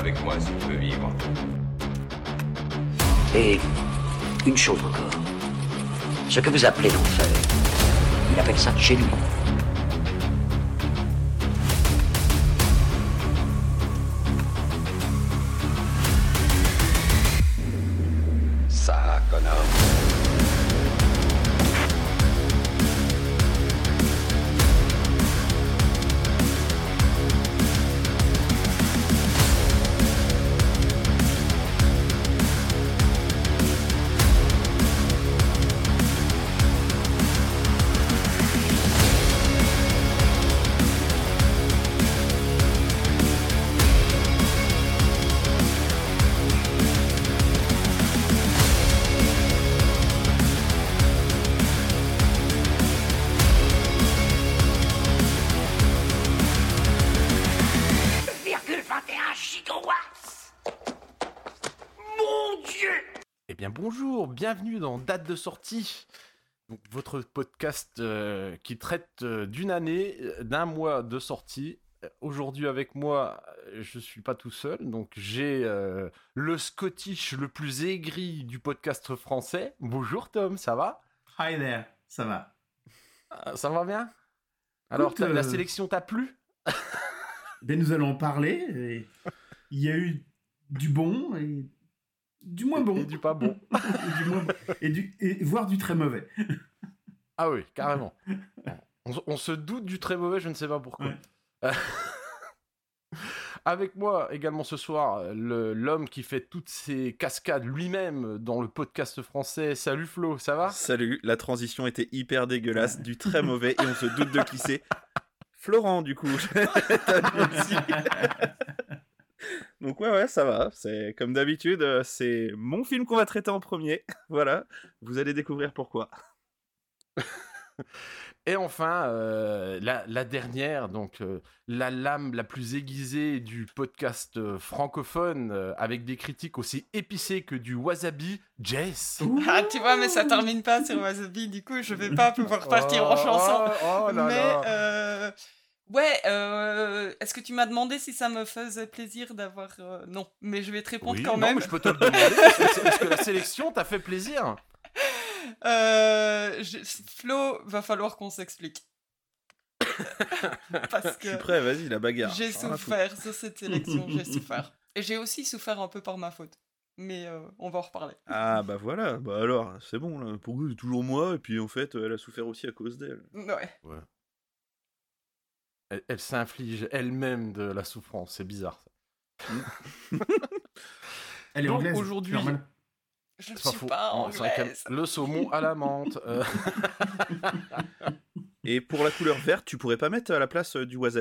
avec moi si tu veux vivre. Et une chose encore. Ce que vous appelez l'enfer, il appelle ça chez lui. Ça, connard. Bonjour, bienvenue dans Date de sortie, donc votre podcast qui traite d'une année, d'un mois de sortie. Aujourd'hui avec moi, je suis pas tout seul, donc j'ai le Scottish le plus aigri du podcast français. Bonjour Tom, ça va ? Hi there, ça va. Ça va bien ? Alors, Écoute, la sélection t'a plu ? Ben nous allons en parler. Et il y a eu du bon et du moins bon. Et du pas bon. Et du moins bon. Et voire du très mauvais. Ah oui, carrément. On se doute du très mauvais, je ne sais pas pourquoi. Ouais. Avec moi également ce soir, l'homme qui fait toutes ces cascades lui-même dans le podcast français. Salut Flo, ça va ? Salut, la transition était hyper dégueulasse, du très mauvais, et on se doute de qui c'est. Florent, du coup. Donc ouais, ça va. C'est comme d'habitude, c'est mon film qu'on va traiter en premier. Voilà, vous allez découvrir pourquoi. Et enfin, la dernière, donc la lame la plus aiguisée du podcast francophone, avec des critiques aussi épicées que du wasabi, Jess. Ah, tu vois, mais ça termine pas sur wasabi, du coup, je vais pas pouvoir partir en chanson. Là. Ouais, est-ce que tu m'as demandé si ça me faisait plaisir d'avoir... Non, mais je vais te répondre quand même. Mais je peux te le demander. Est-ce que la sélection t'a fait plaisir ? Flo, va falloir qu'on s'explique. Parce que je suis prêt, vas-y, la bagarre. J'ai souffert sur cette sélection, j'ai souffert. Et j'ai aussi souffert un peu par ma faute. Mais on va en reparler. Ah bah voilà, bah alors, c'est bon, là. Pour vous, c'est toujours moi, et puis en fait, elle a souffert aussi à cause d'elle. Ouais. Elle s'inflige elle-même de la souffrance, c'est bizarre ça. Elle est donc anglaise, aujourd'hui, je ne suis pas anglaise. Le saumon à la menthe. Et pour la couleur verte, tu pourrais pas mettre à la place du wasabi ?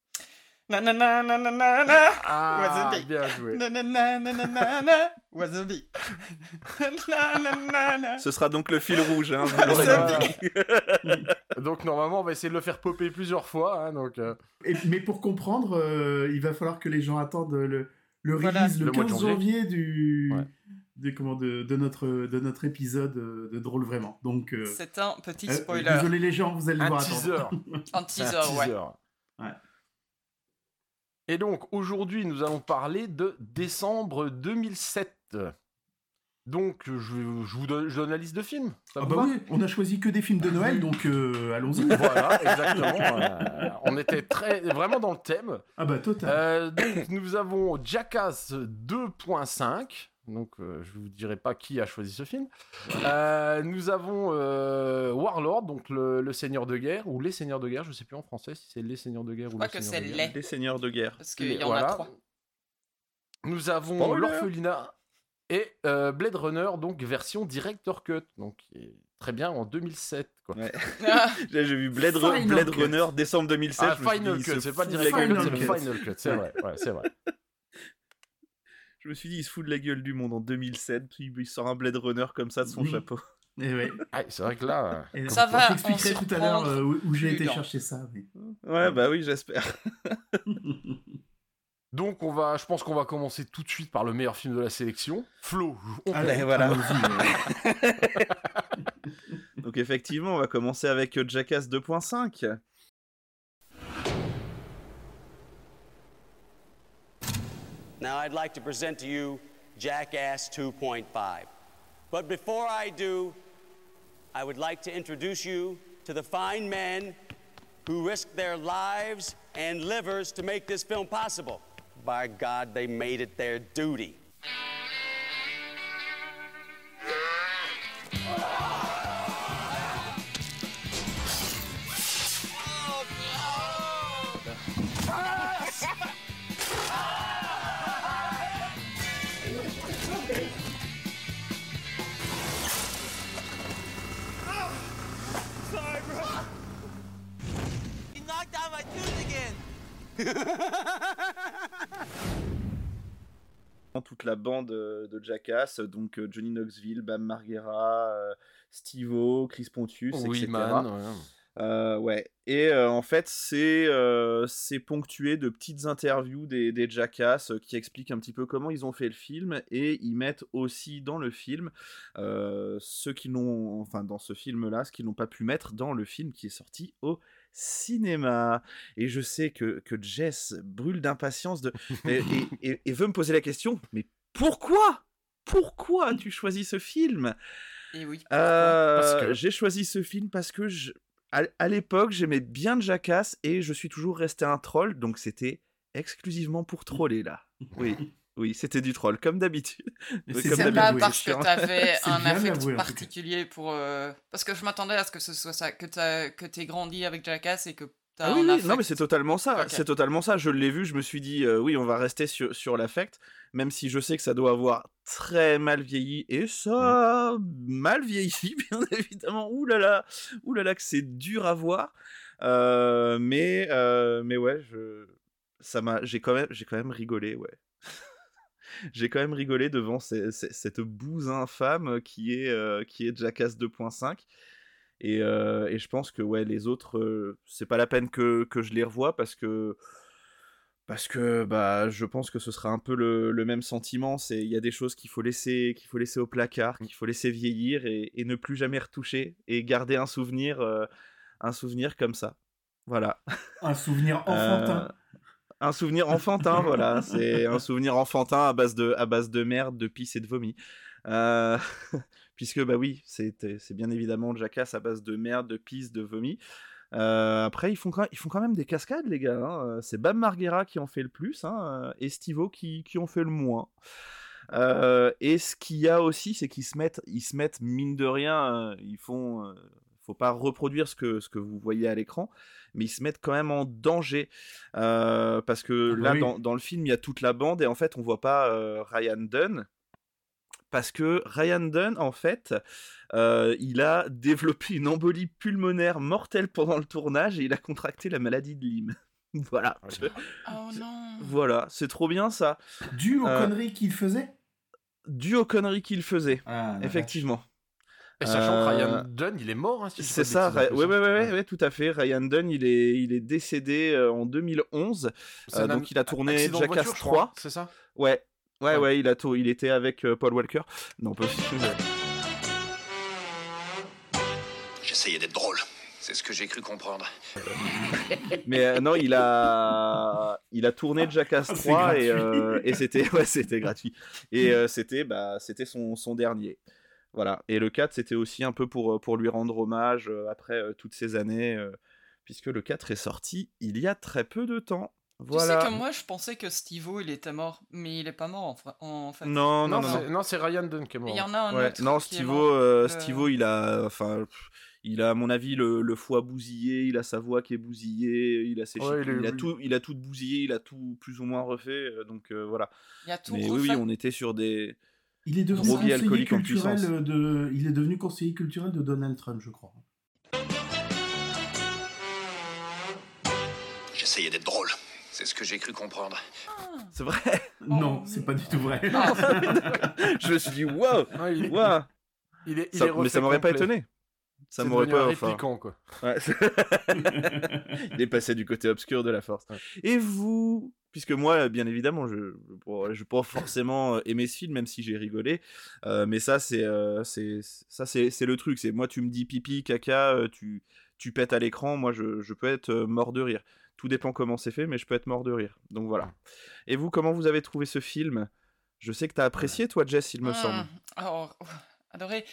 Wasabi. Bien joué. Wasabi. Ce sera donc le fil rouge, hein. Donc normalement, on va essayer de le faire popper plusieurs fois. Hein, donc, mais pour comprendre, il va falloir que les gens attendent le release le 15 janvier de notre épisode de Drôle Vraiment. Donc, c'est un petit spoiler. Désolé les gens, vous allez devoir attendre. Un teaser, ouais. Et donc, aujourd'hui, nous allons parler de décembre 2007. Donc, je donne la liste de films. Ça vous va ? Oui, on a choisi que des films de Noël, donc allons-y. Voilà, exactement. On était vraiment dans le thème. Ah bah, total. Donc, nous avons Jackass 2.5. Donc, je vous dirai pas qui a choisi ce film. Nous avons Warlord, donc le Seigneur de guerre, ou les Seigneurs de guerre, je sais plus en français si c'est les Seigneurs de guerre ou les Seigneurs de guerre. Les Seigneurs de guerre. Parce qu'il y en a 3. Nous avons l'Orphelinat et Blade Runner, donc version Director Cut, donc qui est très bien en 2007. Quoi. Ouais. J'ai vu Blade Runner décembre 2007. Final Cut, c'est pas Director Cut, c'est le Final Cut, c'est vrai. Ouais, c'est vrai. Je me suis dit, il se fout de la gueule du monde en 2007, puis il sort un Blade Runner comme ça de son chapeau. Et ouais. C'est vrai que là... ça va, je t'expliquerai tout à l'heure où j'ai été chercher ça. Mais... Ouais, bah oui, j'espère. Donc, je pense qu'on va commencer tout de suite par le meilleur film de la sélection. Flo, allez, voilà. Donc effectivement, on va commencer avec Jackass Now I'd like to present to you Jackass 2.5. But before I do, I would like to introduce you to the fine men who risked their lives and livers to make this film possible. By God, they made it their duty. Toute la bande de Jackass, donc Johnny Knoxville, Bam Margera, Steve-O, Chris Pontius, etc. Man, ouais. Et en fait, c'est ponctué de petites interviews des Jackass qui expliquent un petit peu comment ils ont fait le film, et ils mettent aussi dans le film ceux qui n'ont, enfin dans ce film-là, ce qu'ils n'ont pas pu mettre dans le film qui est sorti au cinéma. Et je sais que Jess brûle d'impatience et veut me poser la question, mais pourquoi as-tu choisi ce film? Et oui, Parce que- J'ai choisi ce film parce que à l'époque, j'aimais bien Jackass et je suis toujours resté un troll, donc c'était exclusivement pour troller là. Oui, c'était du troll, comme d'habitude. Mais Oui, c'est comme bien c'est d'habitude, pas avoué. parce que chiant. t'avais C'est un bien affect avoué, en tout cas. particulier pour... Parce que je m'attendais à ce que ce soit ça, que t'aies grandi avec Jackass et que t'as Ah oui, un oui, affect. non mais c'est totalement ça, Ok. c'est totalement ça. Je l'ai vu, je me suis dit oui, on va rester sur l'affect, même si je sais que ça doit avoir très mal vieilli, et ça a mal vieilli bien évidemment. Ouh là là que c'est dur à voir. Mais ouais, j'ai quand même rigolé, ouais. J'ai quand même rigolé devant cette bouse infâme qui est Jackass 2.5. Et je pense que ouais, les autres, c'est pas la peine que je les revoie parce que bah, je pense que ce sera un peu le même sentiment. Il y a des choses qu'il faut laisser au placard, qu'il faut laisser vieillir et ne plus jamais retoucher et garder un souvenir comme ça. Voilà. Un souvenir enfantin. Un souvenir enfantin, voilà. C'est un souvenir enfantin à base de merde, de pisse et de vomi. Puisque, bah oui, c'est bien évidemment Jackass à base de merde, de pisse, de vomi. Après, ils font quand même des cascades, les gars. Hein. C'est Bam Margera qui en fait le plus, hein, et Steve-O qui en fait le moins. Et ce qu'il y a aussi, c'est qu'ils se mettent mine de rien, faut pas reproduire ce que vous voyez à l'écran, mais ils se mettent quand même en danger, parce que Ah bah là, oui. dans le film, il y a toute la bande, et en fait, on voit pas Ryan Dunn, parce que Ryan Dunn, en fait, il a développé une embolie pulmonaire mortelle pendant le tournage, et il a contracté la maladie de Lyme. Voilà. Oh non. Voilà, c'est trop bien ça. Dû aux conneries qu'il faisait. Dû aux conneries qu'il faisait, Ah, la effectivement. Et sachant que Ryan Dunn, il est mort, hein, si je dis pas C'est de ça, bêtises, en plus, hein. ouais, tout à fait. Ryan Dunn, il est décédé en 2011. C'est un Donc il a tourné accident de Jackass voiture, je 3. crois, c'est ça? Ouais, Ouais. il était avec Paul Walker. Non, pas J'essayais d'être drôle. C'est ce que j'ai cru comprendre. mais non, il a tourné Jackass C'est 3 gratuit. et c'était gratuit. Et c'était son dernier. Voilà. Et le 4, c'était aussi un peu pour lui rendre hommage après toutes ces années, puisque le 4 est sorti il y a très peu de temps. Voilà. Tu sais que moi, je pensais que Steve-O, il était mort, mais il est pas mort en fait. Non. Non, c'est Ryan Dunn qui est Et mort. il y en a un Ouais, autre non, qui est mort. Steve-O, il a, à mon avis, le foie bousillé, il a sa voix qui est bousillée, il a ses Ouais, chicots, il a tout bousillé, il a tout plus ou moins refait, donc voilà. Il y a tout Mais refait. oui, on était sur des... Il est devenu Drogué conseiller alcoolique en culturel puissance. il est devenu conseiller culturel de Donald Trump, je crois. J'essayais d'être drôle. C'est ce que j'ai cru comprendre. C'est vrai. Non, c'est pas du tout vrai. Je me suis dit, waouh, Ah, il est mais refait ça m'aurait pas complet. étonné. Ça C'est m'aurait devenu un pas... enfin, répliquant, quoi. ouais. Il est passé du côté obscur de la force. Ouais. Et vous, puisque moi, bien évidemment, je pas forcément aimer ce film, même si j'ai rigolé, mais ça, c'est le truc. C'est moi, tu me dis pipi, caca, tu pètes à l'écran, moi, je peux être mort de rire. Tout dépend comment c'est fait, mais je peux être mort de rire. Donc voilà. Et vous, comment vous avez trouvé ce film ? Je sais que t'as apprécié, toi, Jess, il me semble. Alors, adoré.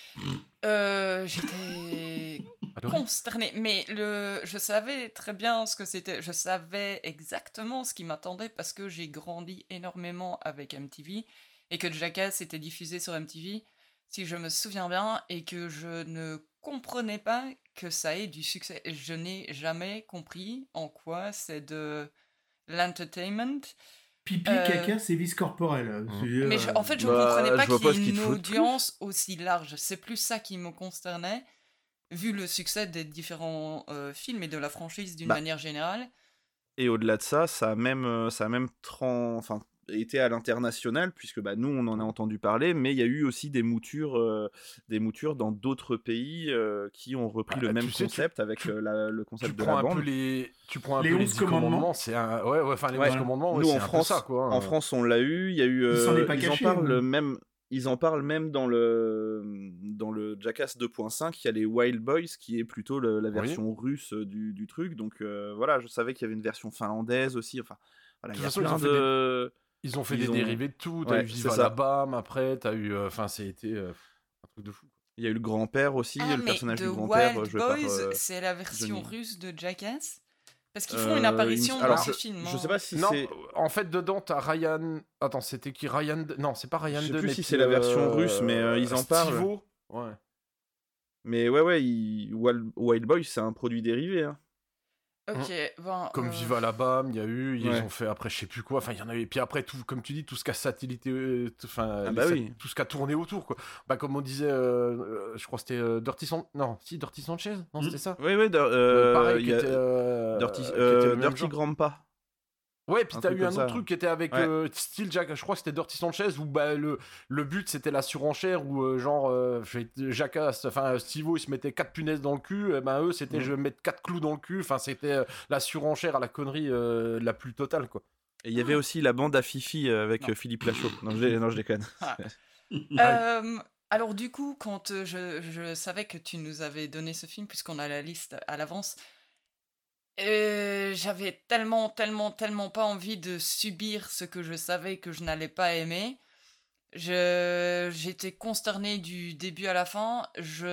J'étais Adoré. consternée, mais je savais très bien ce que c'était. Je savais exactement ce qui m'attendait parce que j'ai grandi énormément avec MTV et que Jackass était diffusé sur MTV, si je me souviens bien, et que je ne comprenais pas que ça ait du succès. Je n'ai jamais compris en quoi c'est de l'entertainment. Pipi, caca, c'est vice corporel. Mais en fait, je ne Bah, comprenais pas je vois qu'il y pas ce ait qui une te fout de audience aussi large. C'est plus ça qui me consternait, vu le succès des différents films et de la franchise d'une Bah. manière générale. Et au-delà de ça, ça a même été à l'international, puisque nous, on en a entendu parler, mais il y a eu aussi des moutures dans d'autres pays qui ont repris le même concept avec le concept de la bande. Tu prends un Les peu les 11 10 commandements. commandements, c'est un... Ouais, enfin, les 11 commandements, Nous, c'est en un peu France, ça, quoi. en France, on l'a eu, il y a eu... Il s'en est pas ils caché, en parlent hein. même... Ils en parlent même dans le Jackass 2.5, il y a les Wild Boys, qui est plutôt la version russe du truc. Donc voilà, je savais qu'il y avait une version finlandaise aussi. Enfin, voilà, il y a plein de... Ils ont fait des dérivés de tout. T'as Ouais, eu c'est Viva ça. la Bam, après, t'as eu... Enfin, c'était un truc de fou. Il y a eu le grand-père aussi, le mais personnage The du grand-père Wild joué par... Boys, c'est la version Johnny. russe de Jackass. Parce qu'ils font une apparition dans alors, ce film. je sais pas si Non, c'est... en fait, dedans, t'as Ryan... Attends, c'était qui Ryan... Non, c'est pas Ryan Je sais 2, plus mais si c'est la version russe, mais ils en parlent. Steve-O. Ouais. Mais ouais, Wild Boys, c'est un produit dérivé. Hein. Ok, bon... Comme Viva la Bam, il y a eu, ils Ouais. ont fait après, je sais plus quoi, enfin, il y en a eu, et puis après, tout, comme tu dis, tout ce qui a satellité, enfin, oui. tout ce qui a tourné autour, quoi. Comme on disait, je crois que c'était Dirty Sanchez, non, c'était ça. Oui, Pareil, il qui y a était, Dirty, qui était le même Dirty genre. Grandpa. Ouais, puis Un t'as truc eu un comme autre ça. truc qui était avec Ouais. Steel Jack, je crois que c'était Dirty Sanchez, où le but c'était la surenchère, où Jackass, enfin Steve-O il se mettait 4 punaises dans le cul, et eux c'était je vais me mettre 4 clous dans le cul, enfin c'était la surenchère à la connerie la plus totale, quoi. Et il y avait aussi la bande à Fifi avec Non. Philippe Lachaud. Non, je déconne. Alors du coup, quand je savais que tu nous avais donné ce film, puisqu'on a la liste à l'avance, j'avais tellement pas envie de subir ce que je savais que je n'allais pas aimer. J'étais consternée du début à la fin. Je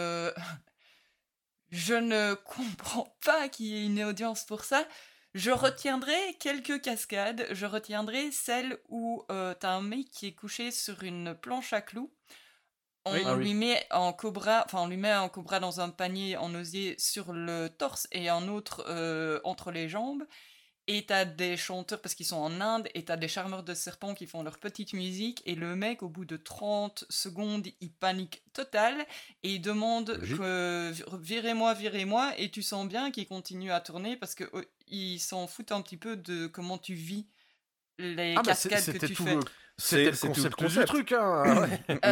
ne comprends pas qu'il y ait une audience pour ça. Je retiendrai quelques cascades. Je retiendrai celle où t'as un mec qui est couché sur une planche à clous. On lui met un cobra dans un panier en osier sur le torse et un autre entre les jambes. Et t'as des chanteurs, parce qu'ils sont en Inde, et t'as des charmeurs de serpents qui font leur petite musique, et le mec, au bout de 30 secondes, il panique total, et il demande que virez-moi, et tu sens bien qu'il continue à tourner, parce que il s'en fout un petit peu de comment tu vis les cascades que tu fais. C'était le concept du truc, hein.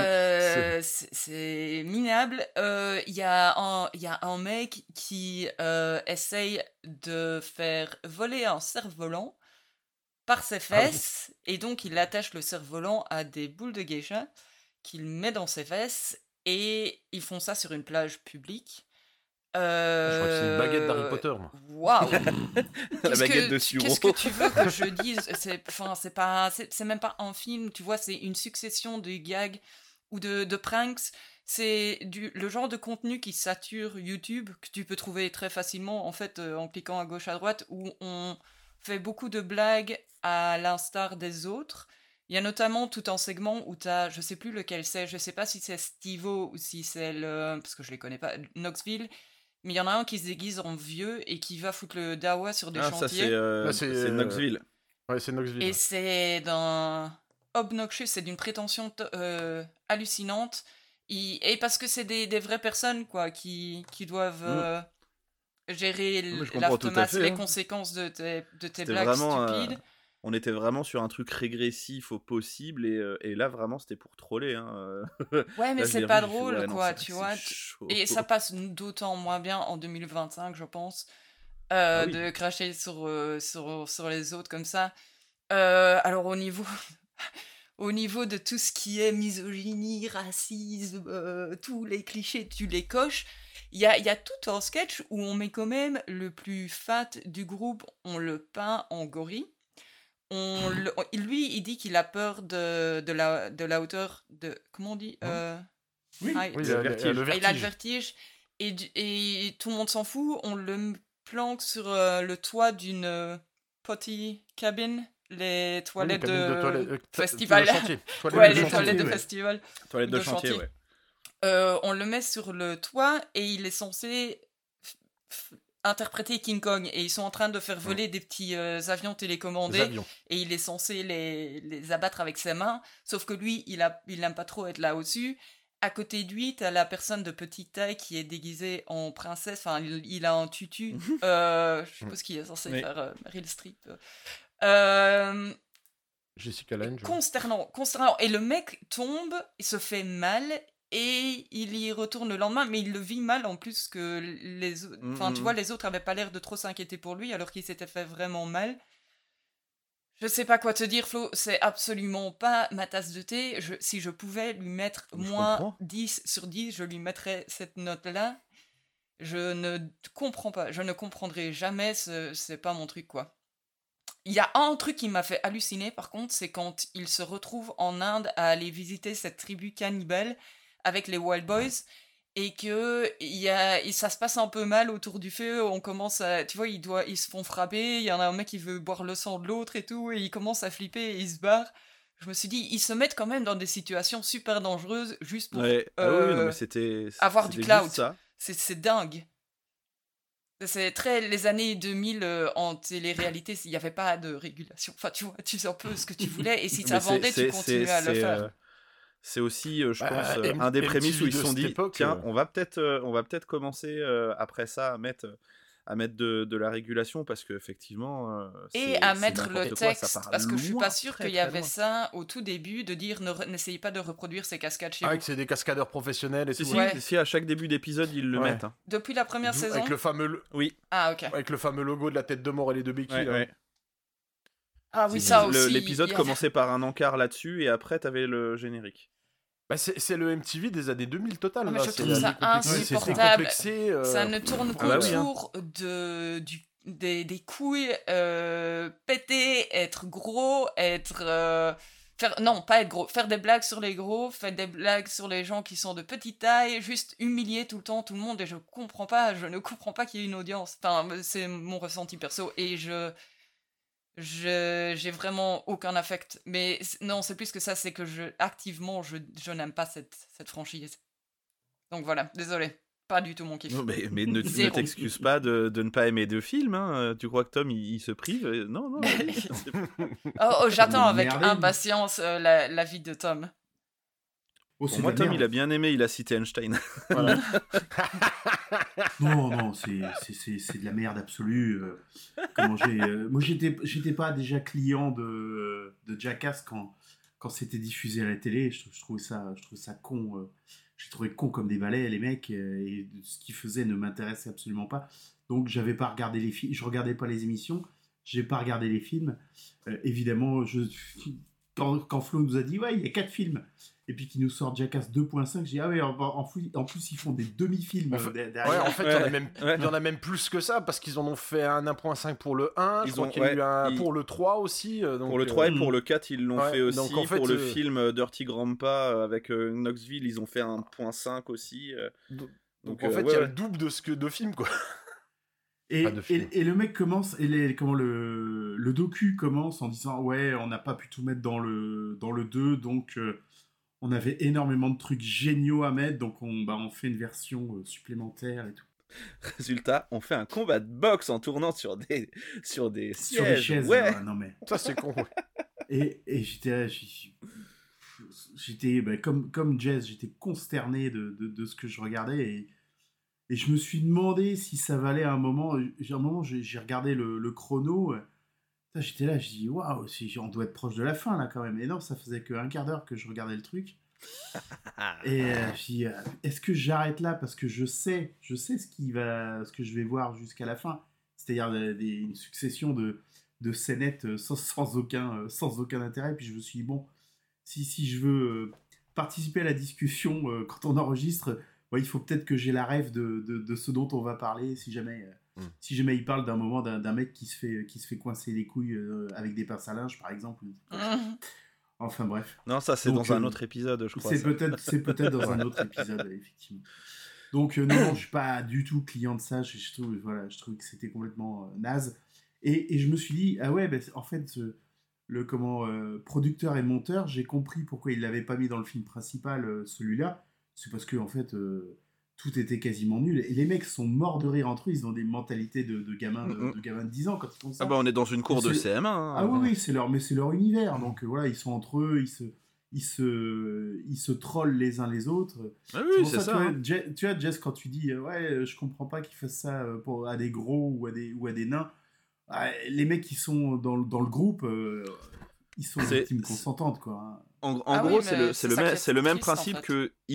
C'est minable. Il y a un mec qui essaye de faire voler un cerf-volant par ses fesses, et donc il attache le cerf-volant à des boules de geisha qu'il met dans ses fesses, et ils font ça sur une plage publique. Je crois que c'est une baguette d'Harry Potter, moi. Waouh. La baguette de Suro. Qu'est-ce que tu veux que je dise? C'est même pas un film, tu vois, c'est une succession de gags ou de pranks. C'est le genre de contenu qui sature YouTube, que tu peux trouver très facilement, en fait, en cliquant à gauche à droite, où on fait beaucoup de blagues à l'instar des autres. Il y a notamment tout un segment où t'as, je sais plus lequel c'est, je sais pas si c'est Steve-O ou si c'est parce que je les connais pas, Knoxville. Mais il y en a un qui se déguise en vieux et qui va foutre le dawa sur des chantiers. Ça c'est Knoxville. Ouais, c'est Knoxville. Et c'est d'un obnoxious, c'est d'une prétention hallucinante. Et parce que c'est des vraies personnes, quoi, qui doivent gérer l'aftermath, les conséquences de tes blagues vraiment, stupides. On était vraiment sur un truc régressif au possible, et là vraiment c'était pour troller. Hein. Ouais, mais là, c'est pas drôle, quoi, tu vois. Chaud. Et ça passe d'autant moins bien en 2025, je pense, de cracher sur les autres comme ça. Alors au niveau au niveau de tout ce qui est misogynie, racisme, tous les clichés, tu les coches. Il y a tout un sketch où on met quand même le plus fat du groupe, on le peint en gorille. Lui, il dit qu'il a peur de la hauteur de... Comment on dit Oui. Oui, il a le vertige. vertige. Et tout le monde s'en fout. On le planque sur le toit d'une potty cabin. Les toilettes de festival. Ouais, les toilettes de festival. Toilette de chantier, ouais. On le met sur le toit et il est censé interpréter King Kong. Et ils sont en train de faire voler des petits avions télécommandés. Et il est censé les abattre avec ses mains. Sauf que lui, il aime pas trop être là au-dessus. À côté de lui, t'as la personne de petite taille qui est déguisée en princesse. Enfin, il a un tutu. Je suppose qu'il est censé faire Meryl Streep. Jessica Lange. Consternant. Et le mec tombe, il se fait mal et il y retourne le lendemain, mais il le vit mal en plus que les autres. Enfin, tu vois, les autres avaient pas l'air de trop s'inquiéter pour lui alors qu'il s'était fait vraiment mal. Je sais pas quoi te dire, Flo, c'est absolument pas ma tasse de thé. Si je pouvais lui mettre moins 10 sur 10, je lui mettrais cette note-là. Je ne comprends pas, je ne comprendrai jamais, c'est pas mon truc, quoi. Il y a un truc qui m'a fait halluciner, par contre, c'est quand il se retrouve en Inde à aller visiter cette tribu cannibale avec les Wild Boys, et que ça se passe un peu mal autour du feu, on commence à... Tu vois, ils se font frapper, il y en a un mec qui veut boire le sang de l'autre et tout, et il commence à flipper et il se barre. Je me suis dit, ils se mettent quand même dans des situations super dangereuses juste pour non, mais avoir du cloud. Ça. C'est dingue. C'est très les années 2000 en télé-réalité, il n'y avait pas de régulation. Enfin, tu vois, tu sais un peu ce que tu voulais, et si ça vendait, tu continuais à le faire. C'est aussi, je pense, un des prémices où ils se sont dit, tiens, on va peut-être commencer après ça à mettre de la régulation, parce qu'effectivement... et à mettre le texte, parce que je suis pas sûr qu'il y avait ça au tout début, de dire n'essayez pas de reproduire ces cascades chez vous. Que c'est des cascadeurs professionnels et tout. Si, à chaque début d'épisode, ils le mettent. Hein. Depuis la première saison. Avec le fameux... Oui. Ah, ok. Avec le fameux logo de la tête de mort et les deux béquilles. Ouais. Ah oui, ça aussi. L'épisode commençait par un encart là-dessus, et après, t'avais le générique. C'est le MTV des années 2000 total. Mais là. je trouve ça insupportable. Ça ne tourne qu'autour des couilles, péter, être gros, pas être gros, faire des blagues sur les gros, faire des blagues sur les gens qui sont de petite taille, juste humilier tout le temps tout le monde, et je ne comprends pas qu'il y ait une audience. Enfin, c'est mon ressenti perso, et j'ai vraiment aucun affect, mais non, c'est plus que ça, c'est que activement je n'aime pas cette franchise. Donc voilà, désolé, pas du tout mon kiff. Non, mais ne t'excuse pas de ne pas aimer de films, hein. Tu crois que Tom il se prive? Non. J'attends avec impatience la vie de Tom. Pour moi, Tom, il a bien aimé, il a cité Einstein. Voilà. Non, c'est de la merde absolue. Moi, j'étais pas déjà client de Jackass quand c'était diffusé à la télé. Je trouvais ça con. J'ai trouvé con comme des balais, les mecs, et ce qu'ils faisaient ne m'intéressait absolument pas. Donc, j'avais pas regardé les films. Je regardais pas les émissions. J'ai pas regardé les films. Évidemment, quand Flo nous a dit, ouais, il y a 4 films. Et puis qu'ils nous sortent Jackass 2.5, j'ai dit, ah ouais, en plus ils font des demi-films derrière. Ouais, en fait, il y en a même plus que ça, parce qu'ils en ont fait un 1.5 pour le 1, il y a eu un pour le 3 aussi. Donc, pour le 3 et pour le 4, ils l'ont fait aussi. Donc, en fait, pour le film Dirty Grandpa avec Knoxville, ils ont fait un 1.5 aussi. Donc en fait, il y a le double de films, quoi. Et le mec commence, le docu commence en disant ouais, on n'a pas pu tout mettre dans le 2, donc on avait énormément de trucs géniaux à mettre, donc on fait une version supplémentaire et tout. Résultat, on fait un combat de boxe en tournant sur des sièges. Sur des chaises, ouais. Non mais ça c'est con. Ouais. Et j'étais comme Jess, j'étais consterné de ce que je regardais, et je me suis demandé si ça valait un moment. J'ai regardé le chrono. J'étais là, je dis waouh, on doit être proche de la fin là quand même. Et non, ça faisait qu'un quart d'heure que je regardais le truc. Et je dis est-ce que j'arrête là, parce que je sais ce que je vais voir jusqu'à la fin. C'est-à-dire une succession de scénettes sans aucun intérêt. Puis je me suis dit bon, si je veux participer à la discussion quand on enregistre, il faut peut-être que j'ai la rêve de ce dont on va parler, si jamais il parle d'un moment d'un mec qui se fait coincer les couilles avec des pinces à linge, par exemple. Enfin bref. Non, ça c'est dans un autre épisode, je crois. C'est peut-être dans un autre épisode, effectivement. Donc non, je suis pas du tout client de ça. Je trouve que c'était complètement naze. Et je me suis dit, ah ouais, en fait, le producteur et monteur, j'ai compris pourquoi il l'avait pas mis dans le film principal, celui-là. C'est parce que en fait, tout était quasiment nul. Et les mecs sont morts de rire entre eux. Ils ont des mentalités de gamins de 10 ans quand ils font ça. Ah bah on est dans une cour de CM1. Hein. Ah oui, c'est leur univers. Donc voilà, ils sont entre eux, ils se trollent les uns les autres. Ah oui, c'est ça. Tu vois, Jess, quand tu dis ouais, je comprends pas qu'ils fassent ça à des gros ou à des nains. Les mecs qui sont dans le groupe, ils sont des victimes consentantes, quoi. En gros, c'est le même principe, en fait. Que ils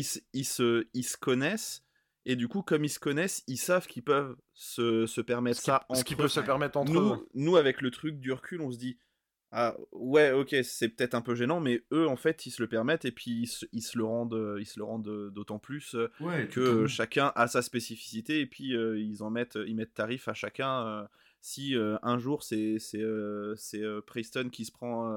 se connaissent. Et du coup, comme ils se connaissent, ils savent qu'ils peuvent se permettre ça entre eux. Ce qu'ils peuvent se permettre entre eux. Nous, avec le truc du recul, on se dit ah ouais, ok, c'est peut-être un peu gênant, mais eux, en fait, ils se le permettent et puis ils se le rendent d'autant plus que chacun a sa spécificité et puis ils mettent tarif à chacun. Si un jour c'est Preston qui se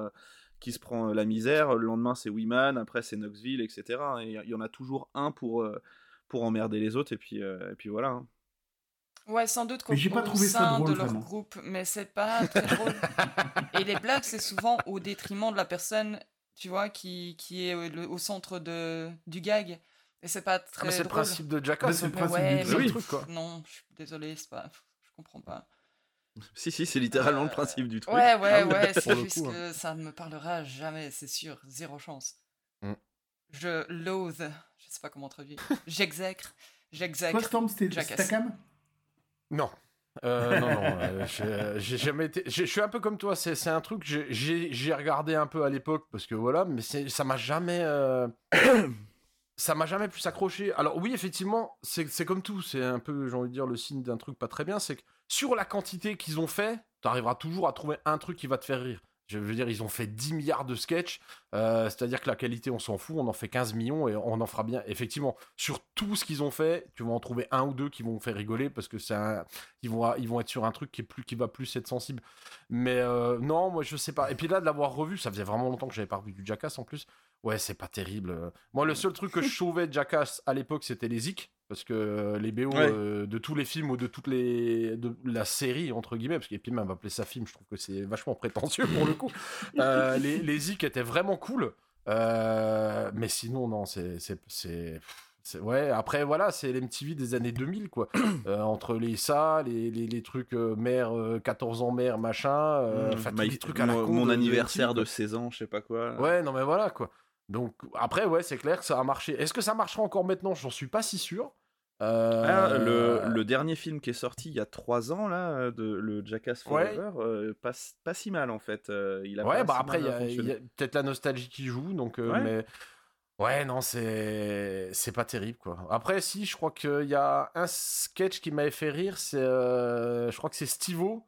prend la misère, le lendemain c'est Wiman, après c'est Knoxville, etc. Et il y en a toujours un pour emmerder les autres et puis voilà. Hein. Ouais, sans doute qu'au sein de leur groupe, mais c'est pas très drôle. Et les blagues, c'est souvent au détriment de la personne, tu vois, qui est au centre du gag. Et c'est pas très drôle. C'est le principe de Jackass, c'est le principe du truc, quoi. Non, je suis désolé, je comprends pas. Si, c'est littéralement le principe du truc. Ouais, c'est juste que ça ne me parlera jamais, c'est sûr, zéro chance. Je loathe, je sais pas comment traduire. J'exècre. Toi, Storm, c'était ta cam ? Non. Non. J'ai jamais été. Je suis un peu comme toi. C'est un truc. J'ai regardé un peu à l'époque parce que voilà, mais ça m'a jamais. Ça m'a jamais plus accroché. Alors oui, effectivement, c'est comme tout. C'est un peu, j'ai envie de dire, le signe d'un truc pas très bien. C'est que sur la quantité qu'ils ont fait, t'arriveras toujours à trouver un truc qui va te faire rire. Je veux dire, ils ont fait 10 milliards de sketchs, c'est-à-dire que la qualité, on s'en fout, on en fait 15 millions et on en fera bien. Effectivement, sur tout ce qu'ils ont fait, tu vas en trouver un ou deux qui vont faire rigoler parce que ils vont être sur un truc qui va plus être sensible. Mais non, moi je sais pas. Et puis là, de l'avoir revu, ça faisait vraiment longtemps que j'avais pas revu du Jackass en plus. Ouais, c'est pas terrible. Moi, le seul truc que je sauvais de Jackass à l'époque, c'était les zik. Parce que les BO de tous les films ou de la série, entre guillemets, parce qu'il puis même appeler ça film, je trouve que c'est vachement prétentieux pour le coup. Les zik étaient vraiment cool. Mais sinon, non, ouais, après, voilà, c'est l'MTV des années 2000, quoi. Entre les trucs mère, 14 ans mère, machin, les trucs à la con. Mon anniversaire de 16 ans, je sais pas quoi. Ouais, non, mais voilà, quoi. Donc, après, ouais, c'est clair que ça a marché. Est-ce que ça marchera encore maintenant ? J'en suis pas si sûr. Le dernier film qui est sorti il y a 3 ans, là, le Jackass Forever, pas si mal, en fait. Après, il y a peut-être la nostalgie qui joue, donc... mais... Ouais, non, c'est pas terrible, quoi. Après, si, je crois qu'il y a un sketch qui m'avait fait rire, je crois que c'est Steve-O,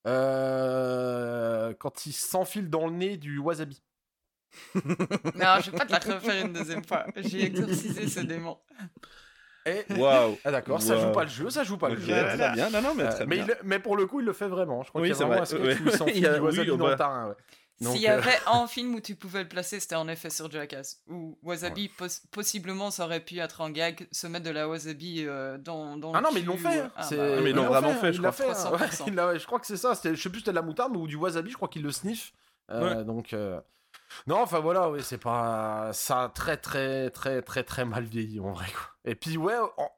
quand il s'enfile dans le nez du wasabi. Non, je vais pas te la refaire une deuxième fois. J'ai exorcisé ce démon. Waouh. Ah d'accord, ça joue pas le jeu. Très bien, non, mais très bien. Mais pour le coup, il le fait vraiment. Je crois qu'il y a c'est vraiment un sketch où il s'enfile du wasabi dans le tarin, ouais. S'il y avait un film où tu pouvais le placer, c'était en effet sur Jackass. Où Wasabi, possiblement, ça aurait pu être un gag, se mettre de la wasabi dans Ah non, mais ils l'ont fait. Mais ils l'ont vraiment fait, je crois. Je crois que c'est ça. Je sais plus, c'était de la moutarde ou du wasabi, je crois qu'il le sniff. Donc... Non, enfin voilà, oui, c'est pas... Ça a très, très, très, très, très mal vieilli, en vrai, quoi. Et puis, ouais...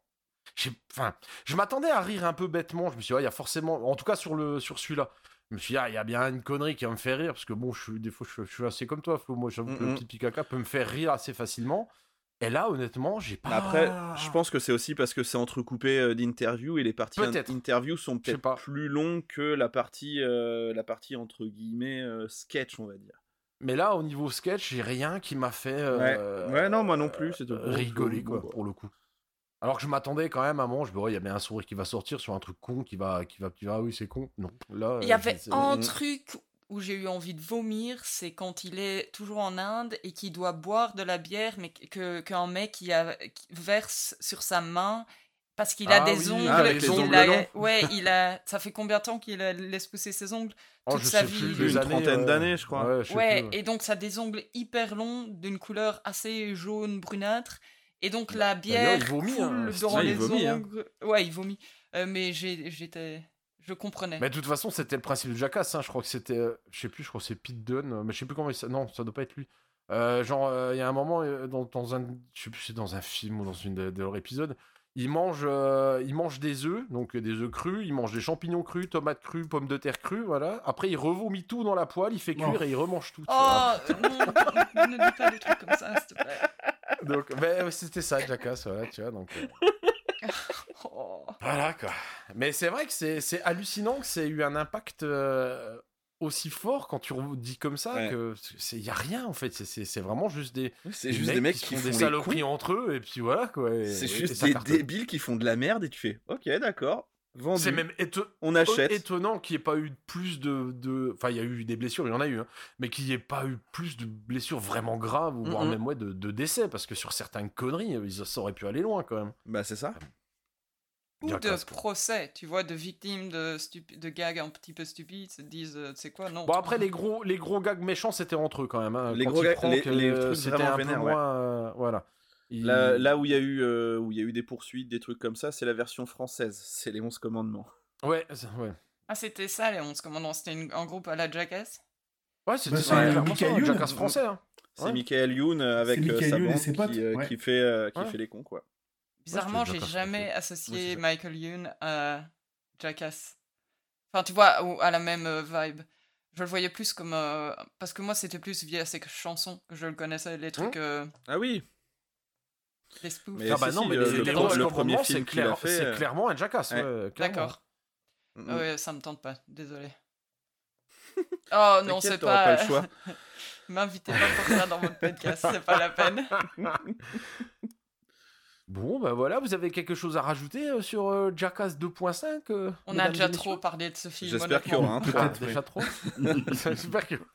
je m'attendais à rire un peu bêtement. Je me suis dit, il y a forcément... En tout cas, sur celui-là. Je me suis dit, il y a bien une connerie qui va me faire rire, parce que bon, des fois, je suis assez comme toi, Flo. Moi, j'avoue que le pipi caca peut me faire rire assez facilement. Et là, honnêtement, j'ai pas... Après, je pense que c'est aussi parce que c'est entrecoupé d'interviews, et les parties interviews sont peut-être plus longues que la partie, entre guillemets, sketch, on va dire. Mais là, au niveau sketch, j'ai rien qui m'a fait... Ouais, non, moi non plus. C'est rigoler, quoi, pour le coup. Alors que je m'attendais quand même à un moment, il y a bien un sourire qui va sortir sur un truc con qui va oui, c'est con. Non, là... Il y avait un truc où j'ai eu envie de vomir, c'est quand il est toujours en Inde et qu'il doit boire de la bière, mais qu'un mec qui verse sur sa main parce qu'il a des ongles. avec les ongles longs. Ouais, ça fait combien de temps qu'il laisse pousser ses ongles toute je sa sais vie. plus, Une trentaine d'années, je crois. Ouais, je sais Ouais, plus, et donc ça a des ongles hyper longs, d'une couleur assez jaune brunâtre, et donc la bière il vomit, coule hein. dans Ouais, il les vomit, hein. ongles. Ouais, il vomit. Mais je comprenais. Mais de toute façon, c'était le principe de Jackass. Je crois que c'était. Je sais plus, je crois que c'est Pete Dunne. Mais je sais plus comment il s'appelle. Non, ça doit pas être lui. Il y a un moment, dans un. Je sais plus si c'est dans un film ou dans une de leurs épisodes. Il mange des œufs, donc des œufs crus. Il mange des champignons crus, tomates crues, pommes de terre crues. Voilà. Après, il revomit tout dans la poêle, il fait cuire et il remange tout. Oh, non, ne dis pas des trucs comme ça, s'il te plaît. Donc, c'était ça, Jackass. Voilà, tu vois. Donc. Oh. Voilà quoi. Mais c'est vrai que c'est hallucinant que ça ait eu un impact aussi fort quand tu dis comme ça, Ouais. que il y a rien en fait. C'est vraiment juste des mecs qui font font des les saloperies cons. entre eux et puis voilà quoi. C'est et juste ça des cartonne. débiles qui font de la merde et tu fais ok, d'accord, vendu. C'est même On achète. étonnant qu'il n'y ait pas eu plus de. Enfin, il y a eu des blessures, il y en a eu, hein, mais qu'il n'y ait pas eu plus de blessures vraiment graves, ou voire même de décès, parce que sur certaines conneries, ça aurait pu aller loin quand même. Bah c'est ça. Ou de Jackass, quoi. procès, tu vois, de victimes de gags un petit peu stupides, se disent, c'est quoi, non. Bon après les gros gags méchants c'était entre eux quand même. Hein, Les quand gros il gags- prend les- que, les trucs c'était vraiment un peu vénères, moins, voilà. Là où il y a eu des poursuites, des trucs comme ça, c'est la version française. C'est les 11 commandements. Ouais. Ah, c'était ça, les 11 commandements, c'était un groupe à la Jackass. Ouais, c'était Bah, ça, c'est clairement Michael ça, Youn. Jackass français. Hein. C'est Ouais. Michael Youn avec Michael sa Youn et bande ses potes, ouais. qui fait Ouais. les cons quoi. Bizarrement, Ouais, c'était j'ai Jackass, jamais ouais, associé c'est ça. Michael Youn à Jackass. Enfin, tu vois, ou à la même vibe. Je le voyais plus comme... parce que moi, c'était plus via ses chansons que je le connaissais, les trucs... Ah oui. les spoofs. Mais Ah bah si, non, si, mais le les premier commandements, film qu'il a fait, c'est clairement un Jackass. ouais. Ouais, clairement. D'accord. Mm, Ah mm. ouais, ça me tente pas, désolé. Oh non, T'inquiète, c'est t'auras pas... pas le choix. M'invitez pas pour ça dans votre podcast, c'est pas la peine. Bon, bah voilà, vous avez quelque chose à rajouter sur Jackass 2.5 On a déjà trop parlé de ce film, J'espère qu'il y aura un honnêtement. 3. Déjà trop. J'espère que.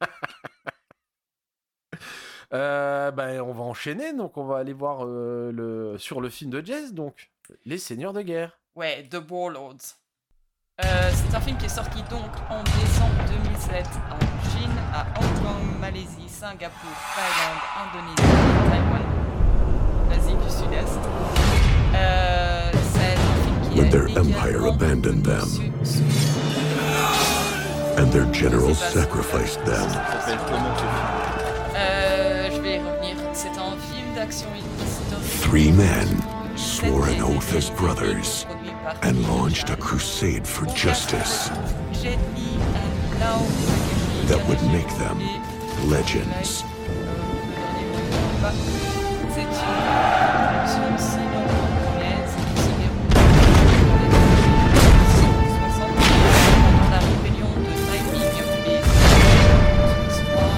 On va enchaîner, donc on va aller voir sur le film de Jess, donc Les Seigneurs de Guerre. Ouais, The Warlords. C'est un film qui est sorti donc en décembre 2007 en Chine, à Hong Kong, Malaisie, Singapour, Thaïlande, Indonésie et Taïwan, l'Asie du Sud-Est. C'est un film qui When est their également empire abandoned them, and their generals sacrificed them. Ça s'appelle comment ce film Je vais y revenir. C'est un film d'action historique. 3 men swore an oath as brothers and launched a crusade for justice Jet Li and Lau Takashi, that would make dirigé them et- legends. C'est une production sino-hongkonnaise qui se déroule dans les années 60 pendant la rébellion de Taiping et une histoire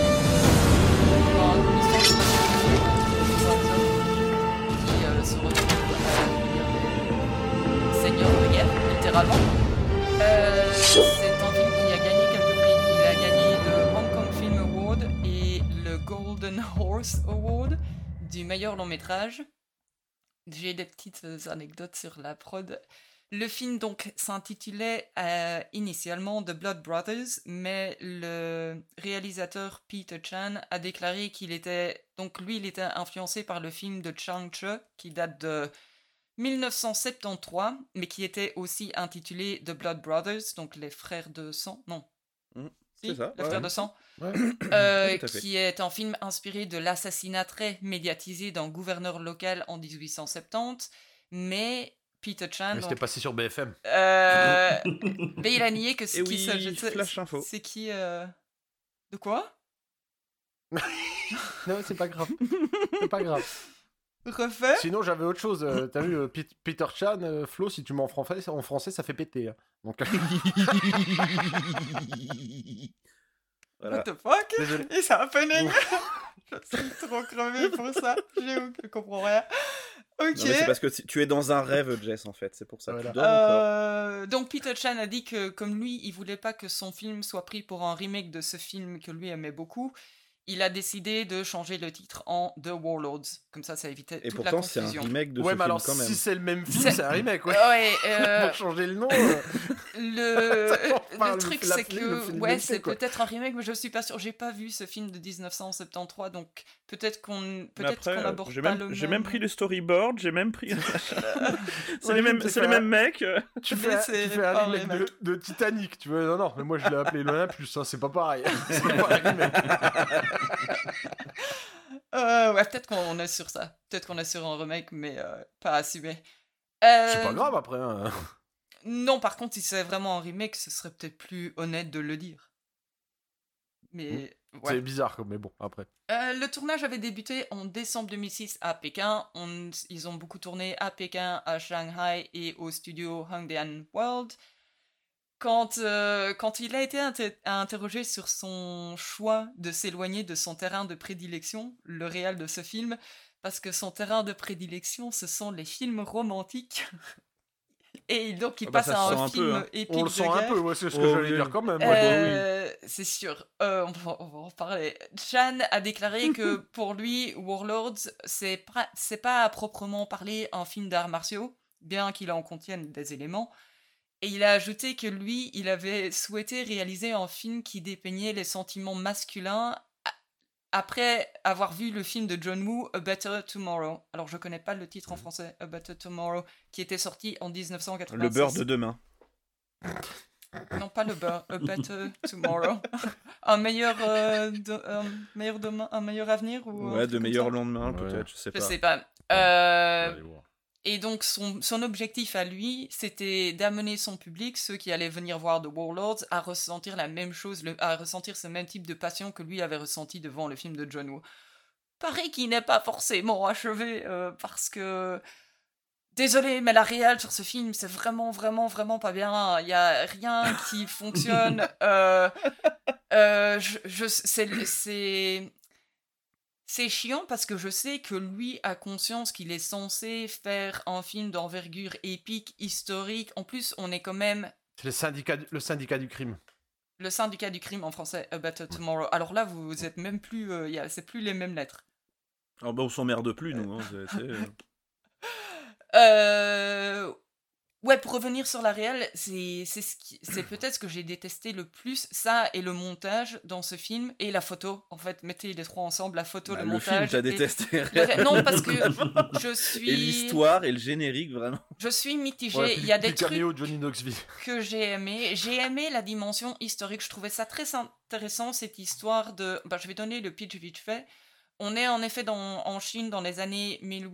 qui se retrouve à devenir des seigneurs de guerre, littéralement. C'est un film qui a gagné quelques prix. Il a gagné le Hong Kong Film Award et le Golden Horse Award du meilleur long métrage. J'ai des petites anecdotes sur la prod. Le film donc s'intitulait initialement The Blood Brothers, mais le réalisateur Peter Chan a déclaré qu'il était il était influencé par le film de Chang Che qui date de 1973, mais qui était aussi intitulé The Blood Brothers, donc les frères de sang. Non. C'est ça, Les ouais. frères de sang. Ouais. Tout à fait. Qui est un film inspiré de l'assassinat très médiatisé d'un gouverneur local en 1870, mais Peter Chan. Mais c'était donc, passé sur BFM. mais il a nié que c'est Eh qui oui, s'agit- flash info. C'est qui De quoi Non, c'est pas grave. C'est pas grave. Refait Sinon, j'avais autre chose. T'as vu, Peter Chan, Flo, si tu mets en français, ça fait péter. Hein. Donc, Voilà. What the fuck désolé. It's happening Je suis trop crevé pour ça. Je comprends rien. Ok. Non, mais c'est parce que tu es dans un rêve, Jess, en fait. C'est pour ça. Voilà. Tu dors encore. Donc Peter Chan a dit que comme lui, il voulait pas que son film soit pris pour un remake de ce film que lui aimait beaucoup, il a décidé de changer le titre en The Warlords. Comme ça évitait Et toute la pourtant, c'est un confusion. remake de Ouais, ce mais film alors quand même. si c'est le même film, C'est- c'est un remake, ouais. Ouais, Pour changer le nom. le truc c'est que ouais, c'est quoi. peut-être un remake, mais je suis pas sûr. J'ai pas vu ce film de 1973, donc peut-être qu'on aborde j'ai pas même, le j'ai même. même pris le storyboard, j'ai même pris. c'est Ouais, les mêmes, c'est c'est les pas- mêmes mecs. Tu Mais fais, c'est tu fais un pas un remake remake. de Titanic, tu vois. Non, mais moi je l'ai appelé l'Olympus, hein, c'est pas pareil. C'est pas un remake. Ouais, peut-être qu'on est sur ça. Peut-être qu'on est sur un remake, mais pas assumé. C'est pas grave après. Hein. Non, par contre, si c'est vraiment un remake, ce serait peut-être plus honnête de le dire. Mais ouais. C'est bizarre, mais bon, après. Le tournage avait débuté en décembre 2006 à Pékin. Ils ont beaucoup tourné à Pékin, à Shanghai et au studio Hongdian World. Quand il a été interrogé sur son choix de s'éloigner de son terrain de prédilection, le réal de ce film, parce que son terrain de prédilection, ce sont les films romantiques. Et donc, il Ah bah, passe ça à se un sent un film peu, hein. épique On le de sent un guerre. peu, ouais, c'est ce que Oh, j'allais oui. dire quand même. Ouais. C'est sûr. On va en parler. Chan a déclaré que pour lui, Warlords, c'est pas à proprement parler un film d'arts martiaux, bien qu'il en contienne des éléments. Et il a ajouté que lui, il avait souhaité réaliser un film qui dépeignait les sentiments masculins après avoir vu le film de John Woo, A Better Tomorrow. Alors, je connais pas le titre en français, A Better Tomorrow, qui était sorti en 1986. Le beurre de demain. Non, pas le beurre, A Better Tomorrow. un meilleur demain, un meilleur avenir ou un Ouais, truc de comme meilleur ça. lendemain, Ouais. peut-être, je sais Je pas. sais pas. Allez voir. Et donc, son objectif à lui, c'était d'amener son public, ceux qui allaient venir voir The Warlords, à ressentir la même chose, à ressentir ce même type de passion que lui avait ressenti devant le film de John Woo. Pareil qu'il n'est pas forcément achevé, parce que... Désolé, mais la réal sur ce film, c'est vraiment, vraiment, vraiment pas bien. Il y a rien qui fonctionne. C'est chiant parce que je sais que lui a conscience qu'il est censé faire un film d'envergure épique, historique. En plus, on est quand même C'est le syndicat du crime. le syndicat du crime en français, A Better Tomorrow. Alors là, vous êtes même plus, c'est plus les mêmes lettres. Ah bah on s'emmerde plus, nous. Hein, Ouais, pour revenir sur la réelle, c'est peut-être ce que j'ai détesté le plus, ça et le montage dans ce film, et la photo. En fait, mettez les trois ensemble, la photo, le le montage. film, t'as et- détesté. Non, parce que je Et suis... l'histoire et le générique, vraiment. Je suis mitigée. Ouais, Il y a des puis trucs caméo de Johnny Knoxville. que j'ai aimé. J'ai aimé la dimension historique. Je trouvais ça très intéressant, cette histoire de... je vais donner le pitch vite fait. On est en effet en Chine dans les années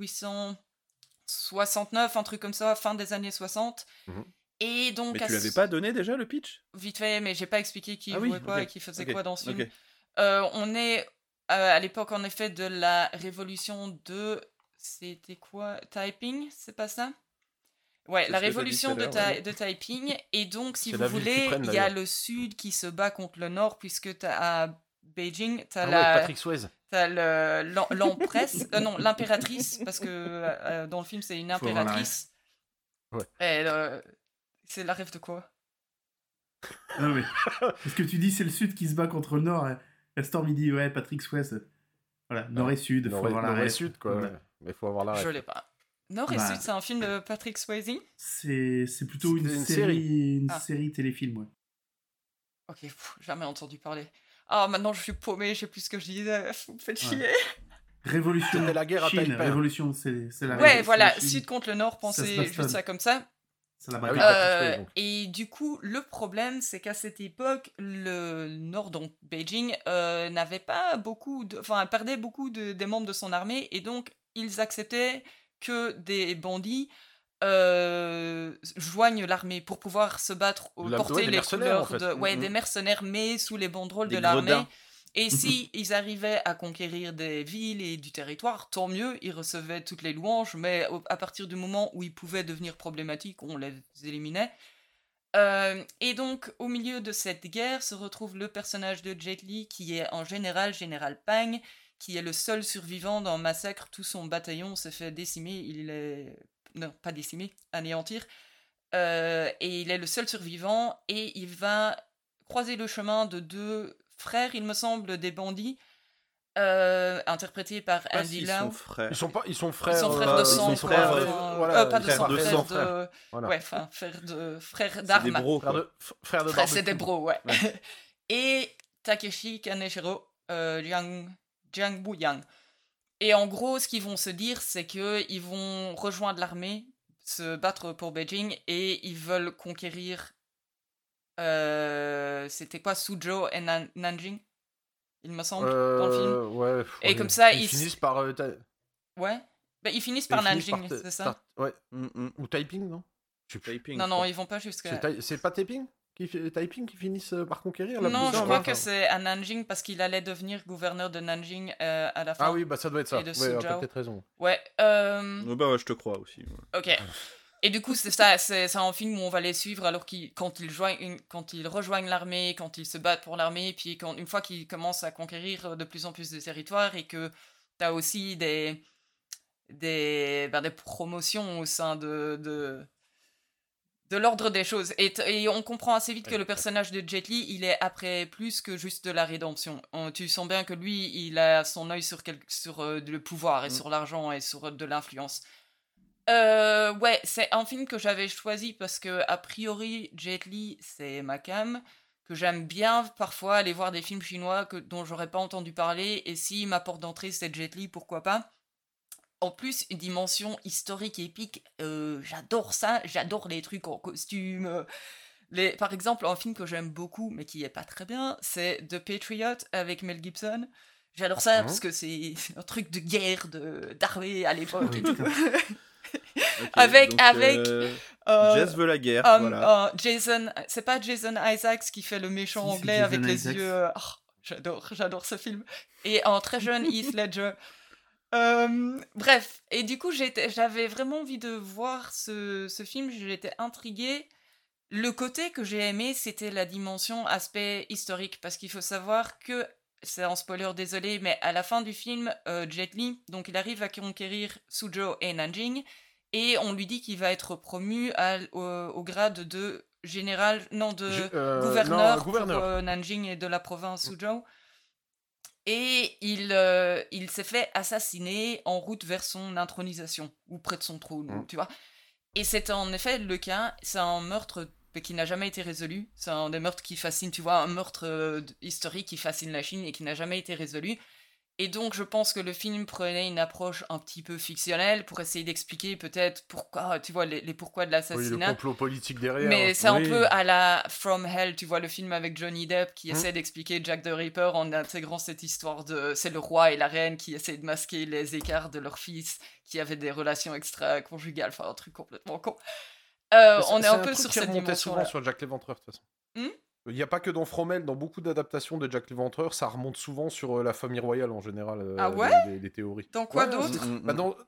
1869, un truc comme ça, fin des années 60. Mhm. Et donc... Mais tu l'avais pas donné déjà, le pitch? Vite fait, mais j'ai pas expliqué qui Ah oui, jouait quoi ok. et qui faisait Ok, quoi dans ce film. ok. On est à l'époque, en effet, de la révolution de... C'était quoi? Taiping? C'est pas ça? Ouais, C'est la ce que t'as dit révolution tout à de, l'heure, ouais. de Taiping. Et donc, si C'est vous la ville voulez, suprême, il y a d'ailleurs. le sud qui se bat contre le nord, puisque à Beijing, t'as Ah ouais, la... Patrick Swayze. T'as l'empresse, non, l'impératrice, parce que dans le film, c'est une Faut avoir la impératrice. Ouais. Et c'est la rêve de quoi? Non, mais parce que tu dis c'est le sud qui se bat contre le nord. Hein. Et Storm il dit ouais Patrick Swayze. Voilà, nord et sud, faut avoir la Nord et ref. sud, quoi. Voilà. Ouais. Mais faut avoir la Je ref. l'ai pas. Nord et Bah. Sud, c'est un film de Patrick Swayze? C'est plutôt C'était une une série, Ah. série téléfilm, ouais. Ok, jamais entendu parler. Ah, maintenant je suis paumé, je sais plus ce que je disais, vous me faites chier. Révolution. C'était la guerre à Chine, Taipei. Révolution, c'est la Ouais, révolution voilà, Chine. Sud contre le Nord, Ça se pensez bastonne. juste ça comme ça. C'est la Ah oui, bataille. Patrick Swayze, donc. Et du coup, le problème, c'est qu'à cette époque, le Nord, donc Beijing, n'avait pas beaucoup de... Enfin, perdait beaucoup des membres de son armée, et donc ils acceptaient que des bandits joignent l'armée pour pouvoir se battre, porter des les mercenaires, couleurs en fait. des mercenaires, mais sous les banderoles Des de l'armée. gredins. Et si ils arrivaient à conquérir des villes et du territoire, tant mieux, ils recevaient toutes les louanges, mais à partir du moment où ils pouvaient devenir problématiques, on les éliminait. Et donc, au milieu de cette guerre, se retrouve le personnage de Jet Li, qui est en général Pang, qui est le seul survivant d'un massacre. Tout son bataillon s'est fait décimer, non, pas décimer, anéantir. Et il est le seul survivant, et il va croiser le chemin de 2 frères, il me semble, des bandits, interprétés par Andy Lau. Ils sont frères. Ils sont frères de sang, ils sont frères, pas de sang, de frères sang, de... Voilà. Ouais, enfin, frères C'est des d'armes. bros, quoi. Frères de Frère, c'est barbecue. des bros, ouais. Et Takeshi Kaneshiro, Jiang Buyang. Et en gros, ce qu'ils vont se dire, c'est qu'ils vont rejoindre l'armée, se battre pour Beijing, et ils veulent conquérir... c'était quoi, Suzhou et Nanjing, il me semble, dans le film. Ouais. Et comme ça, ils finissent par... Ouais. Bah, ils finissent par Nanjing, c'est ça? Ouais. Ou Taiping, non? Typing, Non, ils vont pas jusqu'à... C'est pas Taiping qui finissent par conquérir Non, je crois que c'est à Nanjing, parce qu'il allait devenir gouverneur de Nanjing à la fin. Ah oui, bah ça doit être ça. Et de Ouais, Suzhou. t'as peut-être raison. Ouais, Bah ouais, je te crois aussi. Ouais. ok. Et du coup, c'est ça, c'est un film où on va les suivre alors quand ils rejoignent l'armée, quand ils se battent pour l'armée, puis une fois qu'ils commencent à conquérir de plus en plus de territoires, et que t'as aussi des promotions au sein de l'ordre des choses. Et on comprend assez vite que le personnage de Jet Li, il est après plus que juste de la rédemption. Tu sens bien que lui, il a son œil sur le pouvoir, et sur l'argent, et sur de l'influence. Ouais, c'est un film que j'avais choisi parce que, a priori, Jet Li, c'est ma cam, que j'aime bien parfois aller voir des films chinois dont j'aurais pas entendu parler, et si ma porte d'entrée c'est Jet Li, pourquoi pas. En plus, une dimension historique et épique, j'adore ça, j'adore les trucs en costume. Par exemple, un film que j'aime beaucoup, mais qui est pas très bien, c'est The Patriot avec Mel Gibson. J'adore ça parce que c'est un truc de guerre, d'armée à l'époque et tout. Okay, avec Jess veut la guerre, voilà. Jason, c'est pas Jason Isaacs qui fait le méchant anglais avec les yeux. J'adore ce film. Et un très jeune Heath Ledger. Bref, et du coup j'avais vraiment envie de voir ce film, j'étais intriguée. Le côté que j'ai aimé, c'était la dimension aspect historique, parce qu'il faut savoir que, c'est un spoiler, désolé, mais à la fin du film, Jet Li, donc il arrive à conquérir Suzhou et Nanjing, et on lui dit qu'il va être promu au grade de gouverneur pour Nanjing et de la province Suzhou. Et il s'est fait assassiner en route vers son intronisation, ou près de son trône, tu vois. Et c'est en effet le cas, c'est un meurtre qui n'a jamais été résolu, c'est un des meurtres qui fascine, tu vois, un meurtre historique qui fascine la Chine et qui n'a jamais été résolu. Et donc je pense que le film prenait une approche un petit peu fictionnelle pour essayer d'expliquer peut-être pourquoi, tu vois, les pourquoi de l'assassinat. Oui, le complot politique derrière. Mais c'est un peu à la From Hell, tu vois, le film avec Johnny Depp qui essaie d'expliquer Jack the Ripper en intégrant cette histoire c'est le roi et la reine qui essaient de masquer les écarts de leur fils qui avaient des relations extra-conjugales, enfin un truc complètement con. On est un peu sur cette dimension-là. Souvent sur Jack l'Éventreur, de toute façon. Il n'y a pas que dans From Hell, dans beaucoup d'adaptations de Jack l'Éventreur, ça remonte souvent sur la famille royale en général. Ah ouais, les théories. Dans quoi d'autre? Bah dans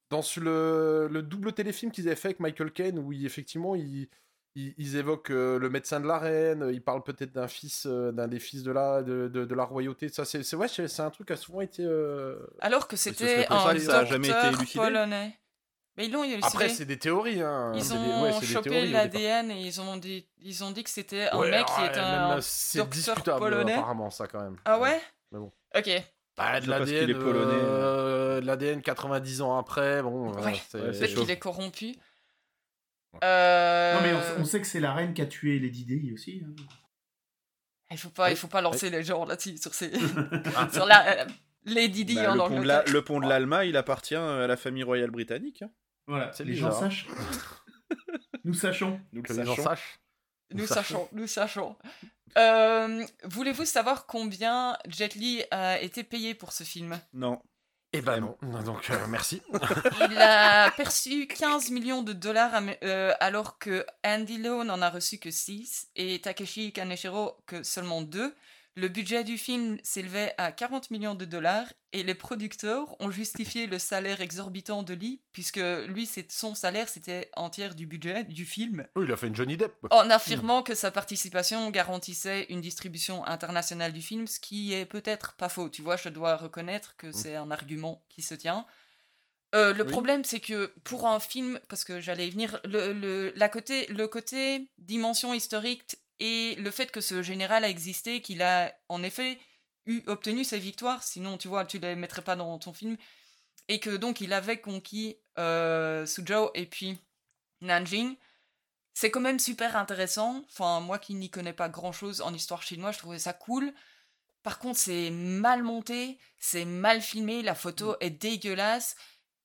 le double téléfilm qu'ils avaient fait avec Michael Caine, où effectivement ils évoquent le médecin de la reine, ils parlent peut-être d'un des fils de la royauté. Ça, c'est un truc qui a souvent été. Alors que c'était un docteur polonais. Mais ils l'ont élucidé. Après, c'est des théories. Hein. Ils ont chopé l'ADN et ils ont dit que c'était un mec qui était un c'est docteur discutable, polonais. Apparemment, ça quand même. Ah ouais? Mais bon. Ok. Bah, de l'ADN, l'ADN 90 ans après, bon. Peut-être qu'il est corrompu. Non, mais on sait que c'est la reine qui a tué Lady Di aussi. Hein. Il faut pas lancer les gens là-dessus sur sur la Lady Di en Angleterre. Le pont de l'Alma, il appartient à la famille royale britannique. Hein. Voilà, les gens sachent. Nous sachons. Nous sachons. Voulez-vous savoir combien Jet Li a été payé pour ce film? Non. Eh ben non, donc merci. Il a perçu 15 millions de dollars alors que Andy Lau n'en a reçu que 6 et Takeshi Kaneshiro que seulement 2. Le budget du film s'élevait à 40 millions de dollars et les producteurs ont justifié le salaire exorbitant de Lee, puisque lui, son salaire, c'était entier du budget du film, Oui, il a fait une Johnny Depp. en affirmant que sa participation garantissait une distribution internationale du film, ce qui est peut-être pas faux. Tu vois, je dois reconnaître que c'est un argument qui se tient. Le problème, c'est que pour un film, parce que j'allais y venir, le côté dimension historique et le fait que ce général a existé, qu'il a en effet obtenu ses victoires, sinon tu vois, tu les mettrais pas dans ton film, et que donc il avait conquis Suzhou et puis Nanjing, c'est quand même super intéressant. Enfin, moi qui n'y connais pas grand chose en histoire chinoise, je trouvais ça cool. Par contre, c'est mal monté, c'est mal filmé, la photo est dégueulasse.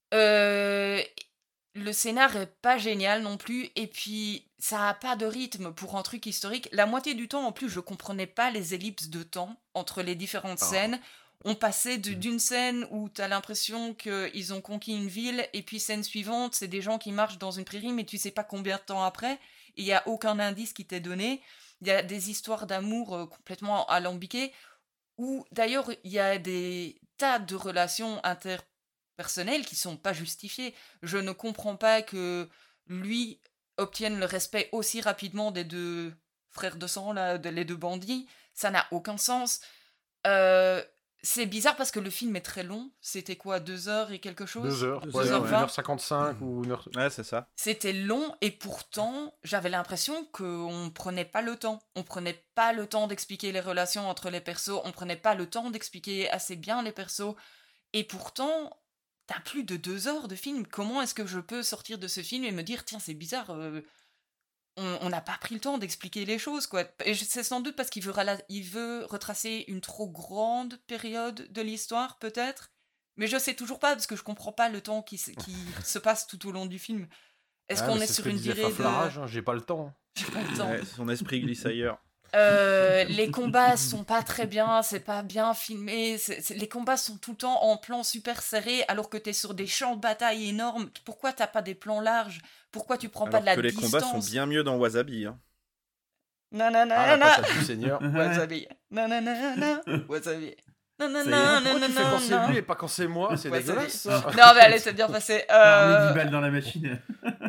Le scénar est pas génial non plus, et puis ça a pas de rythme pour un truc historique. La moitié du temps, en plus, je comprenais pas les ellipses de temps entre les différentes scènes. On passait d'une scène où t'as l'impression qu'ils ont conquis une ville, et puis scène suivante, c'est des gens qui marchent dans une prairie, mais tu sais pas combien de temps après, et il y a aucun indice qui t'est donné. Il y a des histoires d'amour complètement alambiquées, où d'ailleurs il y a des tas de relations interpersonnelles qui sont pas justifiées. Je ne comprends pas que lui obtienne le respect aussi rapidement des deux frères de sang, là, les deux bandits. Ça n'a aucun sens. C'est bizarre parce que le film est très long. C'était quoi, 2 heures et quelque chose 2 heures, 2h20. 1h55 ou 1h... Ouais, c'est ça. C'était long et pourtant, j'avais l'impression qu'on prenait pas le temps. On prenait pas le temps d'expliquer les relations entre les persos, on prenait pas le temps d'expliquer assez bien les persos. Et pourtant, t'as plus de 2 heures de film. Comment est-ce que je peux sortir de ce film et me dire, tiens, c'est bizarre, on n'a pas pris le temps d'expliquer les choses, quoi. Et c'est sans doute parce qu'il veut retracer une trop grande période de l'histoire, peut-être. Mais je sais toujours pas, parce que je comprends pas le temps qui se passe tout au long du film. Est-ce qu'on est sur une durée de... J'ai pas le temps. J'ai pas le temps. Ouais, son esprit glisse ailleurs. Les combats sont pas très bien, c'est pas bien filmé, les combats sont tout le temps en plan super serré alors que t'es sur des champs de bataille énormes. Pourquoi t'as pas des plans larges? Pourquoi tu prends pas de la distance? Les combats sont bien mieux dans Wasabi. Hein. Nanana, la passage du Seigneur. Wasabi. Nanana, Wasabi. Pourquoi tu fais quand c'est lui et pas quand c'est moi? C'est dégueulasse, ça. Non, mais allez, c'est bien passé. On met 10 balles dans la machine.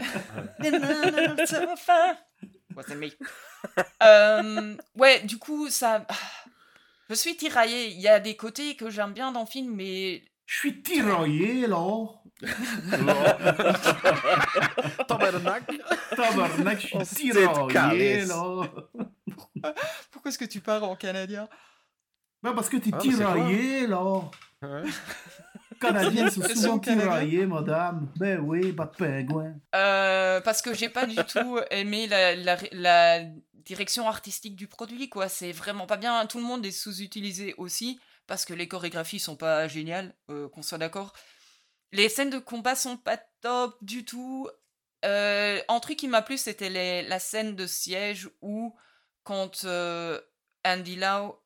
Wasabi. Ouais, du coup, ça... Je suis tiraillée. Il y a des côtés que j'aime bien dans le film, mais... Je suis tiraillé, là. Tabarnak, je suis tiraillé, là. Pourquoi est-ce que tu parles en canadien? Ben parce que t'es tiraillé, là. Ouais. Canadiens sont souvent tiraillés, madame. Ben oui, pas de pingouin. Parce que j'ai pas du tout aimé la direction artistique du produit, quoi. C'est vraiment pas bien. Tout le monde est sous-utilisé aussi, parce que les chorégraphies sont pas géniales, qu'on soit d'accord. Les scènes de combat sont pas top du tout. Un truc qui m'a plu, c'était la scène de siège où, quand Andy Lau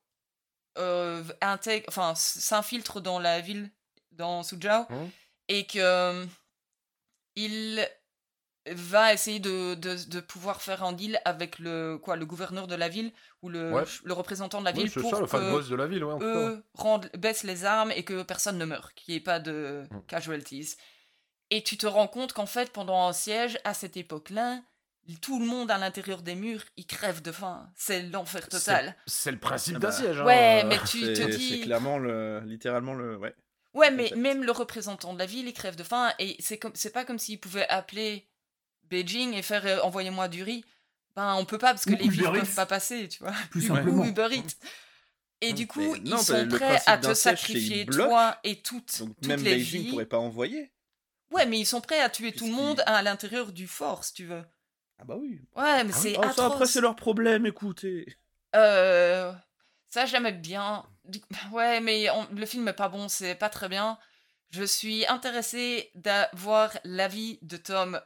s'infiltre dans la ville, dans Suzhou, et que il va essayer de pouvoir faire un deal avec le gouverneur de la ville ou le représentant de la ville pour ça, le fan boss de la ville, baissent les armes et que personne ne meurt, qu'il n'y ait pas de casualties. Et tu te rends compte qu'en fait, pendant un siège, à cette époque-là, tout le monde à l'intérieur des murs, il crève de faim. C'est l'enfer total. C'est le principe d'un siège. Ouais, mais tu te dis... C'est clairement, littéralement le... Ouais, mais même le représentant de la ville, il crève de faim. Et c'est pas comme s'il pouvait appeler Beijing et faire envoyez-moi du riz. Ben, on peut pas parce que les villes peuvent pas passer, tu vois. Plus simplement. Ou Uber Eats. Et du coup, ils sont prêts à te sacrifier, toi et toutes même les Beijing vies. pourrait pas envoyer. Ouais, mais ils sont prêts à tuer tout le monde à l'intérieur du fort, si tu veux. Ah bah oui. Ouais, mais c'est atroce. Ça, après, c'est leur problème, écoutez. Ça, j'aimais bien. Ouais, mais le film est pas bon, c'est pas très bien. Je suis intéressée d'avoir l'avis de Tom.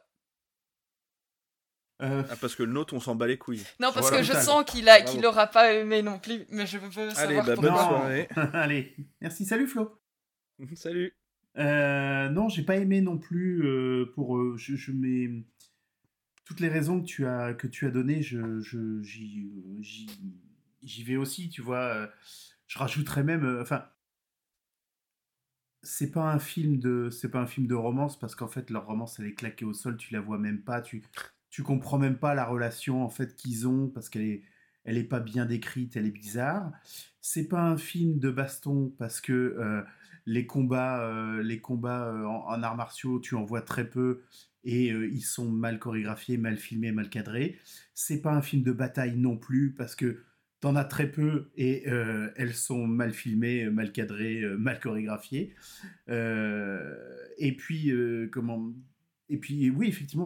Parce que le nôtre, on s'en bat les couilles. Non, parce que je sens qu'il aura pas aimé non plus, mais je veux savoir pourquoi. Bonne soirée. Allez, merci, salut Flo. Salut. Non, j'ai pas aimé non plus. Je mets toutes les raisons que tu as données. j'y vais aussi, tu vois. Je rajouterais même, enfin, c'est pas un film de romance parce qu'en fait leur romance elle est claquée au sol, tu la vois même pas, tu comprends même pas la relation en fait qu'ils ont parce elle est pas bien décrite, elle est bizarre. C'est pas un film de baston parce que les combats en arts martiaux, tu en vois très peu et ils sont mal chorégraphiés, mal filmés, mal cadrés. C'est pas un film de bataille non plus parce que t'en as très peu et elles sont mal filmées, mal cadrées, mal chorégraphiées. Et puis oui, effectivement,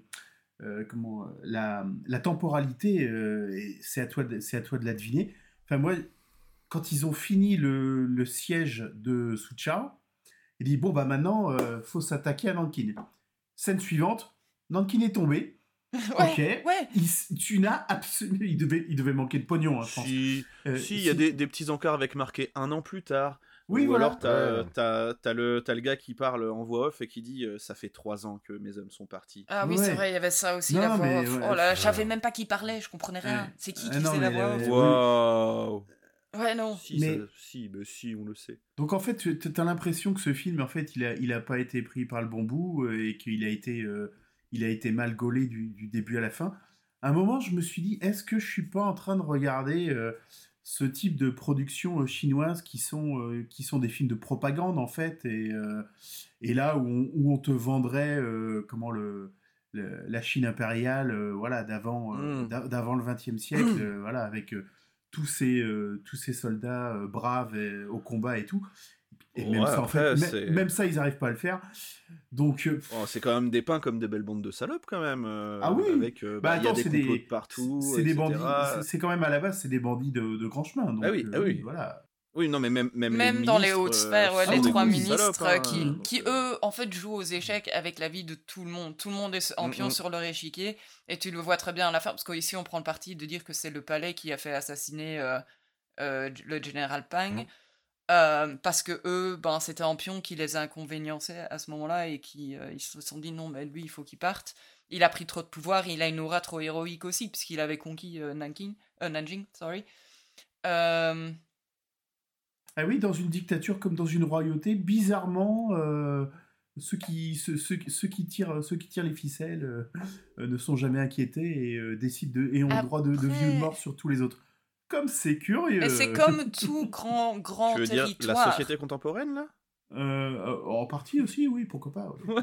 la temporalité, c'est à toi de la deviner. Enfin, moi, quand ils ont fini le siège de Suchao, il dit bon bah maintenant faut s'attaquer à Nankin. Scène suivante, Nankin est tombé. Ok. Ouais. Tu n'as absolument. Il devait manquer de pognon, hein, je pense. Si, il y a des petits encarts avec marqué 1 an plus tard. Oui, Ou voilà. alors t'as le gars qui parle en voix off et qui dit ça fait 3 ans que mes hommes sont partis. Ah oui, Ouais. c'est vrai, il y avait ça aussi, Non, la voix mais off. ouais, Oh là, je savais même pas qui parlait, je comprenais rien. Ouais. C'est qui Non, faisait la mais voix off? Waouh. Ouais, non. Si, on le sait. Donc en fait, tu as l'impression que ce film, en fait, il a pas été pris par le bon bout et qu'il a été mal gaulé du début à la fin. À un moment, je me suis dit, est-ce que je suis pas en train de regarder ce type de production chinoise qui sont des films de propagande en fait, et là où on te vendrait la Chine impériale, voilà, d'avant le XXe siècle, voilà, avec tous ces soldats braves au combat et tout. Et même ça, après, en fait, même ça, ils n'arrivent pas à le faire. Donc, c'est quand même dépeint comme des belles bandes de salopes quand même. Ah oui. Avec, Bah il y a attends, des c'est complots de partout. c'est des etc. bandits. C'est quand même à la base, c'est des bandits de grand chemin. Donc, oui. voilà. Oui, non, mais même Même dans les hautes sphères, ouais, sont les des trois grosses ministres salopes, hein. qui, eux, en fait, jouent aux échecs avec la vie de tout le monde. Tout le monde est en pion sur leur échiquier, et tu le vois très bien à la fin, parce qu'ici, on prend le parti de dire que c'est le palais qui a fait assassiner le général Pang, parce que eux, ben, c'était un pion qui les a inconvéniencés à ce moment-là, et qui ils se sont dit, non, mais lui, il faut qu'il parte. Il a pris trop de pouvoir, il a une aura trop héroïque aussi, puisqu'il avait conquis Nanjing, sorry. Ah oui, dans une dictature comme dans une royauté, bizarrement, ceux qui tirent les ficelles ne sont jamais inquiétés et décident et ont le droit de vie ou de mort sur tous les autres. Comme c'est curieux. Mais c'est comme tout grand Tu veux dire territoire. la société contemporaine là? En partie aussi, oui, pourquoi pas. Ouais.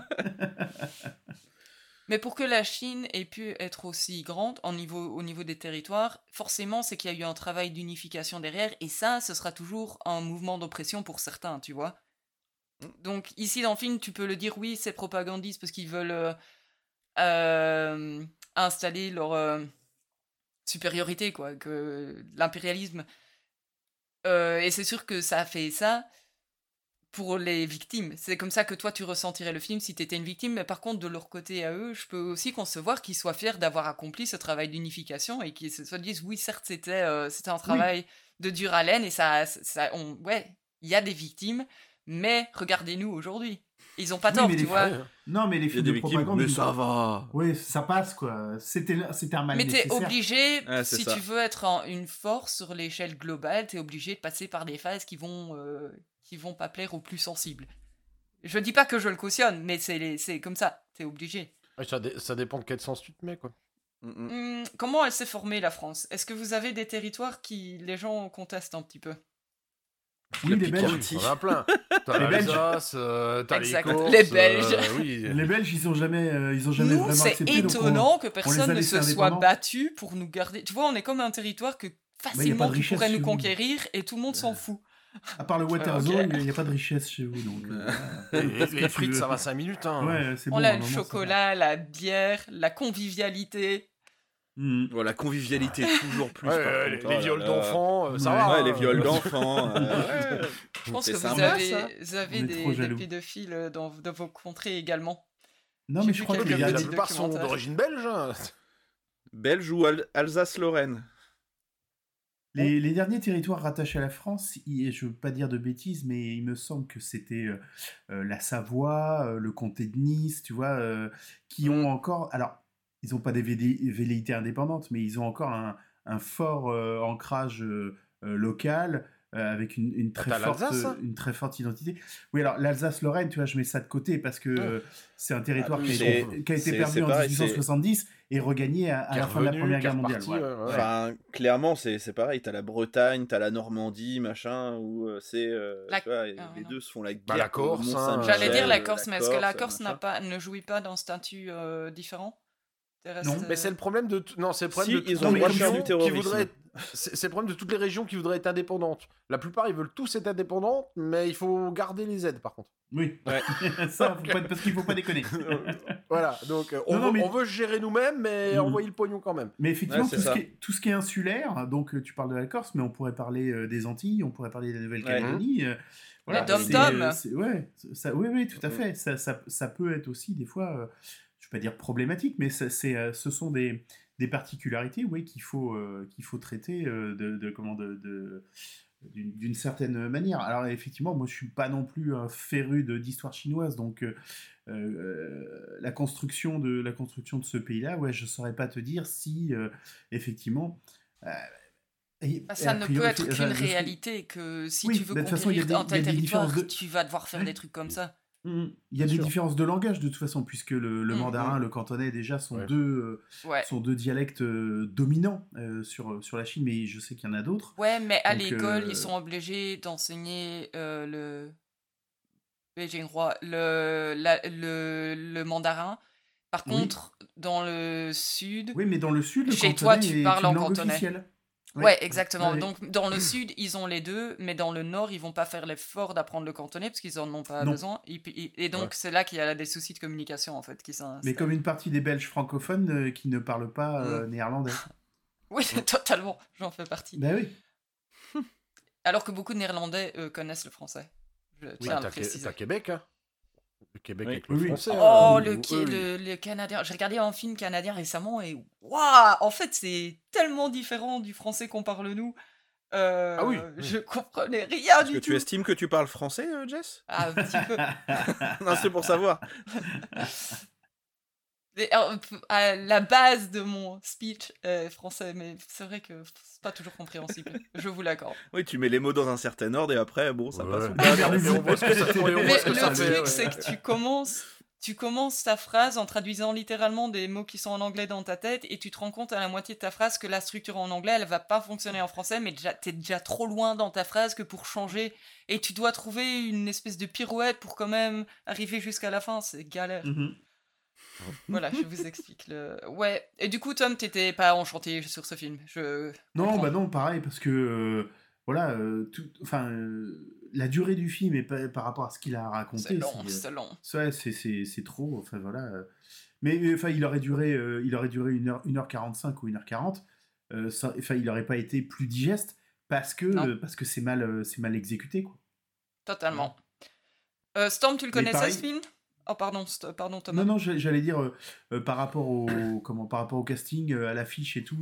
Mais pour que la Chine ait pu être aussi grande au niveau des territoires, forcément, c'est qu'il y a eu un travail d'unification derrière, et ça, ce sera toujours un mouvement d'oppression pour certains, tu vois. Donc, ici, dans le film, tu peux le dire, oui, c'est propagandiste, parce qu'ils veulent installer leur supériorité, quoi, que l'impérialisme. Et c'est sûr que ça a fait ça pour les victimes. C'est comme ça que toi, tu ressentirais le film si tu étais une victime, mais par contre, de leur côté à eux, je peux aussi concevoir qu'ils soient fiers d'avoir accompli ce travail d'unification et qu'ils se disent, oui, certes, c'était un travail de dure haleine, et il y a des victimes, mais regardez-nous aujourd'hui. Ils ont pas tort, tu vois. Non, mais les films de propagande... Mais ça va. Oui, ça passe, quoi. C'était un mal nécessaire. Mais t'es obligé, si ça. tu veux être une force sur l'échelle globale, t'es obligé de passer par des phases qui vont pas plaire aux plus sensibles. Je dis pas que je le cautionne, mais c'est comme ça, t'es obligé. Ouais, ça dépend de quel sens tu te mets, quoi. Comment elle s'est formée, la France? Est-ce que vous avez des territoires qui les gens contestent un petit peu? Oui, les Belges. T'en as plein. T'as Les Belges. l'Alsace, t'as les Exact. Corses, Les Belges. oui. Les Belges, ils ont jamais Nous, vraiment c'est accepté. donc étonnant que on les personne a ne laissés se soit indépendants. battu pour nous garder. Tu vois, on est comme un territoire que y a facilement pas de tu richesse pourrais chez nous vous. conquérir, et tout le monde s'en fout. À part le Waterloo, Ok. il n'y a pas de richesse chez vous. Donc, Les frites, ça va 5 minutes. Hein. Ouais, c'est bon. On à a un le moment, ça chocolat, la bière, la convivialité. va. Voilà, convivialité toujours plus. Ouais, par les contre. Oh là viols là. d'enfants, ça Ouais, va. Ouais, hein. les viols d'enfants. Ouais. Je pense C'est que sympa, vous avez On est trop des jaloux. pédophiles dans vos contrées également. Non, J'ai mais vu je crois quelques qu'il y a La petits des... plupart sont documentaires. d'origine belge. hein. Belge ou Alsace-Lorraine? Les derniers territoires rattachés à la France, je ne veux pas dire de bêtises, mais il me semble que c'était la Savoie, le comté de Nice, tu vois, qui ont encore... Alors, ils n'ont pas des velléités indépendantes, mais ils ont encore un un fort ancrage local. Avec une très forte identité. Oui, alors l'Alsace-Lorraine, tu vois, je mets ça de côté parce que c'est un territoire qui a été perdu en 1870 et regagné à la fin de la Première Guerre mondiale. Enfin, clairement, c'est pareil. T'as la Bretagne, t'as la Normandie, machin, où tu vois, les deux se font la guerre. La Corse. J'allais dire la Corse, mais est-ce que la Corse ne jouit pas d'un statut différent? Non, mais c'est le problème de c'est le problème de ils ont le droit de faire du terrorisme. C'est le problème de toutes les régions qui voudraient être indépendantes. La plupart, ils veulent tous être indépendants, mais il faut garder les aides, par contre. Oui, ça, parce qu'il faut pas déconner. Voilà, donc on veut gérer nous-mêmes, mais envoyer le pognon quand même. Mais effectivement, tout ce qui est insulaire, donc tu parles de la Corse, mais on pourrait parler des Antilles, on pourrait parler de la Nouvelle-Calédonie. Voilà, les dom-tom. Oui, tout à fait. Ça peut être aussi, des fois, je ne vais pas dire problématique, mais ce sont des particularités qu'il faut traiter d'une certaine manière. Alors effectivement, moi je suis pas non plus un féru d'histoire chinoise, donc la construction de ce pays-là, je saurais pas te dire si effectivement. Ça ne peut être qu'une réalité que si tu veux conquérir un tel territoire, tu vas devoir faire des trucs comme ça. Il y a des différences de langage de toute façon, puisque le mandarin, le cantonais déjà sont deux dialectes dominants sur la Chine, mais je sais qu'il y en a d'autres. Ouais, mais à l'école, ils sont obligés d'enseigner le Beijinghua, le mandarin. Par contre, dans le sud... Oui, mais dans le sud, le chez cantonais toi, tu parles en cantonais. Officielle. Ouais, exactement. Ouais. Donc, dans le sud, ils ont les deux, mais dans le nord, ils vont pas faire l'effort d'apprendre le cantonais parce qu'ils en ont pas besoin. Et donc, c'est là qu'il y a des soucis de communication, en fait, qui s'installent. Mais comme une partie des Belges francophones qui ne parlent pas néerlandais. Oui, totalement. J'en fais partie. Ben oui. Alors que beaucoup de Néerlandais connaissent le français. Je tiens à le préciser. T'as Québec, hein. Le Québec avec le français. Oh, le Canadien. J'ai regardé un film canadien récemment et waouh, en fait, c'est tellement différent du français qu'on parle nous. Je comprenais rien du tout. Est-ce que tu estimes que tu parles français, Jess ? Ah, un petit peu. Non, c'est pour savoir. À la base de mon speech français, mais c'est vrai que c'est pas toujours compréhensible. Je vous l'accorde. Oui, tu mets les mots dans un certain ordre et après, bon, ça passe. Mais le truc, c'est que tu commences ta phrase en traduisant littéralement des mots qui sont en anglais dans ta tête et tu te rends compte à la moitié de ta phrase que la structure en anglais, elle va pas fonctionner en français, mais t'es déjà trop loin dans ta phrase que pour changer. Et tu dois trouver une espèce de pirouette pour quand même arriver jusqu'à la fin. C'est galère. Voilà, je vous explique Ouais, et du coup, Tom, t'étais pas enchanté sur ce film. Non, pareil, parce que la durée du film et par rapport à ce qu'il a raconté, c'est long. C'est trop. Enfin voilà. Mais enfin, il aurait duré 1h45 ou 1h40. Il aurait pas été plus digeste parce que c'est mal exécuté, quoi. Totalement. Storm, tu le connaissais ce film ? Oh pardon Thomas. Non, j'allais dire par rapport au casting, à l'affiche et tout,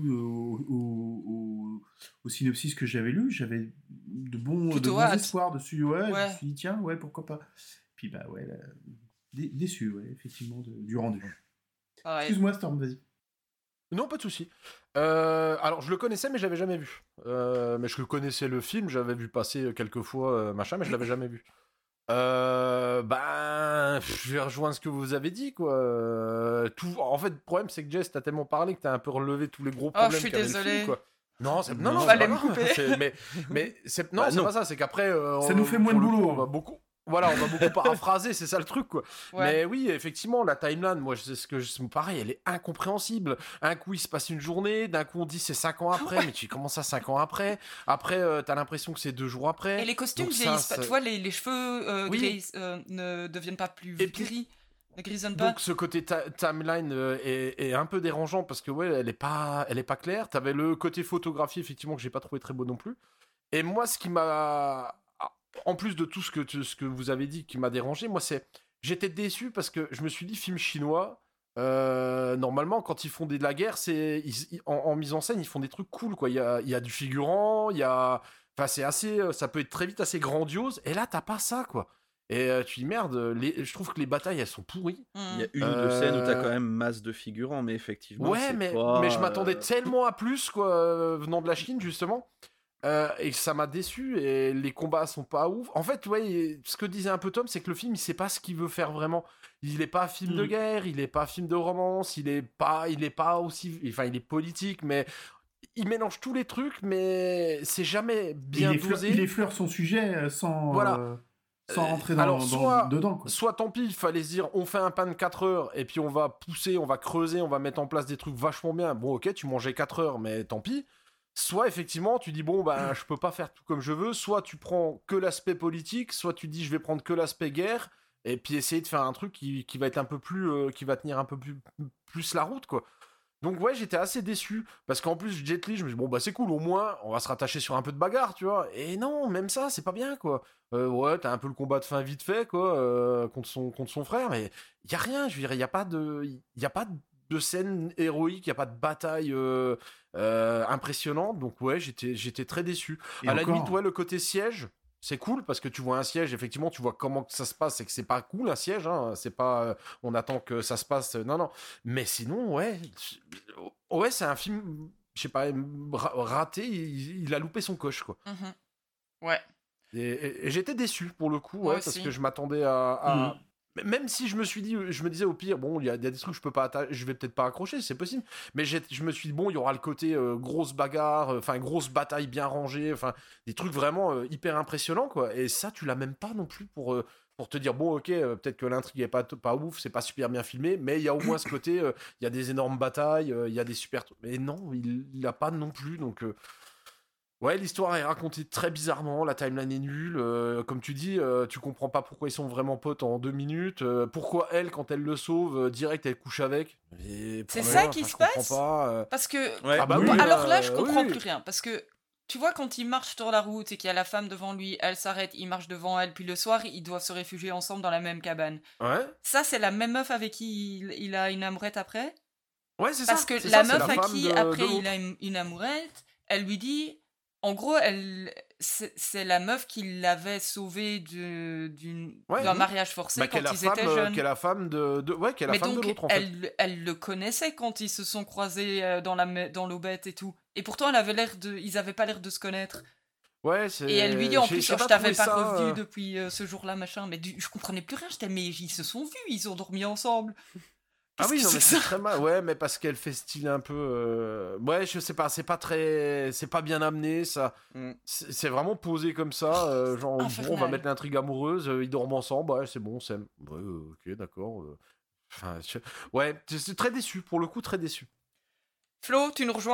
au synopsis que j'avais lu, j'avais de bons espoirs dessus. Ouais. Je me suis dit tiens, pourquoi pas. Puis déçu, effectivement, du rendu. Excuse-moi, Storm, vas-y. Non, pas de souci. Alors, je le connaissais, mais je l'avais jamais vu. Mais je connaissais le film, j'avais vu passer quelques fois, mais je l'avais jamais vu. Je vais rejoindre ce que vous avez dit, quoi. En fait, le problème, c'est que Jess, t'as tellement parlé que t'as un peu relevé tous les gros problèmes. Je suis désolé. Non, fallait me couper. mais c'est pas ça, c'est qu'après, ça nous fait moins de boulot. On va beaucoup paraphraser, c'est ça le truc, quoi. Ouais. Mais oui, effectivement, la timeline, moi, pareil, elle est incompréhensible. Un coup, il se passe une journée, d'un coup, on dit c'est 5 ans après, mais tu commences à 5 ans après. Après, t'as l'impression que c'est 2 jours après. Et les costumes vieillissent pas. Tu vois, les cheveux ne deviennent pas plus gris. Ne grisonnent pas. Donc, ce côté timeline est un peu dérangeant parce que, elle est pas claire. T'avais le côté photographie, effectivement, que j'ai pas trouvé très beau non plus. Et moi, ce qui m'a... En plus de tout ce que vous avez dit qui m'a dérangé, moi j'étais déçu parce que je me suis dit film chinois, normalement quand ils font de la guerre, en mise en scène ils font des trucs cool, quoi. Il y a du figurant, c'est assez, ça peut être très vite assez grandiose, et là t'as pas ça, quoi. Et tu dis merde, je trouve que les batailles elles sont pourries. Il y a une ou deux scènes où t'as quand même masse de figurants, mais effectivement. Ouais, c'est mais pas, je m'attendais tellement à plus, quoi, venant de la Chine, justement. Et ça m'a déçu, et les combats sont pas ouf. En fait, ouais, ce que disait un peu Tom, c'est que le film, il sait pas ce qu'il veut faire vraiment. Il est pas film de guerre, il est pas film de romance, il est pas aussi... Enfin, il est politique, mais... Il mélange tous les trucs, mais c'est jamais bien dosé. Il effleure son sujet sans... Voilà. Sans rentrer dedans. Quoi. Soit tant pis, il fallait se dire on fait un pain de 4 heures et puis on va pousser, on va creuser, on va mettre en place des trucs vachement bien. Bon, ok, tu mangeais 4 heures, mais tant pis. Soit effectivement, tu dis bon, ben je peux pas faire tout comme je veux. Soit tu prends que l'aspect politique, soit tu dis je vais prendre que l'aspect guerre et puis essayer de faire un truc qui va être un peu plus. Qui va tenir un peu plus la route, quoi. Donc ouais, j'étais assez déçu, parce qu'en plus Jet Li, je me dis bon bah c'est cool, au moins on va se rattacher sur un peu de bagarre, tu vois. Et non, même ça, c'est pas bien, quoi. Ouais, t'as un peu le combat de fin vite fait, quoi, contre son frère, mais y a rien, je dirais, y a pas de scène héroïque, y a pas de bataille impressionnante, donc ouais, j'étais très déçu. Et à la encore... limite, ouais, le côté siège, c'est cool parce que tu vois un siège, effectivement, tu vois comment ça se passe, et que c'est pas cool un siège, hein, c'est pas on attend que ça se passe, non. Mais sinon, ouais, c'est un film, je sais pas, raté, il a loupé son coche, quoi. Ouais. Et j'étais déçu pour le coup, Moi ouais, parce aussi. que je m'attendais à... Même si je me disais au pire, bon, il y a des trucs que je peux pas je vais peut-être pas accrocher, c'est possible. Mais je me suis dit, bon, il y aura le côté grosse bagarre, enfin grosse bataille bien rangée, enfin des trucs vraiment hyper impressionnants, quoi. Et ça, tu l'as même pas non plus pour te dire, bon, ok, peut-être que l'intrigue est pas ouf, c'est pas super bien filmé, mais il y a au moins ce côté, il y a des énormes batailles, il y a des super trucs. Mais non, il a pas non plus, donc... Ouais, l'histoire est racontée très bizarrement, la timeline est nulle, comme tu dis, tu comprends pas pourquoi ils sont vraiment potes en 2 minutes, pourquoi elle, quand elle le sauve, direct elle couche avec. C'est ça qui se passe parce que... Ouais. Ah bah Moi, oui, alors là, je comprends oui. plus rien, parce que tu vois, quand il marche sur la route et qu'il y a la femme devant lui, elle s'arrête, il marche devant elle, puis le soir, ils doivent se réfugier ensemble dans la même cabane. Ouais. Ça, c'est la même meuf avec qui il a une amourette après. Ouais, c'est ça. Parce que c'est la ça, c'est meuf à femme qui, de après, l'autre. il a une amourette, elle lui dit... En gros, c'est la meuf qui l'avait sauvé d'un mariage forcé Bah, quand ils étaient jeunes. Qu'est la femme qu'est la Mais femme donc, de l'autre, en fait. elle le connaissait quand ils se sont croisés dans l'aubette et tout. Et pourtant, ils avaient pas l'air de se connaître. Ouais, c'est... Et elle lui dit en plus, je t'avais pas trouvé revu depuis ce jour-là, machin. Mais je comprenais plus rien. J'étais, mais ils se sont vus, ils ont dormi ensemble. Ah oui, non, mais c'est ça très mal. Ouais, mais parce qu'elle fait style un peu... Ouais, je sais pas, c'est pas bien amené, ça. C'est vraiment posé comme ça, genre, bon, on va mettre l'intrigue amoureuse, ils dorment ensemble, ouais, c'est bon, c'est... Ouais, ok, d'accord. Enfin, ouais, c'est très déçu, pour le coup, très déçu. Flo, tu nous rejoins ?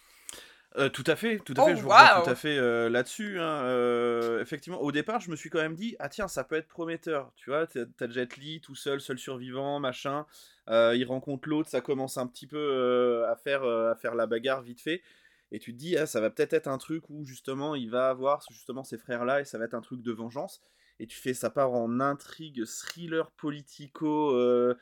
Tout à fait, je vous rejoins tout à fait là-dessus. Effectivement, au départ, je me suis quand même dit, ah tiens, ça peut être prometteur. Tu vois, t'as Jet Li tout seul survivant, machin. Il rencontre l'autre, ça commence un petit peu à faire la bagarre vite fait. Et tu te dis, ah, ça va peut-être être un truc où justement il va avoir justement ces frères-là et ça va être un truc de vengeance. Et tu fais, ça part en intrigue, thriller politico,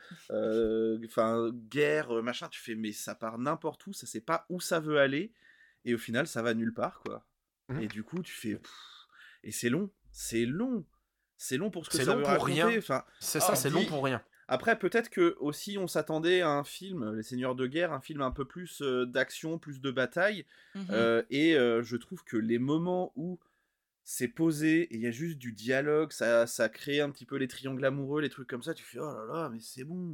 guerre, machin. Tu fais, mais ça part n'importe où, ça sait pas où ça veut aller. Et au final, ça va nulle part, quoi. Et du coup, tu fais... Et c'est long pour ce que ça veut raconter. Rien. Enfin, c'est ça, c'est long pour rien. Après, peut-être que aussi on s'attendait à un film, Les Seigneurs de Guerre, un film un peu plus d'action, plus de bataille. Et je trouve que les moments où c'est posé et il y a juste du dialogue, ça crée un petit peu les triangles amoureux, les trucs comme ça, tu fais, oh là là, mais c'est bon.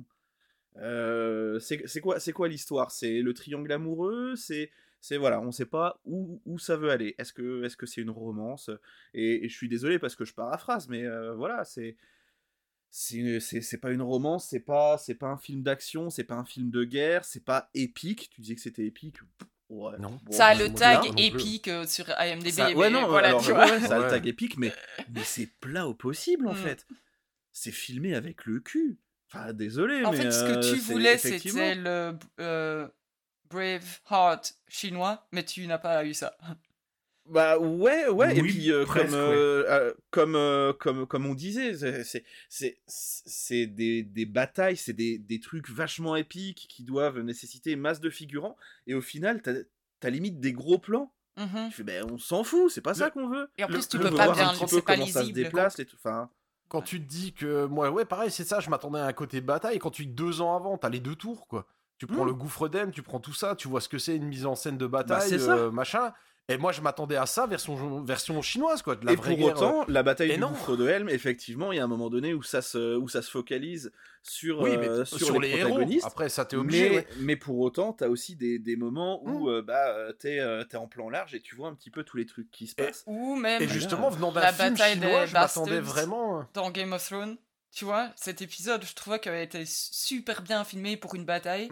C'est quoi l'histoire ? C'est le triangle amoureux ? C'est voilà, on sait pas où ça veut aller. Est-ce que c'est une romance ? Et je suis désolé parce que je paraphrase, mais voilà, c'est pas une romance, c'est pas un film d'action, c'est pas un film de guerre, c'est pas épique. Tu disais que c'était épique. Ouais, non. Bon, ça a le tag épique sur IMDb. Ça, ouais, non, voilà, alors, tu vois. Ça a le tag épique, mais c'est plat au possible en fait. C'est filmé avec le cul. Enfin, désolé, en mais... En fait, ce que tu voulais, c'était le Braveheart chinois, mais tu n'as pas eu ça. Bah ouais, oui, et puis presque, comme on disait, c'est des batailles, c'est des trucs vachement épiques qui doivent nécessiter masse de figurants, et au final, t'as limite des gros plans. Tu fais, on s'en fout, c'est pas ça qu'on veut. Et en plus, tu peux pas bien, c'est pas lisible. Ça se déplace, quand tu te dis que moi, ouais, pareil, c'est ça, je m'attendais à un côté bataille. Quand tu dis 2 ans avant, t'as les 2 tours, quoi. Tu prends le gouffre d'Em, tu prends tout ça, tu vois ce que c'est une mise en scène de bataille, c'est ça. machin. Et moi, je m'attendais à ça, version chinoise, quoi. De la Et vraie pour guerre, autant, la bataille du non. gouffre de Helm, effectivement, il y a un moment donné où ça se focalise sur, oui, mais sur les héros. protagonistes. Après, ça t'es obligé. Mais pour autant, t'as aussi des moments où t'es en plan large et tu vois un petit peu tous les trucs qui se passent. Ou même Et justement, venant d'un la film bataille chinois, des je m'attendais Bastards vraiment. dans Game of Thrones. Tu vois, cet épisode, je trouvais qu'il avait été super bien filmé pour une bataille.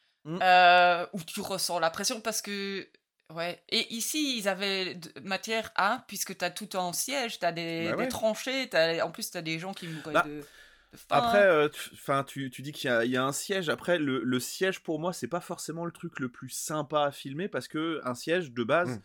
Où tu ressens la pression parce que ouais, et ici ils avaient matière à, puisque t'as tout en siège, t'as des tranchées, en plus t'as des gens qui mouraient de faim. Après tu dis qu'il y a un siège. Après le siège pour moi c'est pas forcément le truc le plus sympa à filmer, parce que un siège de base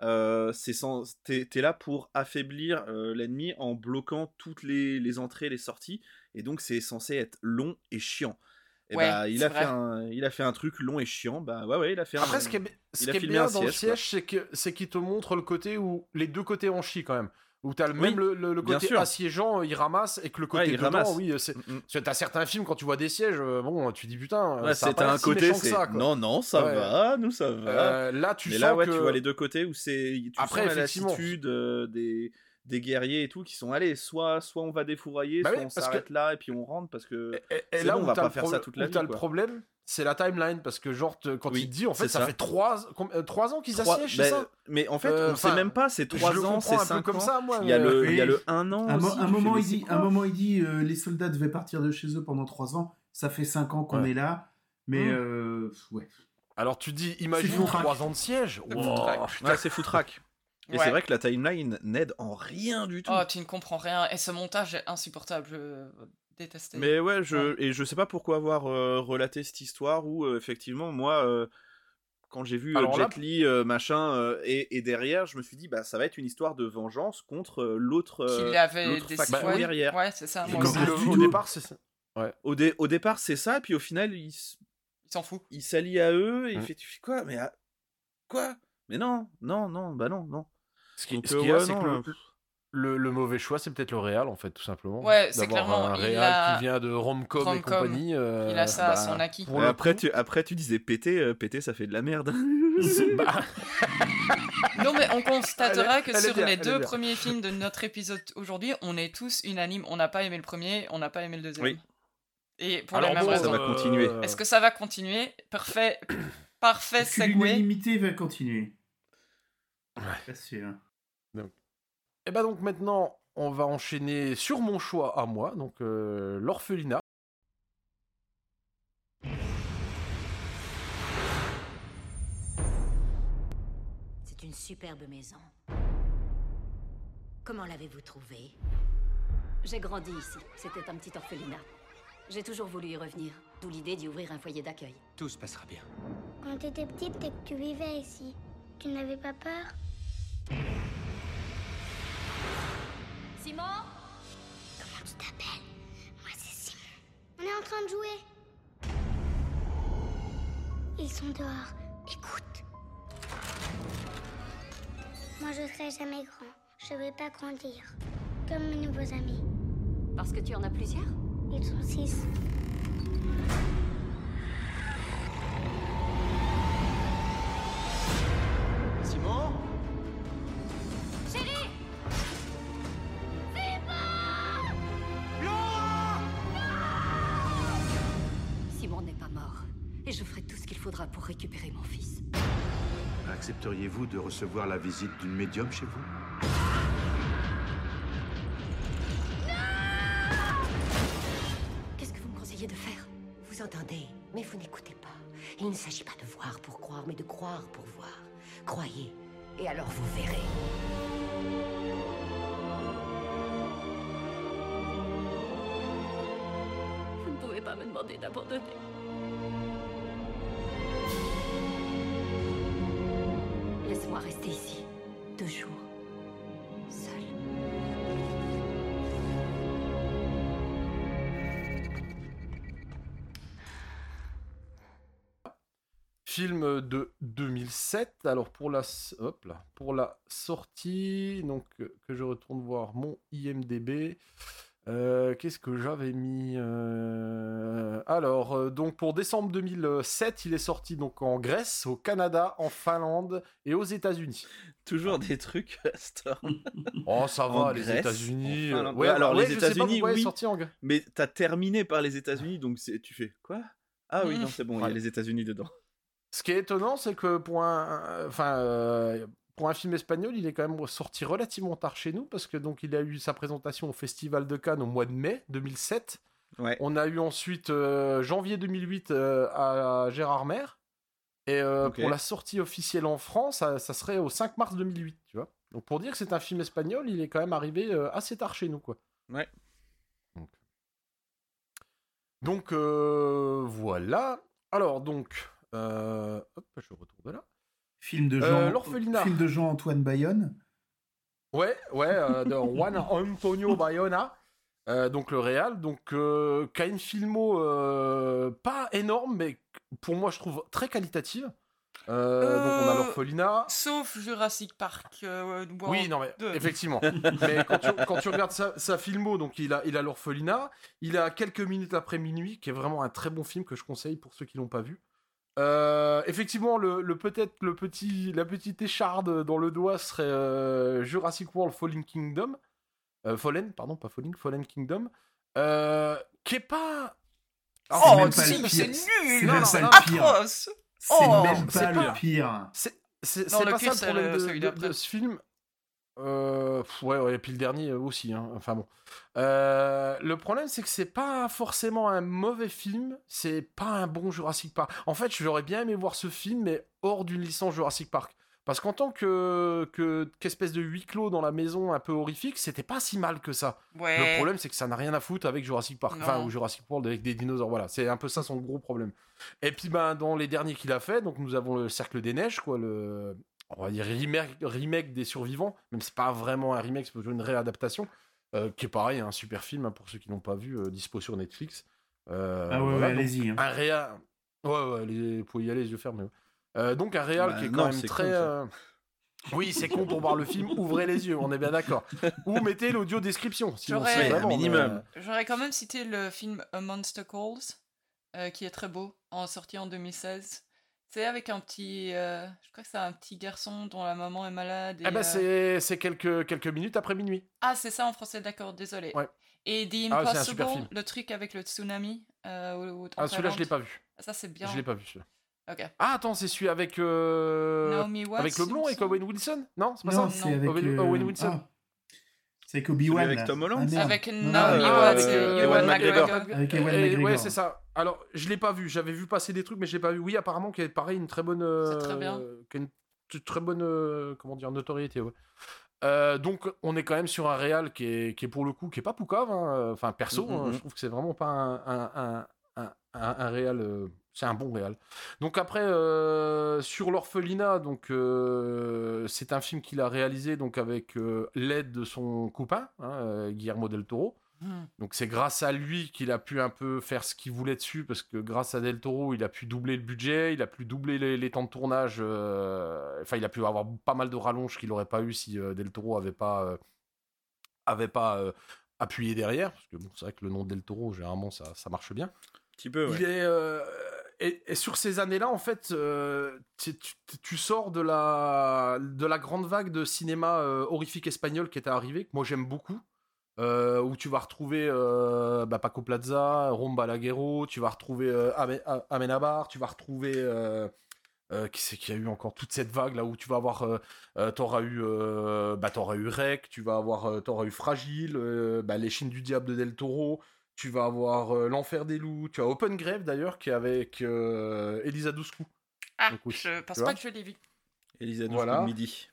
t'es là pour affaiblir l'ennemi en bloquant toutes les entrées, les sorties, et donc c'est censé être long et chiant. Et il a fait un truc long et chiant. Il a fait un. Après, ce qui est bien dans le siège, c'est qu'il te montre le côté où les deux côtés en chient quand même. Où t'as même le côté assiégeant, il ramasse, et que le côté dedans, t'as certains films, quand tu vois des sièges, tu dis putain, ça a pas l'air si méchant que ça, quoi. Non, ça va, nous ça va. Là, tu sens que... tu vois les deux côtés où tu sens la lassitude des guerriers et tout qui sont allés, soit on va défourailler, soit on s'arrête là et puis on rentre, parce que et là on va pas faire ça toute la vie. Le problème, c'est la timeline, parce que genre quand il te dit en fait ça fait 3 ans qu'ils assiègent, c'est ça. Mais en fait on sait même pas, c'est 3 ans, c'est 5 ans comme ça, moi. Il y a le 1 an. Un moment il dit les soldats devaient partir de chez eux pendant 3 ans, ça fait 5 ans qu'on est là, mais ouais. Alors tu dis, imaginons 3 ans de siège. C'est foutraque. Et c'est vrai que la timeline n'aide en rien du tout. Oh, tu ne comprends rien. Et ce montage est insupportable. Je détestais. Mais et je sais pas pourquoi avoir relaté cette histoire où, effectivement, moi, quand j'ai vu Jet Li, et derrière, je me suis dit, ça va être une histoire de vengeance contre l'autre faction guerrière. Ouais, c'est ça. Au départ, c'est ça. Ouais. Au départ, c'est ça, et puis au final, il s'en fout. Il s'allie à eux, et il fait, tu fais quoi? Mais quoi? Mais non. Ce qu'il y a, c'est que le mauvais choix, c'est peut-être le réal, en fait, tout simplement. Ouais, c'est clairement un réal qui vient de Rom-Com et compagnie. Il a ça à son acquis. Après, tu disais péter, ça fait de la merde. Non, mais on constatera que sur les 2 premiers films de notre épisode aujourd'hui, on est tous unanimes. On n'a pas aimé le premier, on n'a pas aimé le deuxième. Oui. Et pour les mêmes raisons. Ça va continuer. Est-ce que ça va continuer? Parfait segue. L'unanimité va continuer. Ouais. Pas sûr. Donc maintenant, on va enchaîner sur mon choix à moi, donc l'orphelinat. C'est une superbe maison. Comment l'avez-vous trouvée? J'ai grandi ici. C'était un petit orphelinat. J'ai toujours voulu y revenir, d'où l'idée d'y ouvrir un foyer d'accueil. Tout se passera bien. Quand t'étais petite et que tu vivais ici, tu n'avais pas peur? Simon? Comment tu t'appelles? Moi c'est Simon. On est en train de jouer. Ils sont dehors. Écoute. Moi je serai jamais grand. Je vais pas grandir. Comme mes nouveaux amis. Parce que tu en as plusieurs? Ils sont 6. Simon? Chérie! Simon n'est pas mort. Et je ferai tout ce qu'il faudra pour récupérer mon fils. Accepteriez-vous de recevoir la visite d'une médium chez vous? Qu'est-ce que vous me conseillez de faire? Vous entendez, mais vous n'écoutez pas. Il ne s'agit pas de voir pour croire, mais de croire pour voir. Croyez, et alors vous verrez. Vous ne pouvez pas me demander d'abandonner. Laisse-moi rester ici, 2 jours, seul. Film de 2007. Alors pour la sortie, donc que je retourne voir mon IMDb. Qu'est-ce que j'avais mis Alors, donc pour décembre 2007, il est sorti donc en Grèce, au Canada, en Finlande et aux États-Unis. Toujours des trucs Storm. Oh, ça En va, les Grèce, États-unis. en Finlande. Ouais, alors ouais, les je sais pas États-Unis, pourquoi il est oui. sorti en Grèce. Mais t'as terminé par les États-Unis, donc tu fais quoi? Ah oui, non, c'est bon, il y a Ouais. les États-Unis dedans. Ce qui est étonnant, c'est que pour un film espagnol, il est quand même sorti relativement tard chez nous, parce que donc il a eu sa présentation au Festival de Cannes au mois de mai 2007. Ouais. On a eu ensuite janvier 2008 à Gérardmer. Et Ok. pour la sortie officielle en France, ça serait au 5 mars 2008, tu vois. Donc pour dire que c'est un film espagnol, il est quand même arrivé assez tard chez nous, quoi. Ouais. Donc voilà. Alors donc, hop, je retourne de là. Film de L'orphelinat. Film de Jean-Antoine Bayonne. Ouais, de Juan Antonio Bayona. Donc le réal, donc qui a une filmo pas énorme, mais pour moi je trouve très qualitative. Donc on a l'orphelinat. Sauf Jurassic Park. World Oui, non mais 2. effectivement. Mais quand tu regardes sa filmo, donc il a l'orphelinat, il a quelques minutes après minuit, qui est vraiment un très bon film que je conseille pour ceux qui l'ont pas vu. Effectivement, la petite écharde dans le doigt serait Jurassic World Fallen Kingdom. Fallen Kingdom. Qui est pas. Oh, même pas si, le pire. c'est C'est nul! même non, pas non, le pire. Atroce! C'est Oh, même pas c'est le pas- pire. C'est Non, le pas pire, ça le c'est problème celui d'après. de ce film. Ouais, et puis le dernier aussi. Hein. Enfin bon. Le problème, c'est que c'est pas forcément un mauvais film. C'est pas un bon Jurassic Park. En fait, j'aurais bien aimé voir ce film, mais hors d'une licence Jurassic Park. Parce qu'en tant qu'espèce de huis clos dans la maison un peu horrifique, c'était pas si mal que ça. Ouais. Le problème, c'est que ça n'a rien à foutre avec Jurassic Park. Non. Enfin, ou Jurassic World avec des dinosaures. Voilà, c'est un peu ça son gros problème. Et puis, dans les derniers qu'il a fait, donc nous avons le Cercle des Neiges, quoi, on va dire remake des Survivants, même si c'est pas vraiment un remake, c'est plutôt une réadaptation, qui est pareil, un super film, hein, pour ceux qui l'ont pas vu, dispo sur Netflix. Ah ouais, voilà, donc, allez-y. Hein. Un réa... Ouais, vous pouvez y aller les yeux fermés. Donc un réal qui est quand non, même c'est très... con, ça. Oui, c'est con pour voir le film, ouvrez les yeux, on est bien d'accord. Ou mettez l'audio description, sinon J'aurais- c'est vraiment... minimum. J'aurais quand même cité le film A Monster Calls, qui est très beau, sorti en 2016. C'est avec un petit... je crois que c'est un petit garçon dont la maman est malade. Et, Eh ben c'est quelques minutes après minuit. Ah, c'est ça en français, d'accord, désolé. Ouais. Et The Ah, c'est un Impossible, super film. le truc avec le tsunami. En Ah, celui-là, je l'ai Thaïlande. pas vu. Ça, c'est bien. Je l'ai pas vu, celui-là. Ok. Ah, attends, c'est celui avec... Naomi Watts, avec le blond, il me avec semble. Owen Wilson? Non, c'est pas Non, ça c'est avec Owen Wilson. ah. C'est avec Obi-Wan. Celui avec là. Tom Holland. Ah, merde. Avec Non, Naomi non, Watts avec, et Ewan Ewan McGregor. McGregor. Avec Ewan Ouais, McGregor. c'est ça. Alors, je l'ai pas vu. J'avais vu passer des trucs, mais je l'ai pas vu. Oui, apparemment, qu'il y a pareil une très bonne... C'est très bien. qui a une très bonne comment dire, notoriété, ouais. Donc on est quand même sur un réal qui est pour le coup qui est pas poucave, hein. Enfin perso, hein, je trouve que c'est vraiment pas un réal, c'est un bon réal. Donc après sur l'orphelinat, donc c'est un film qu'il a réalisé donc avec l'aide de son copain, hein, Guillermo del Toro. Donc c'est grâce à lui qu'il a pu un peu faire ce qu'il voulait dessus, parce que grâce à Del Toro, il a pu doubler le budget, il a pu doubler les temps de tournage, enfin il a pu avoir pas mal de rallonges qu'il n'aurait pas eu si Del Toro avait pas appuyé derrière, parce que bon, c'est vrai que le nom de Del Toro, généralement, ça marche bien. Un petit peu, ouais. Il est, et sur ces années-là, en fait, tu sors de la grande vague de cinéma horrifique espagnol qui était arrivée, que moi j'aime beaucoup. Où tu vas retrouver Paco Plaza, Ron Balaguerro, tu vas retrouver Amenabar, tu vas retrouver qui c'est qu'il y a eu encore toute cette vague là où tu vas avoir t'auras eu Rec, t'auras eu Fragile, Les Chines du Diable de Del Toro, tu vas avoir L'Enfer des Loups, tu as Open Grave d'ailleurs qui est avec Elisa Dushku. Ah, Donc, oui, je pense tu pas vois. que je l'ai vu. Elisa Dushku Voilà. de midi.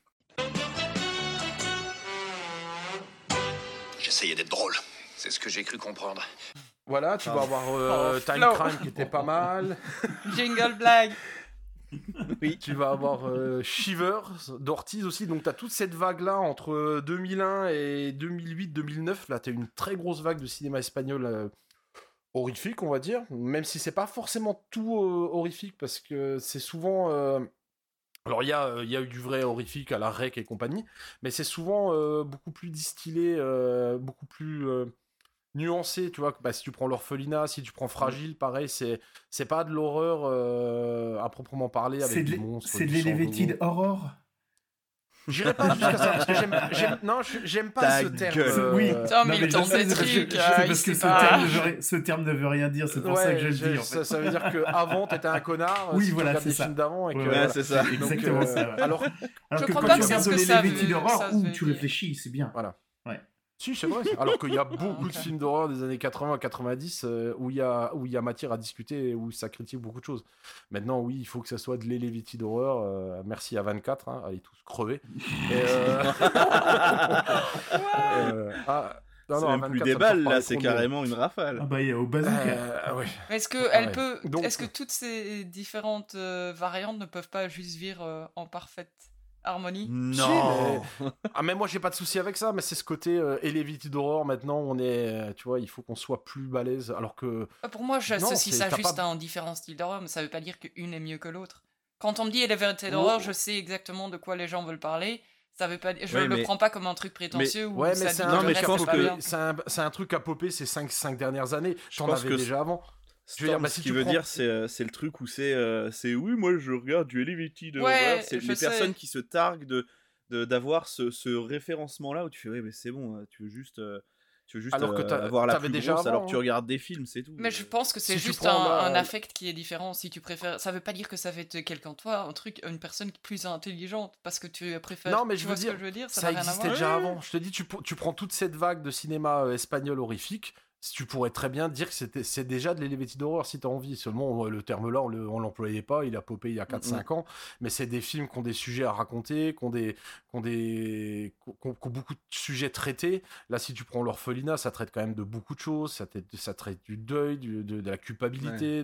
J'essayais d'être drôle. C'est ce que j'ai cru comprendre. Voilà, tu vas avoir Oh, Time Flo. Crime qui était pas mal. Jingle blague. Oui, tu vas avoir Shivers d'Ortiz aussi. Donc, tu as toute cette vague-là entre 2001 et 2008-2009. Là, tu as une très grosse vague de cinéma espagnol horrifique, on va dire. Même si c'est pas forcément tout horrifique, parce que c'est souvent... Alors, il y a eu du vrai horrifique à la Rec et compagnie, mais c'est souvent beaucoup plus distillé, beaucoup plus... nuancé, tu vois. Bah, si tu prends l'orphelinat, si tu prends Fragile, pareil, c'est pas de l'horreur à proprement parler avec des monstres. C'est de l'elevated horror. J'irai pas jusqu'à ça parce que j'aime pas ce terme. Oui, mais dans ces trucs, parce que ce terme ne veut rien dire, c'est pour ça que je le dis. En fait. Ça veut dire qu'avant t'étais un connard. Oui, si voilà, tu c'est ça. Films d'avant c'est ça. Exactement ça. Alors que quand tu regardes de l'elevated horror, tu réfléchis, c'est bien. Voilà. Ouais. Si, c'est vrai. Alors qu'il y a beaucoup de films d'horreur des années 80-90 où il y a matière à discuter et où ça critique beaucoup de choses. Maintenant, oui, il faut que ça soit de l'elevated horror. Merci à 24, hein, allez tous crever. C'est même plus des balles, là, c'est carrément une rafale. Ah bah, il y a au bazooka. Oui. Est-ce que est-ce que toutes ces différentes variantes ne peuvent pas juste vivre en parfaite harmonie? Non. Mais moi j'ai pas de souci avec ça, mais c'est ce côté elevated horror. Maintenant on est, tu vois, il faut qu'on soit plus balèze, alors que pour moi j'associe ça juste à un différent style d'horreur, mais ça veut pas dire qu'une est mieux que l'autre. Quand on me dit elevated horror, je sais exactement de quoi les gens veulent parler. Ça veut pas, je le prends pas comme un truc prétentieux ou ça dit mais je pense que bien. c'est un truc à popper ces 5 dernières années. J'en avais déjà avant. Ce qui veut dire, c'est le truc où c'est oui, moi je regarde du elevated horror. C'est les personnes qui se targuent d'avoir ce référencement-là où tu fais, ouais, mais c'est bon, tu veux juste alors que avoir la plus déjà grosse, avant, alors que tu regardes des films, c'est tout. Mais je pense que c'est juste un affect qui est différent. Si tu préfères, ça veut pas dire que ça va être quelqu'un de toi, une personne plus intelligente parce que tu préfères. Non, mais tu vois ce que je veux dire, ça existait déjà avant. Je te dis, tu prends toute cette vague de cinéma espagnol horrifique. Tu pourrais très bien dire que c'est déjà de l'elevated horror si t'as envie. Seulement, le terme là, on l'employait pas. Il a popé il y a 4-5 ans. Mais c'est des films qui ont des sujets à raconter, qui ont beaucoup de sujets traités. Là, si tu prends l'orphelinat, ça traite quand même de beaucoup de choses. Ça traite du deuil, de la culpabilité,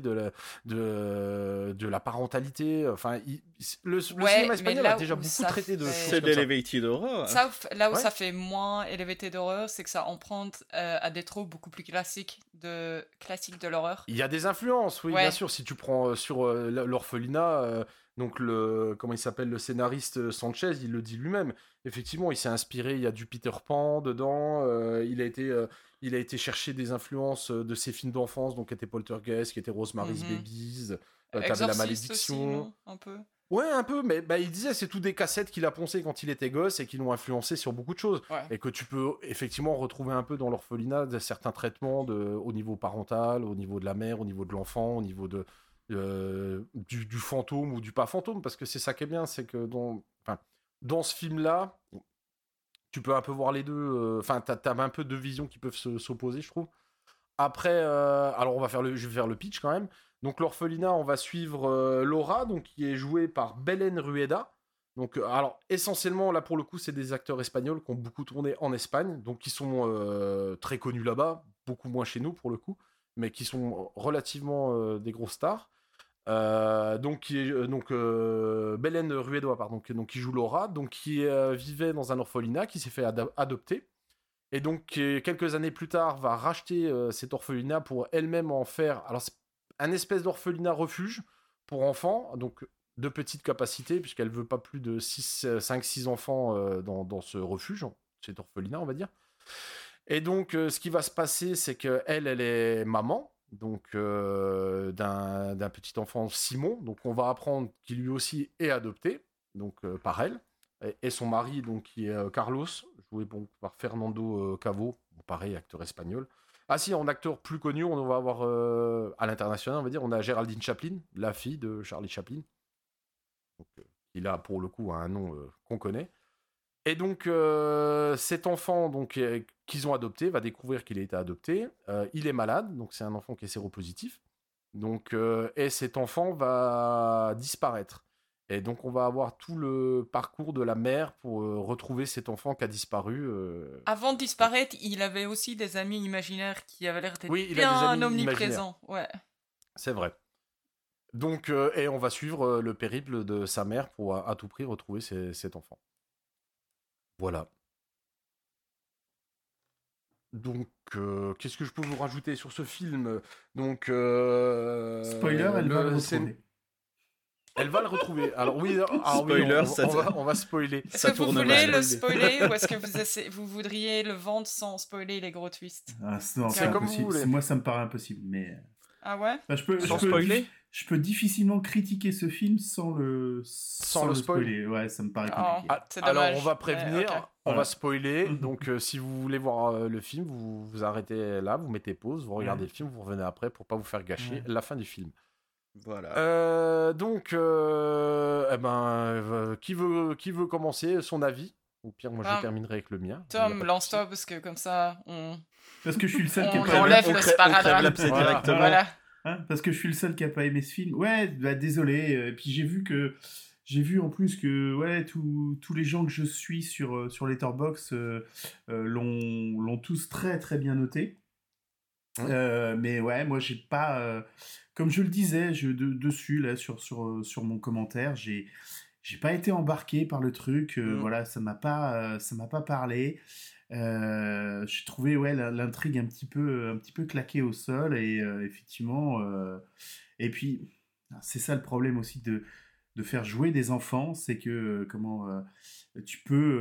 de la parentalité. Enfin, le cinéma espagnol a déjà beaucoup traité de choses. C'est de l'elevated horror. Là où ça fait moins elevated horror, c'est que ça emprunte à des tropes beaucoup plus classique de l'horreur. Il y a des influences, oui, bien sûr. Si tu prends sur l'orphelinat, donc comment il s'appelle, le scénariste Sanchez, il le dit lui-même. Effectivement, il s'est inspiré. Il y a du Peter Pan dedans. Il a été chercher des influences de ses films d'enfance, donc qui étaient Poltergeist, qui étaient Rosemary's Babies. T'avais La Malédiction. Aussi, un peu. Ouais, un peu, mais il disait c'est tout des cassettes qu'il a poncées quand il était gosse et qui l'ont influencé sur beaucoup de choses. Ouais. Et que tu peux effectivement retrouver un peu dans l'orphelinat certains traitements au niveau parental, au niveau de la mère, au niveau de l'enfant, au niveau du fantôme ou du pas fantôme, parce que c'est ça qui est bien, c'est que dans ce film-là, tu peux un peu voir les deux. Enfin, t'as un peu deux visions qui peuvent s'opposer, je trouve. Après, alors je vais faire le pitch quand même. Donc l'orphelinat, on va suivre Laura, donc qui est jouée par Belén Rueda. Donc alors essentiellement là pour le coup c'est des acteurs espagnols qui ont beaucoup tourné en Espagne, donc qui sont très connus là-bas, beaucoup moins chez nous pour le coup, mais qui sont relativement des grosses stars. Belén Rueda, pardon, donc qui joue Laura, donc qui vivait dans un orphelinat, qui s'est fait adopter. Et donc, quelques années plus tard, va racheter cet orphelinat pour elle-même en faire... Alors, c'est un espèce d'orphelinat refuge pour enfants, donc de petite capacité, puisqu'elle veut pas plus de 5-6 enfants dans ce refuge, cet orphelinat, on va dire. Et donc, ce qui va se passer, c'est qu'elle est maman, donc d'un petit enfant, Simon. Donc, on va apprendre qu'il lui aussi est adopté, donc par elle. Et son mari, donc, qui est Carlos, joué par Fernando Cavo, pareil, acteur espagnol. Ah si, en acteur plus connu, on va avoir, à l'international, on va dire, on a Géraldine Chaplin, la fille de Charlie Chaplin. Donc, il a, pour le coup, un nom qu'on connaît. Et donc, cet enfant donc, qu'ils ont adopté va découvrir qu'il a été adopté. Il est malade, donc c'est un enfant qui est séropositif. Donc, et cet enfant va disparaître. Et donc, on va avoir tout le parcours de la mère pour retrouver cet enfant qui a disparu. Avant de disparaître, il avait aussi des amis imaginaires qui avaient l'air d'être bien omniprésents. Ouais. C'est vrai. Donc, et on va suivre le périple de sa mère pour à tout prix retrouver cet enfant. Voilà. Donc, qu'est-ce que je peux vous rajouter sur ce film ? Donc, spoiler, elle va le retrouver. Elle va le retrouver. Alors oui, Spoiler, on va spoiler. Est-ce que vous voulez le spoiler ou est-ce que vous voudriez le vendre sans spoiler les gros twists? Non, c'est comme impossible. vous voulez. Moi, ça me paraît impossible. Mais Ah ouais? Je peux difficilement critiquer ce film sans le spoiler. Ouais, ça me paraît compliqué. C'est dommage. Alors on va prévenir, Ouais, ok. on va spoiler. Donc si vous voulez voir le film, vous arrêtez là, vous mettez pause, vous regardez le film, vous revenez après pour pas vous faire gâcher la fin du film. Voilà. Qui veut commencer son avis? Ou pire, moi je terminerai avec le mien. Tom, lance-toi parce que comme ça on. Parce que je suis le seul qui on enlève le sparadrap. directement. Voilà. Parce que je suis le seul qui a pas aimé ce film. Ouais, désolé. Et puis j'ai vu en plus que tous les gens que je suis sur Letterboxd l'ont tous très très bien noté. Mais ouais, moi j'ai pas, comme je le disais dessus là sur mon commentaire, j'ai pas été embarqué par le truc. Voilà, ça m'a pas parlé. J'ai trouvé l'intrigue un petit peu claquée au sol et effectivement et puis c'est ça le problème aussi de faire jouer des enfants, c'est que tu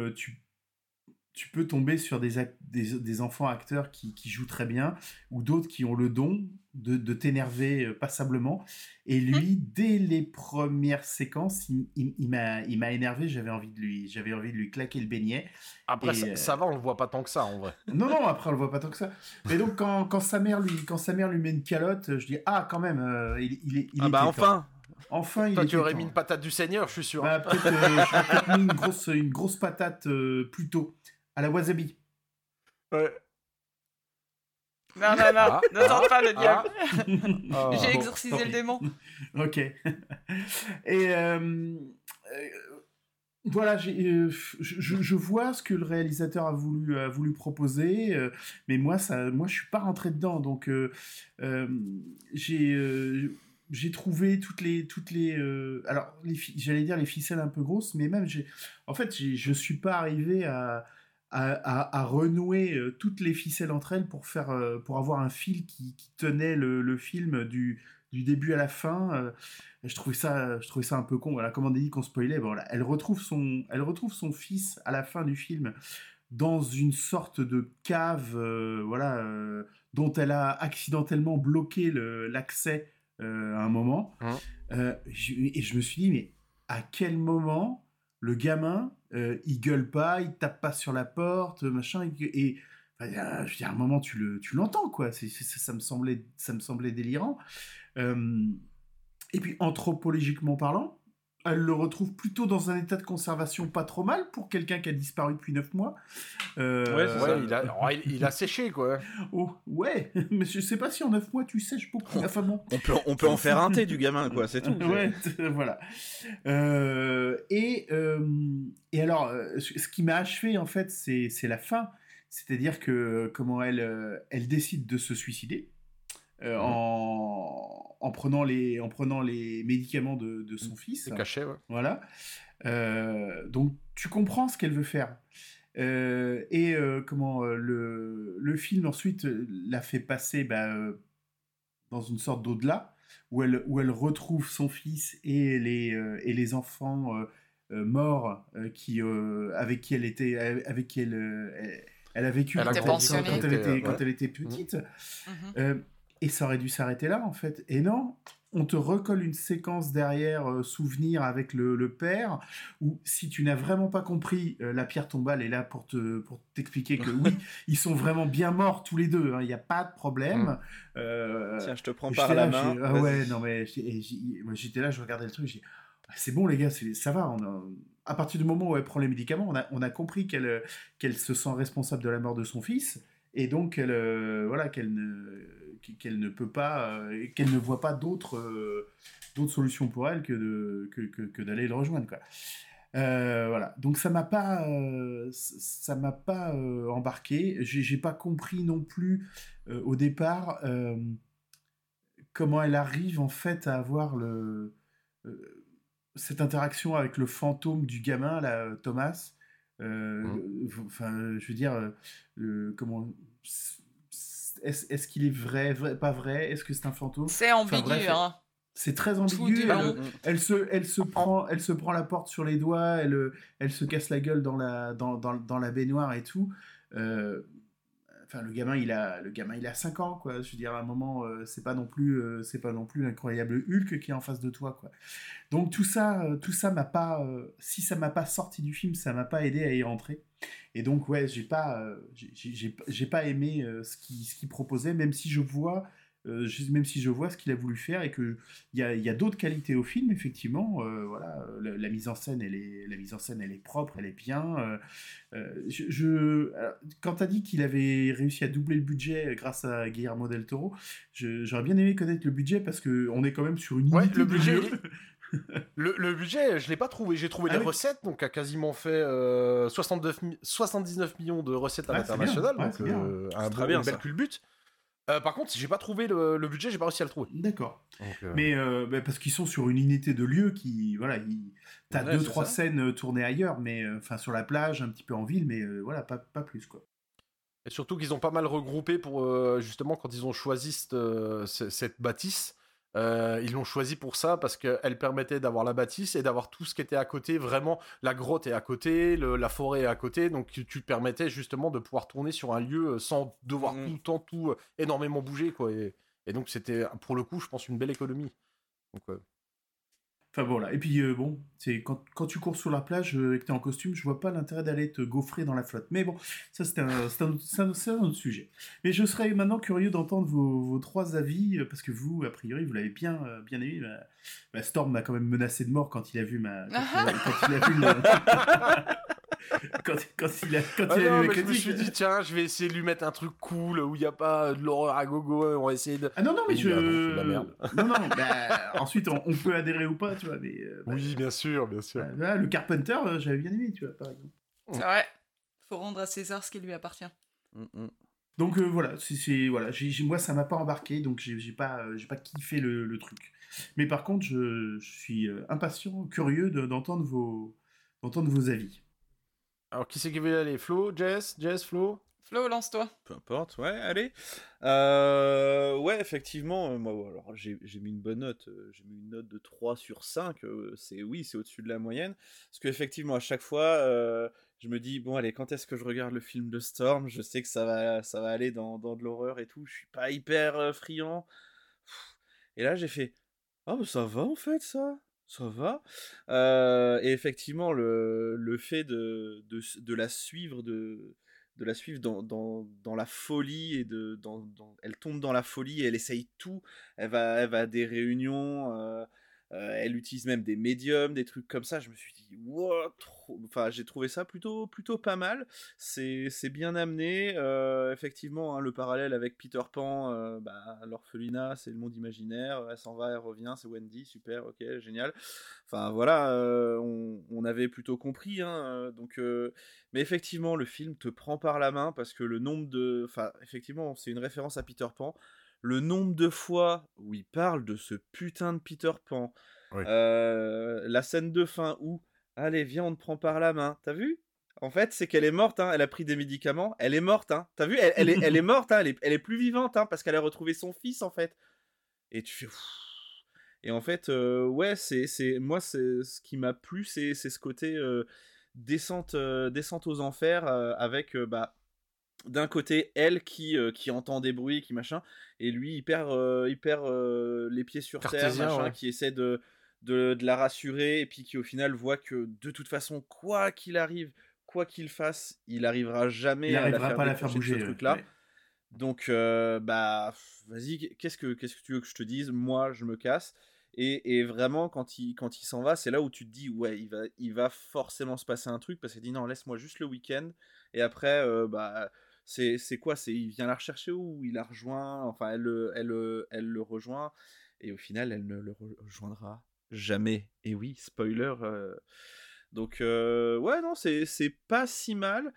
peux tomber sur des enfants acteurs qui jouent très bien ou d'autres qui ont le don de t'énerver passablement. Et lui, dès les premières séquences, il m'a énervé. J'avais envie de lui claquer le beignet. Après, ça va, on le voit pas tant que ça en vrai. Non, après on le voit pas tant que ça. Mais donc quand sa mère lui met une calotte, je dis quand même, il est. Enfin. Enfin, il Toi, est. tu aurais mis une patate du Seigneur, je suis sûr. Peut-être j'aurais mis une grosse patate plus tôt. À la wasabi. Ouais. Non, ne tente pas le diable. J'ai exorcisé le démon. Ok. Et voilà, je vois ce que le réalisateur a voulu proposer, mais moi je suis pas rentré dedans, donc j'ai trouvé toutes les alors j'allais dire les ficelles un peu grosses, mais même je suis pas arrivé à renouer toutes les ficelles entre elles pour avoir un fil qui tenait le film du début à la fin. Je trouvais ça un peu con. Voilà, comme on a dit qu'on spoilait, voilà, elle retrouve son fils à la fin du film dans une sorte de cave, dont elle a accidentellement bloqué l'accès à un moment. Et je me suis dit, mais à quel moment le gamin, il gueule pas, il tape pas sur la porte, machin, et je veux dire, à un moment tu l'entends, quoi. Ça me semblait délirant. Et puis anthropologiquement parlant, elle le retrouve plutôt dans un état de conservation pas trop mal pour quelqu'un qui a disparu depuis 9 mois. Il a séché, quoi. Oh, ouais, mais je sais pas si en 9 mois tu sèches beaucoup. Enfin bon. On peut en faire un thé du gamin, quoi, c'est tout. Ouais, voilà. Et alors, ce qui m'a achevé, en fait, c'est la fin. C'est-à-dire que comment elle décide de se suicider en prenant les médicaments de son fils. C'est caché, ouais. Voilà. Donc, tu comprends ce qu'elle veut faire. Le film, ensuite, l'a fait passer dans une sorte d'au-delà, où elle retrouve son fils et les enfants morts avec qui elle a vécu quand elle était petite. Et ça aurait dû s'arrêter là, en fait. Et non, on te recolle une séquence derrière, souvenir avec le père, où si tu n'as vraiment pas compris, la pierre tombale est là pour t'expliquer que oui, ils sont vraiment bien morts tous les deux, il n'y a pas de problème. Tiens, je te prends par la main. Moi j'étais là, je regardais le truc, j'ai dit, c'est bon les gars, ça va, à partir du moment où elle prend les médicaments, on a compris qu'elle se sent responsable de la mort de son fils, et donc qu'elle ne peut pas, qu'elle ne voit pas d'autres solutions pour elle que d'aller le rejoindre, quoi. Voilà. Donc ça m'a pas embarqué. J'ai pas compris non plus au départ comment elle arrive en fait à avoir cette interaction avec le fantôme du gamin là, Thomas. Enfin, je veux dire, comment est-ce qu'il est vrai, pas vrai? Est-ce que c'est un fantôme? C'est ambigu, hein. C'est très Tout ambigu. du long. Elle se prend la porte sur les doigts. Elle se casse la gueule dans la baignoire et tout. Enfin, le gamin, il a 5 ans, quoi. Je veux dire, à un moment, c'est pas non plus l'incroyable Hulk qui est en face de toi, quoi. Donc tout ça m'a pas, si ça m'a pas sorti du film, ça m'a pas aidé à y rentrer. Et donc ouais, j'ai pas aimé ce qu'il proposait, même si je vois ce qu'il a voulu faire et que il y a d'autres qualités au film, effectivement. Voilà, la mise en scène, elle est propre, elle est bien. Alors, quand tu as dit qu'il avait réussi à doubler le budget grâce à Guillermo del Toro, j'aurais bien aimé connaître le budget parce que on est quand même sur une unité le de budget. lieu. Le budget, je l'ai pas trouvé. J'ai trouvé les oui. recettes, donc a quasiment fait 79 millions de recettes à Ah, l'international, c'est bien. donc Ouais, c'est bien. une belle culbute. Par contre, j'ai pas trouvé le budget, j'ai pas réussi à le trouver. D'accord. Donc, Mais parce qu'ils sont sur une unité de lieu qui, voilà, t'as 2-3 scènes tournées ailleurs, mais enfin sur la plage, un petit peu en ville, mais voilà, pas plus, quoi. Et surtout qu'ils ont pas mal regroupé pour justement quand ils ont choisi cette bâtisse. Ils l'ont choisi pour ça parce qu'elle permettait d'avoir la bâtisse et d'avoir tout ce qui était à côté. Vraiment, la grotte est à côté, la forêt est à côté, donc tu te permettais justement de pouvoir tourner sur un lieu sans devoir tout le temps énormément bouger, quoi. Et donc c'était pour le coup, je pense, une belle économie. Donc, Enfin voilà, et puis bon, c'est quand tu cours sur la plage et que t'es en costume, je vois pas l'intérêt d'aller te gaufrer dans la flotte. Mais bon, ça c'est un autre sujet. Mais je serais maintenant curieux d'entendre vos 3 avis, parce que vous, a priori, vous l'avez bien aimé. Storm m'a quand même menacé de mort quand il a vu quand il a vu ma critique. Je me suis dit, tiens, je vais essayer de lui mettre un truc cool où il n'y a pas de l'horreur à gogo. On va essayer de. Ah non, mais c'est de la merde. Non, ensuite, on peut adhérer ou pas, tu vois. Mais, oui, bien sûr. Le Carpenter, j'avais bien aimé, tu vois, par exemple. C'est vrai. Faut rendre à César ce qui lui appartient. Donc voilà, voilà. Moi, ça m'a pas embarqué, donc j'ai pas kiffé le truc. Mais par contre, je suis impatient, curieux d'entendre vos avis. Alors, qui c'est qui veut y aller? Flo, Jess, Flo? Flo, lance-toi. Peu importe, ouais, allez. Ouais, effectivement, moi, alors j'ai mis une bonne note. J'ai mis une note de 3 sur 5. C'est au-dessus de la moyenne. Parce qu'effectivement, à chaque fois, je me dis, bon, allez, quand est-ce que je regarde le film de Storm? Je sais que ça va aller dans de l'horreur et tout. Je suis pas hyper friand. Et là, j'ai fait, ah, bah, ça va en fait, ça va. Et effectivement, le fait de la suivre, de la suivre dans la folie et elle tombe dans la folie et elle essaye tout. Elle va à des réunions, elle utilise même des médiums, des trucs comme ça. Je me suis dit, wow, enfin, j'ai trouvé ça plutôt pas mal. C'est bien amené. Effectivement, hein, le parallèle avec Peter Pan, l'orphelinat, c'est le monde imaginaire. Elle s'en va, elle revient, c'est Wendy, super, ok, génial. Enfin voilà, on avait plutôt compris. Hein, donc, mais effectivement, le film te prend par la main parce que effectivement, c'est une référence à Peter Pan. Le nombre de fois où il parle de ce putain de Peter Pan, oui. La scène de fin où allez, viens, on te prend par la main, t'as vu? En fait, c'est qu'elle est morte, hein. Elle a pris des médicaments, elle est morte, hein. T'as vu? Elle est morte, hein. Elle est plus vivante, hein, parce qu'elle a retrouvé son fils, en fait. Et tu fais. Et en fait, ouais, moi, c'est ce qui m'a plu, c'est ce côté descente aux enfers avec d'un côté elle qui entend des bruits, qui machin, et lui il perd les pieds sur Cartésien, terre, machin, ouais. qui essaie de la rassurer, et puis qui au final voit que de toute façon, quoi qu'il arrive, quoi qu'il fasse, il arrivera jamais à la faire bouger ce truc là. Ouais. Donc vas-y, qu'est-ce que tu veux que je te dise? Moi je me casse. Et vraiment, quand il s'en va, c'est là où tu te dis, ouais, il va forcément se passer un truc, parce qu'il dit non, laisse-moi juste le week-end, et après c'est quoi, il vient la rechercher ou il la rejoint, enfin elle le rejoint, et au final elle ne le rejoindra jamais. Et oui, spoiler. Donc ouais, non, c'est pas si mal.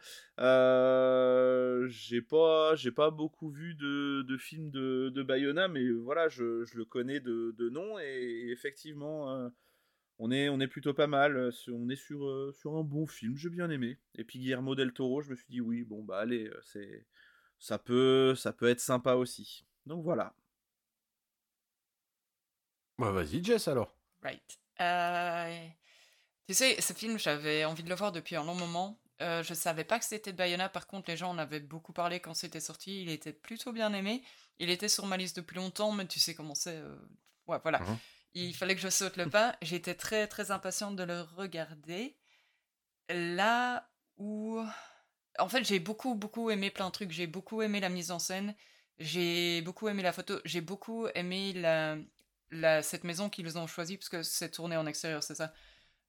J'ai pas beaucoup vu de films de Bayona, mais voilà, je le connais de nom, et effectivement on est plutôt pas mal. On est sur un bon film, j'ai bien aimé. Et puis Guillermo del Toro, je me suis dit oui, bon bah allez, ça peut être sympa aussi. Donc voilà. Bah vas-y, Jess, alors. Right. Tu sais, ce film, j'avais envie de le voir depuis un long moment. Je savais pas que c'était de Bayona, par contre, les gens en avaient beaucoup parlé quand c'était sorti. Il était plutôt bien aimé. Il était sur ma liste depuis longtemps, mais tu sais comment c'est. Ouais, voilà. Il fallait que je saute le pas. J'étais très, très impatiente de le regarder. Là où... En fait, j'ai beaucoup, beaucoup aimé plein de trucs. J'ai beaucoup aimé la mise en scène. J'ai beaucoup aimé la photo. J'ai beaucoup aimé cette maison qu'ils ont choisie, parce que c'est tourné en extérieur, c'est ça.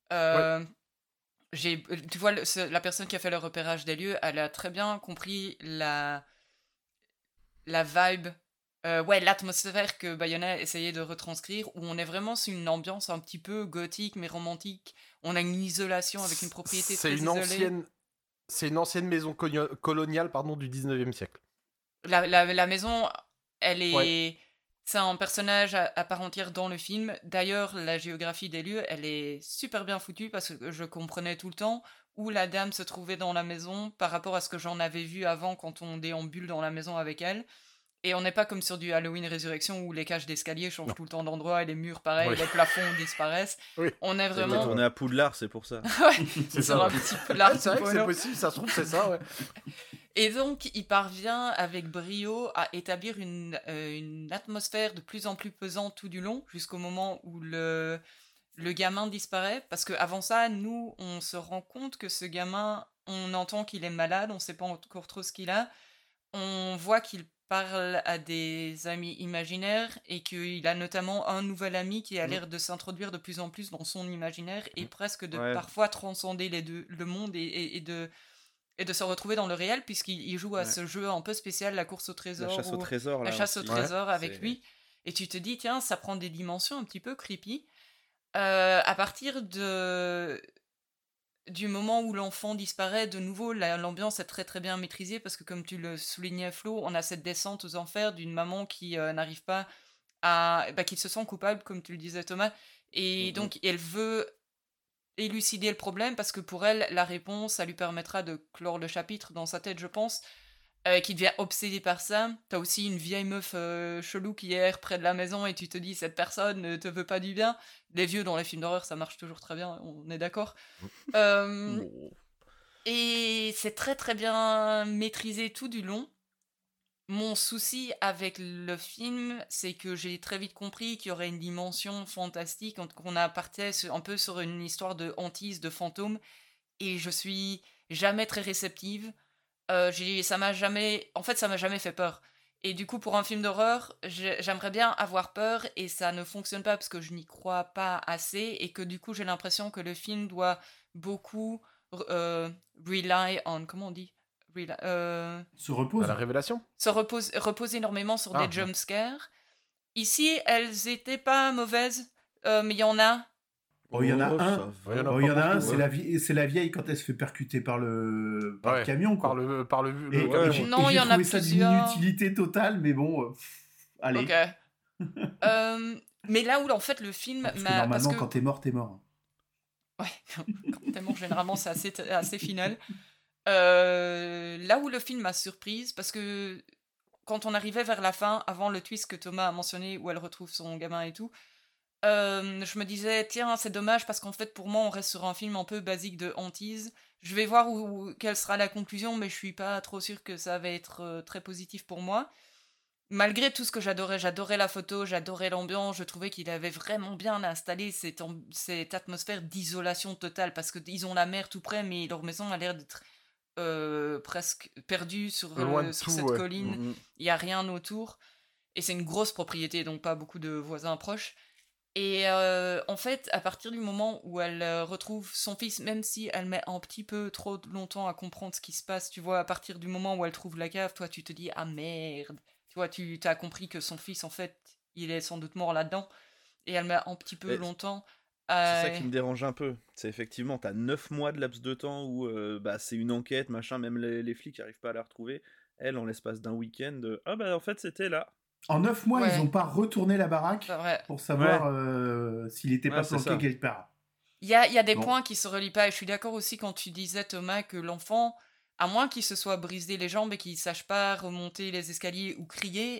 Tu vois, la personne qui a fait le repérage des lieux, elle a très bien compris la vibe, l'atmosphère que Bayona essayait de retranscrire, où on est vraiment sur une ambiance un petit peu gothique mais romantique. On a une isolation avec une propriété très isolée. C'est une ancienne maison coloniale du 19e siècle. La maison, elle est... Ouais. C'est un personnage à part entière dans le film. D'ailleurs, la géographie des lieux, elle est super bien foutue, parce que je comprenais tout le temps où la dame se trouvait dans la maison par rapport à ce que j'en avais vu avant quand on déambule dans la maison avec elle. Et on n'est pas comme sur du Halloween Résurrection où les cages d'escalier changent tout le temps d'endroit et les murs pareil, les plafonds disparaissent. Oui. On est vraiment... On est à Poudlard, c'est pour ça. Ouais, c'est ça. Un petit Poudlard. C'est vrai que c'est possible, ça se trouve, c'est ça, ouais. Et donc, il parvient avec brio à établir une atmosphère de plus en plus pesante tout du long, jusqu'au moment où le gamin disparaît. Parce qu'avant ça, nous, on se rend compte que ce gamin, on entend qu'il est malade, on ne sait pas encore trop ce qu'il a. On voit qu'il parle à des amis imaginaires et qu'il a notamment un nouvel ami qui a l'air de s'introduire de plus en plus dans son imaginaire et presque de parfois transcender le monde et de se retrouver dans le réel, puisqu'il joue à ce jeu un peu spécial, la course au trésor. La chasse au trésor. La chasse au trésor avec lui. Et tu te dis, tiens, ça prend des dimensions un petit peu creepy. À partir du moment où l'enfant disparaît, de nouveau, l'ambiance est très très bien maîtrisée, parce que comme tu le soulignais, Flo, on a cette descente aux enfers d'une maman qui n'arrive pas à... qui se sent coupable, comme tu le disais, Thomas. Et donc, elle veut élucider le problème, parce que pour elle, la réponse, ça lui permettra de clore le chapitre dans sa tête, je pense, qui devient obsédée par ça. T'as aussi une vieille meuf chelou qui erre près de la maison, et tu te dis, cette personne ne te veut pas du bien. Les vieux dans les films d'horreur, ça marche toujours très bien, on est d'accord. Et c'est très très bien maîtrisé tout du long. Mon souci avec le film, c'est que j'ai très vite compris qu'il y aurait une dimension fantastique, qu'on a parté un peu sur une histoire de hantise, de fantôme, et je suis jamais très réceptive. Ça m'a jamais fait peur. Et du coup, pour un film d'horreur, j'aimerais bien avoir peur, et ça ne fonctionne pas parce que je n'y crois pas assez, et que du coup, j'ai l'impression que le film doit beaucoup rely on... Comment on dit ? Se repose. À la révélation. Se repose énormément sur des jumpscares. Ici, elles étaient pas mauvaises, mais il y en a. Oh, il y en a un. Il y en a un, c'est la vieille quand elle se fait percuter par le camion, quoi. Non, il y en a trouvé ça d'une inutilité totale, mais bon, allez. Ok. Mais là où en fait le film parce que normalement, quand t'es mort, t'es mort. Ouais, quand t'es mort, généralement, c'est assez final. Là où le film m'a surprise, parce que quand on arrivait vers la fin, avant le twist que Thomas a mentionné, où elle retrouve son gamin et tout, je me disais, tiens, c'est dommage, parce qu'en fait, pour moi, on reste sur un film un peu basique de hantise. Je vais voir quelle sera la conclusion, mais je suis pas trop sûre que ça va être très positif pour moi. Malgré tout ce que j'adorais la photo, j'adorais l'ambiance, je trouvais qu'il avait vraiment bien installé cette atmosphère d'isolation totale, parce qu'ils ont la mer tout près, mais leur maison a l'air d'être presque perdue sur cette colline. Il n'y a rien autour, et c'est une grosse propriété, donc pas beaucoup de voisins proches. Et en fait, à partir du moment où elle retrouve son fils, même si elle met un petit peu trop longtemps à comprendre ce qui se passe, tu vois, à partir du moment où elle trouve la cave, toi tu te dis, ah merde. Tu vois, tu as compris que son fils, en fait, il est sans doute mort là-dedans. Et elle met un petit peu longtemps. C'est ça qui me dérange un peu. C'est effectivement, t'as 9 mois de laps de temps où c'est une enquête, machin, même les flics n'arrivent pas à la retrouver. Elle, en l'espace d'un week-end, en fait, c'était là. En 9 mois, ils n'ont pas retourné la baraque pour savoir s'il n'était pas planqué quelque part. Il y a des points qui se relient pas. Et je suis d'accord aussi quand tu disais, Thomas, que l'enfant, à moins qu'il se soit brisé les jambes et qu'il ne sache pas remonter les escaliers ou crier,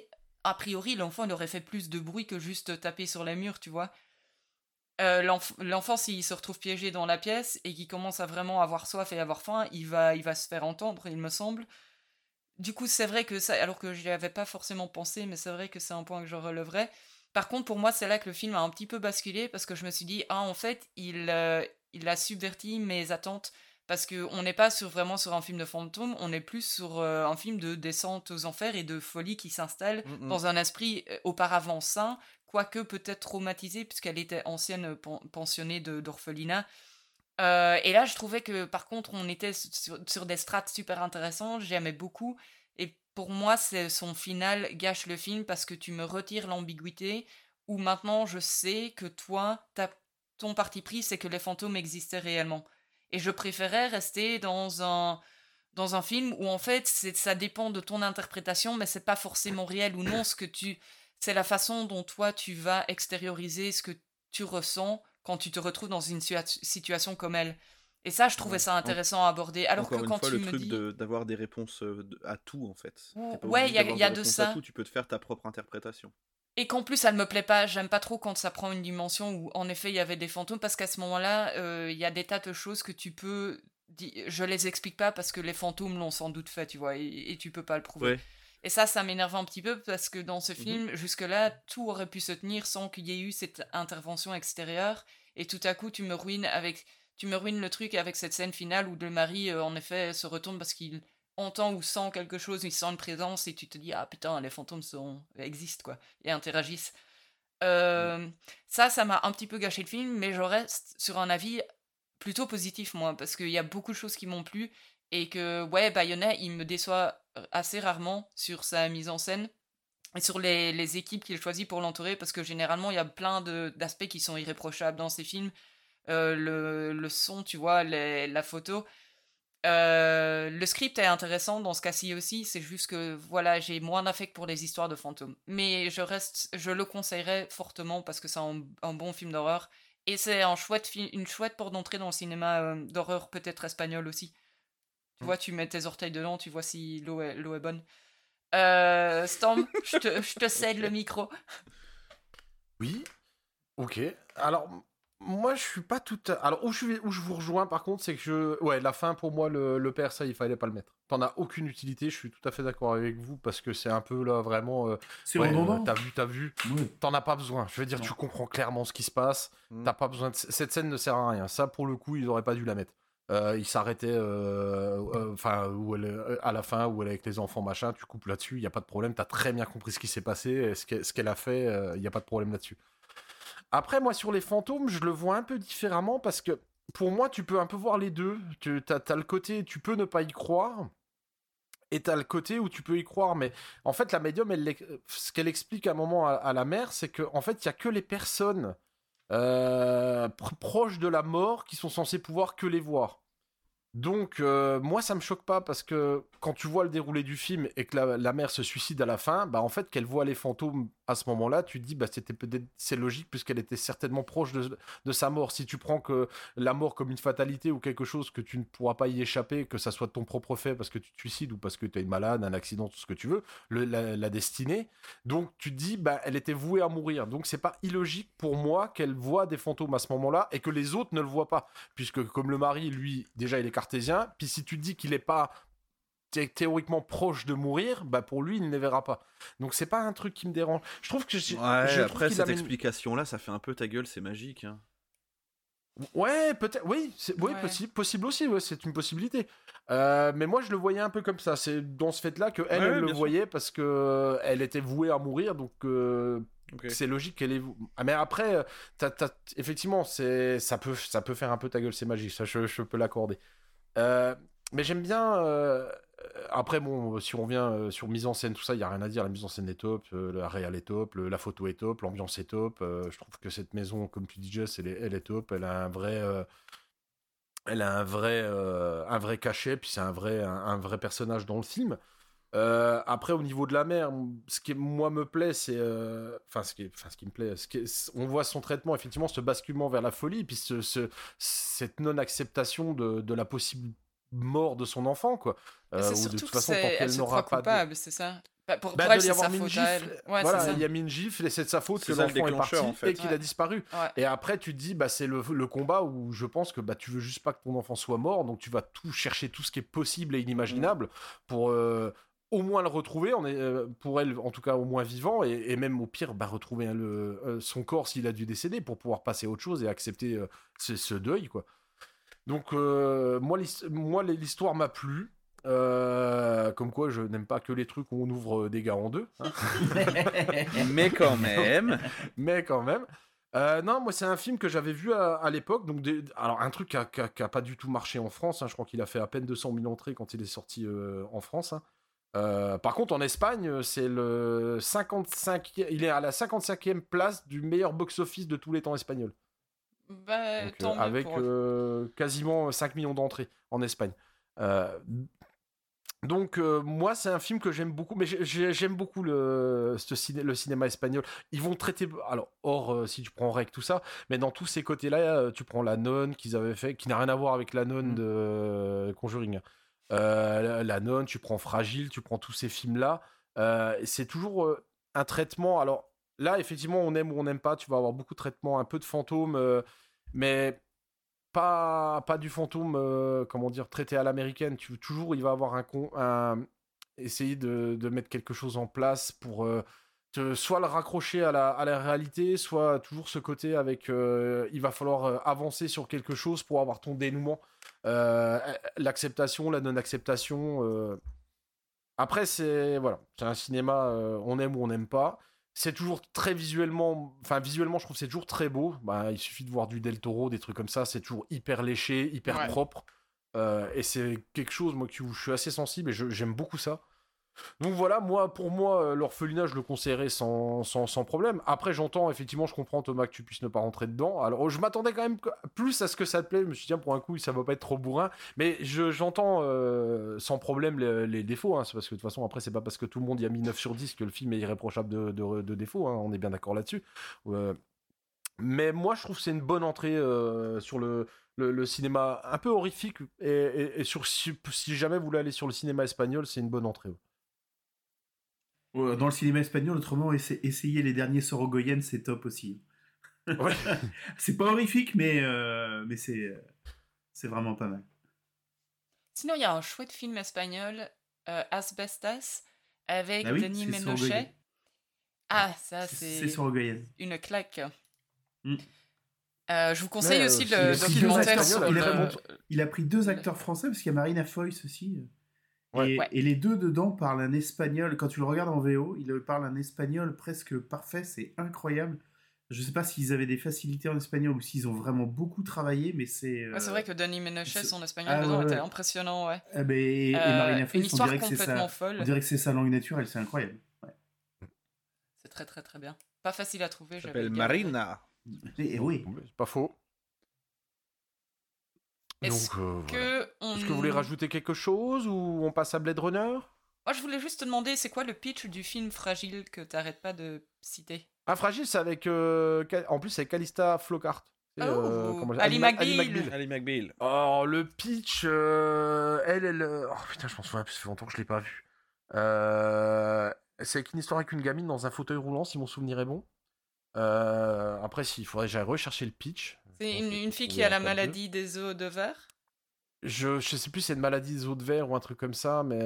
a priori, l'enfant, il aurait fait plus de bruit que juste taper sur les murs, tu vois. L'enfant, s'il se retrouve piégé dans la pièce et qu'il commence à vraiment avoir soif et avoir faim, il va se faire entendre, il me semble. Du coup, c'est vrai que ça, alors que je n'y avais pas forcément pensé, mais c'est vrai que c'est un point que je releverais. Par contre, pour moi, c'est là que le film a un petit peu basculé, parce que je me suis dit, en fait, il a subverti mes attentes, parce qu'on n'est pas vraiment sur un film de fantôme, on est plus sur un film de descente aux enfers et de folie qui s'installe dans un esprit auparavant sain, quoique peut-être traumatisée, puisqu'elle était ancienne pensionnée d'orphelinat. Et là, je trouvais que, par contre, on était sur des strates super intéressantes, j'aimais beaucoup, et pour moi, son final gâche le film, parce que tu me retires l'ambiguïté, où maintenant, je sais que toi, ton parti pris, c'est que les fantômes existaient réellement. Et je préférais rester dans un film où, en fait, ça dépend de ton interprétation, mais c'est pas forcément réel ou non, c'est la façon dont toi, tu vas extérioriser ce que tu ressens quand tu te retrouves dans une situation comme elle. Et ça, je trouvais ça intéressant à aborder. Alors Encore que une quand fois, tu le me truc dis... d'avoir des réponses à tout, en fait. Ouais, il y a de ça. Tu peux te faire ta propre interprétation. Et qu'en plus, elle me plaît pas. J'aime pas trop quand ça prend une dimension où, en effet, il y avait des fantômes, parce qu'à ce moment-là, il y a des tas de choses que tu peux... Je les explique pas parce que les fantômes l'ont sans doute fait, tu vois, et tu peux pas le prouver. Ouais. Et ça m'énerve un petit peu, parce que dans ce film, jusque-là, tout aurait pu se tenir sans qu'il y ait eu cette intervention extérieure, et tout à coup, tu me ruines le truc avec cette scène finale où le mari, en effet, se retourne parce qu'il entend ou sent quelque chose, il sent une présence, et tu te dis, ah putain, les fantômes existent, quoi, et interagissent. Ça m'a un petit peu gâché le film, mais je reste sur un avis plutôt positif, moi, parce qu'il y a beaucoup de choses qui m'ont plu, et que, ouais, Bayona, il me déçoit assez rarement sur sa mise en scène, et sur les équipes qu'il choisit pour l'entourer, parce que généralement, il y a plein d'aspects qui sont irréprochables dans ces films. Le son, tu vois, la photo. Le script est intéressant dans ce cas-ci aussi, c'est juste que, voilà, j'ai moins d'affect pour les histoires de fantômes. Mais je le conseillerais fortement, parce que c'est un bon film d'horreur, et c'est une chouette porte d'entrée dans le cinéma d'horreur, peut-être espagnol aussi. Tu vois, tu mets tes orteils dedans, tu vois si l'eau est bonne. Storm, je te cède le micro. Oui, ok. Alors, moi, je suis pas tout... Alors, où je vous rejoins, par contre, c'est que ouais, la fin, pour moi, le père, ça, il fallait pas le mettre. T'en as aucune utilité, je suis tout à fait d'accord avec vous, parce que c'est un peu, là, vraiment... c'est redondant. T'as vu. Oui. T'en as pas besoin. Je veux dire, tu comprends clairement ce qui se passe. T'as pas besoin cette scène ne sert à rien. Ça, pour le coup, ils auraient pas dû la mettre. Il s'arrêtait à la fin où elle est avec les enfants, machin, tu coupes là-dessus, il n'y a pas de problème, t'as très bien compris ce qui s'est passé, ce qu'elle a fait, il n'y a pas de problème là-dessus. Après, moi, sur les fantômes, je le vois un peu différemment, parce que pour moi, tu peux un peu voir les deux. T'as le côté, tu peux ne pas y croire, et t'as le côté où tu peux y croire, mais en fait, la médium, ce qu'elle explique à un moment à la mère, c'est qu'en fait, il n'y a que les personnes proches de la mort qui sont censés pouvoir que les voir. Donc moi ça me choque pas, parce que quand tu vois le déroulé du film et que la mère se suicide à la fin, bah en fait qu'elle voit les fantômes à ce moment-là, tu te dis bah c'est logique, puisqu'elle était certainement proche de sa mort. Si tu prends que la mort comme une fatalité ou quelque chose que tu ne pourras pas y échapper, que ça soit de ton propre fait parce que tu te suicides ou parce que tu es malade, un accident, tout ce que tu veux, la destinée, donc tu te dis bah elle était vouée à mourir. Donc c'est pas illogique pour moi qu'elle voit des fantômes à ce moment-là et que les autres ne le voient pas, puisque comme le mari, lui, déjà il est cartésien, puis si tu te dis qu'il est pas théoriquement proche de mourir, bah pour lui il ne les verra pas. Donc c'est pas un truc qui me dérange. Je trouve que après cette explication là, ça fait un peu ta gueule, c'est magique. Hein. Ouais, peut-être, oui, possible aussi, ouais, c'est une possibilité. Mais moi je le voyais un peu comme ça. C'est dans ce fait-là que elle le voyait, parce que elle était vouée à mourir, donc c'est logique qu'elle est. Mais après, effectivement, ça peut faire un peu ta gueule, c'est magique. Ça, je peux l'accorder. Mais j'aime bien. Après, bon, si on revient sur mise en scène, tout ça, il n'y a rien à dire. La mise en scène est top, la réal est top, la photo est top, l'ambiance est top. Je trouve que cette maison, comme tu dis, Jess, elle est top. Elle a un vrai cachet, puis c'est un vrai personnage dans le film. Après, au niveau de la mère, ce qui moi me plaît, c'est ce qui me plaît, on voit son traitement, effectivement, ce basculement vers la folie, puis cette non-acceptation de la possible mort de son enfant, quoi. C'est surtout de toute façon, tant qu'elle n'aura pas coupable, c'est ça. Pour de elle, lui c'est avoir sa mis une faute à elle. gifle. Ouais, Voilà, c'est ça. il y a mis une gifle et c'est de sa faute C'est que ça, le l'enfant est parti déclencheur, en fait. et qu'il a disparu. Ouais. Et après, tu te dis, c'est le combat où je pense que tu veux juste pas que ton enfant soit mort, donc tu vas tout chercher tout ce qui est possible et inimaginable pour au moins le retrouver, pour elle en tout cas au moins vivant, et même au pire retrouver son corps s'il a dû décéder pour pouvoir passer à autre chose et accepter ce deuil, quoi. Donc moi l'histoire m'a plu. Comme quoi je n'aime pas que les trucs où on ouvre des gars en deux, hein. Mais quand même. Non, moi c'est un film que j'avais vu à l'époque, donc alors un truc qui a pas du tout marché en France, hein. Je crois qu'il a fait à peine 200 000 entrées quand il est sorti en France, hein. Par contre en Espagne c'est le 55e, il est à la 55e place du meilleur box-office de tous les temps espagnol. Donc, Tant mieux avec pour quasiment 5 millions d'entrées en Espagne. Donc moi c'est un film que j'aime beaucoup, mais j'aime beaucoup le cinéma espagnol. Ils vont traiter, alors si tu prends Rec tout ça, mais dans tous ces côtés-là, tu prends La Nonne qu'ils avaient fait, qui n'a rien à voir avec La Nonne de Conjuring. La Nonne, tu prends Fragile, tu prends tous ces films-là, c'est toujours un traitement. Alors là effectivement on aime ou on n'aime pas, tu vas avoir beaucoup de traitements, un peu de fantômes, mais pas du fantôme, comment dire, traité à l'américaine. Toujours, il va avoir essayer de mettre quelque chose en place pour soit le raccrocher à la réalité, soit toujours ce côté avec il va falloir avancer sur quelque chose pour avoir ton dénouement, l'acceptation, la non-acceptation. Après, c'est un cinéma, on aime ou on n'aime pas. C'est toujours très visuellement, je trouve que c'est toujours très beau. Il suffit de voir du Del Toro, des trucs comme ça, c'est toujours hyper léché, hyper propre. Et c'est quelque chose, moi, où je suis assez sensible et j'aime beaucoup ça. Donc voilà, pour moi, l'orphelinat, je le conseillerais sans problème. Après, j'entends, effectivement, je comprends, Thomas, que tu puisses ne pas rentrer dedans. Alors, je m'attendais quand même plus à ce que ça te plaise. Je me suis dit, tiens, pour un coup, ça va pas être trop bourrin. Mais j'entends sans problème les défauts, hein. C'est parce que de toute façon, après, c'est pas parce que tout le monde y a mis 9 sur 10 que le film est irréprochable de défauts, hein. On est bien d'accord là-dessus. Mais moi, je trouve que c'est une bonne entrée sur le cinéma un peu horrifique. Et si jamais vous voulez aller sur le cinéma espagnol, c'est une bonne entrée. Dans le cinéma espagnol, autrement, essayer les derniers Sorogoyen, c'est top aussi. Ouais. C'est pas horrifique, mais c'est vraiment pas mal. Sinon, il y a un chouette film espagnol, Asbestas, avec Ah oui, Denis c'est Ménochet. Sorogoyen. Ah, ça, c'est Sorogoyen. une claque. Mm. Je vous conseille aussi le documentaire sur il a pris 2 acteurs français, parce qu'il y a Marina Foïs aussi. Ouais. Et les deux dedans parlent un espagnol. Quand tu le regardes en VO, ils parlent un espagnol presque parfait, c'est incroyable. Je sais pas s'ils avaient des facilités en espagnol ou s'ils ont vraiment beaucoup travaillé, mais c'est... c'est vrai que Denis Ménochet, son espagnol dedans était impressionnant, ouais. Et Marina Foïs, on dirait que folle. On dirait que c'est sa langue naturelle, c'est incroyable. Ouais. C'est très très très bien. Pas facile à trouver. Ça s'appelle Marina. Et oui. C'est pas faux. Est-ce que vous voulez rajouter quelque chose ou on passe à Blade Runner ? Moi, je voulais juste te demander, c'est quoi le pitch du film Fragile que t'arrêtes pas de citer ? Fragile, c'est avec... en plus, c'est Calista Flockhart. Ali McBeal. Ali McBeal. Oh, le pitch... elle... Oh putain, je m'en souviens, ça fait longtemps que je l'ai pas vu. C'est une histoire avec une gamine dans un fauteuil roulant, si mon souvenir est bon. Après, il faudrait que j'aille rechercher le pitch. C'est une fille qui a la maladie des os de verre. Je sais plus si c'est une maladie des os de verre ou un truc comme ça, mais...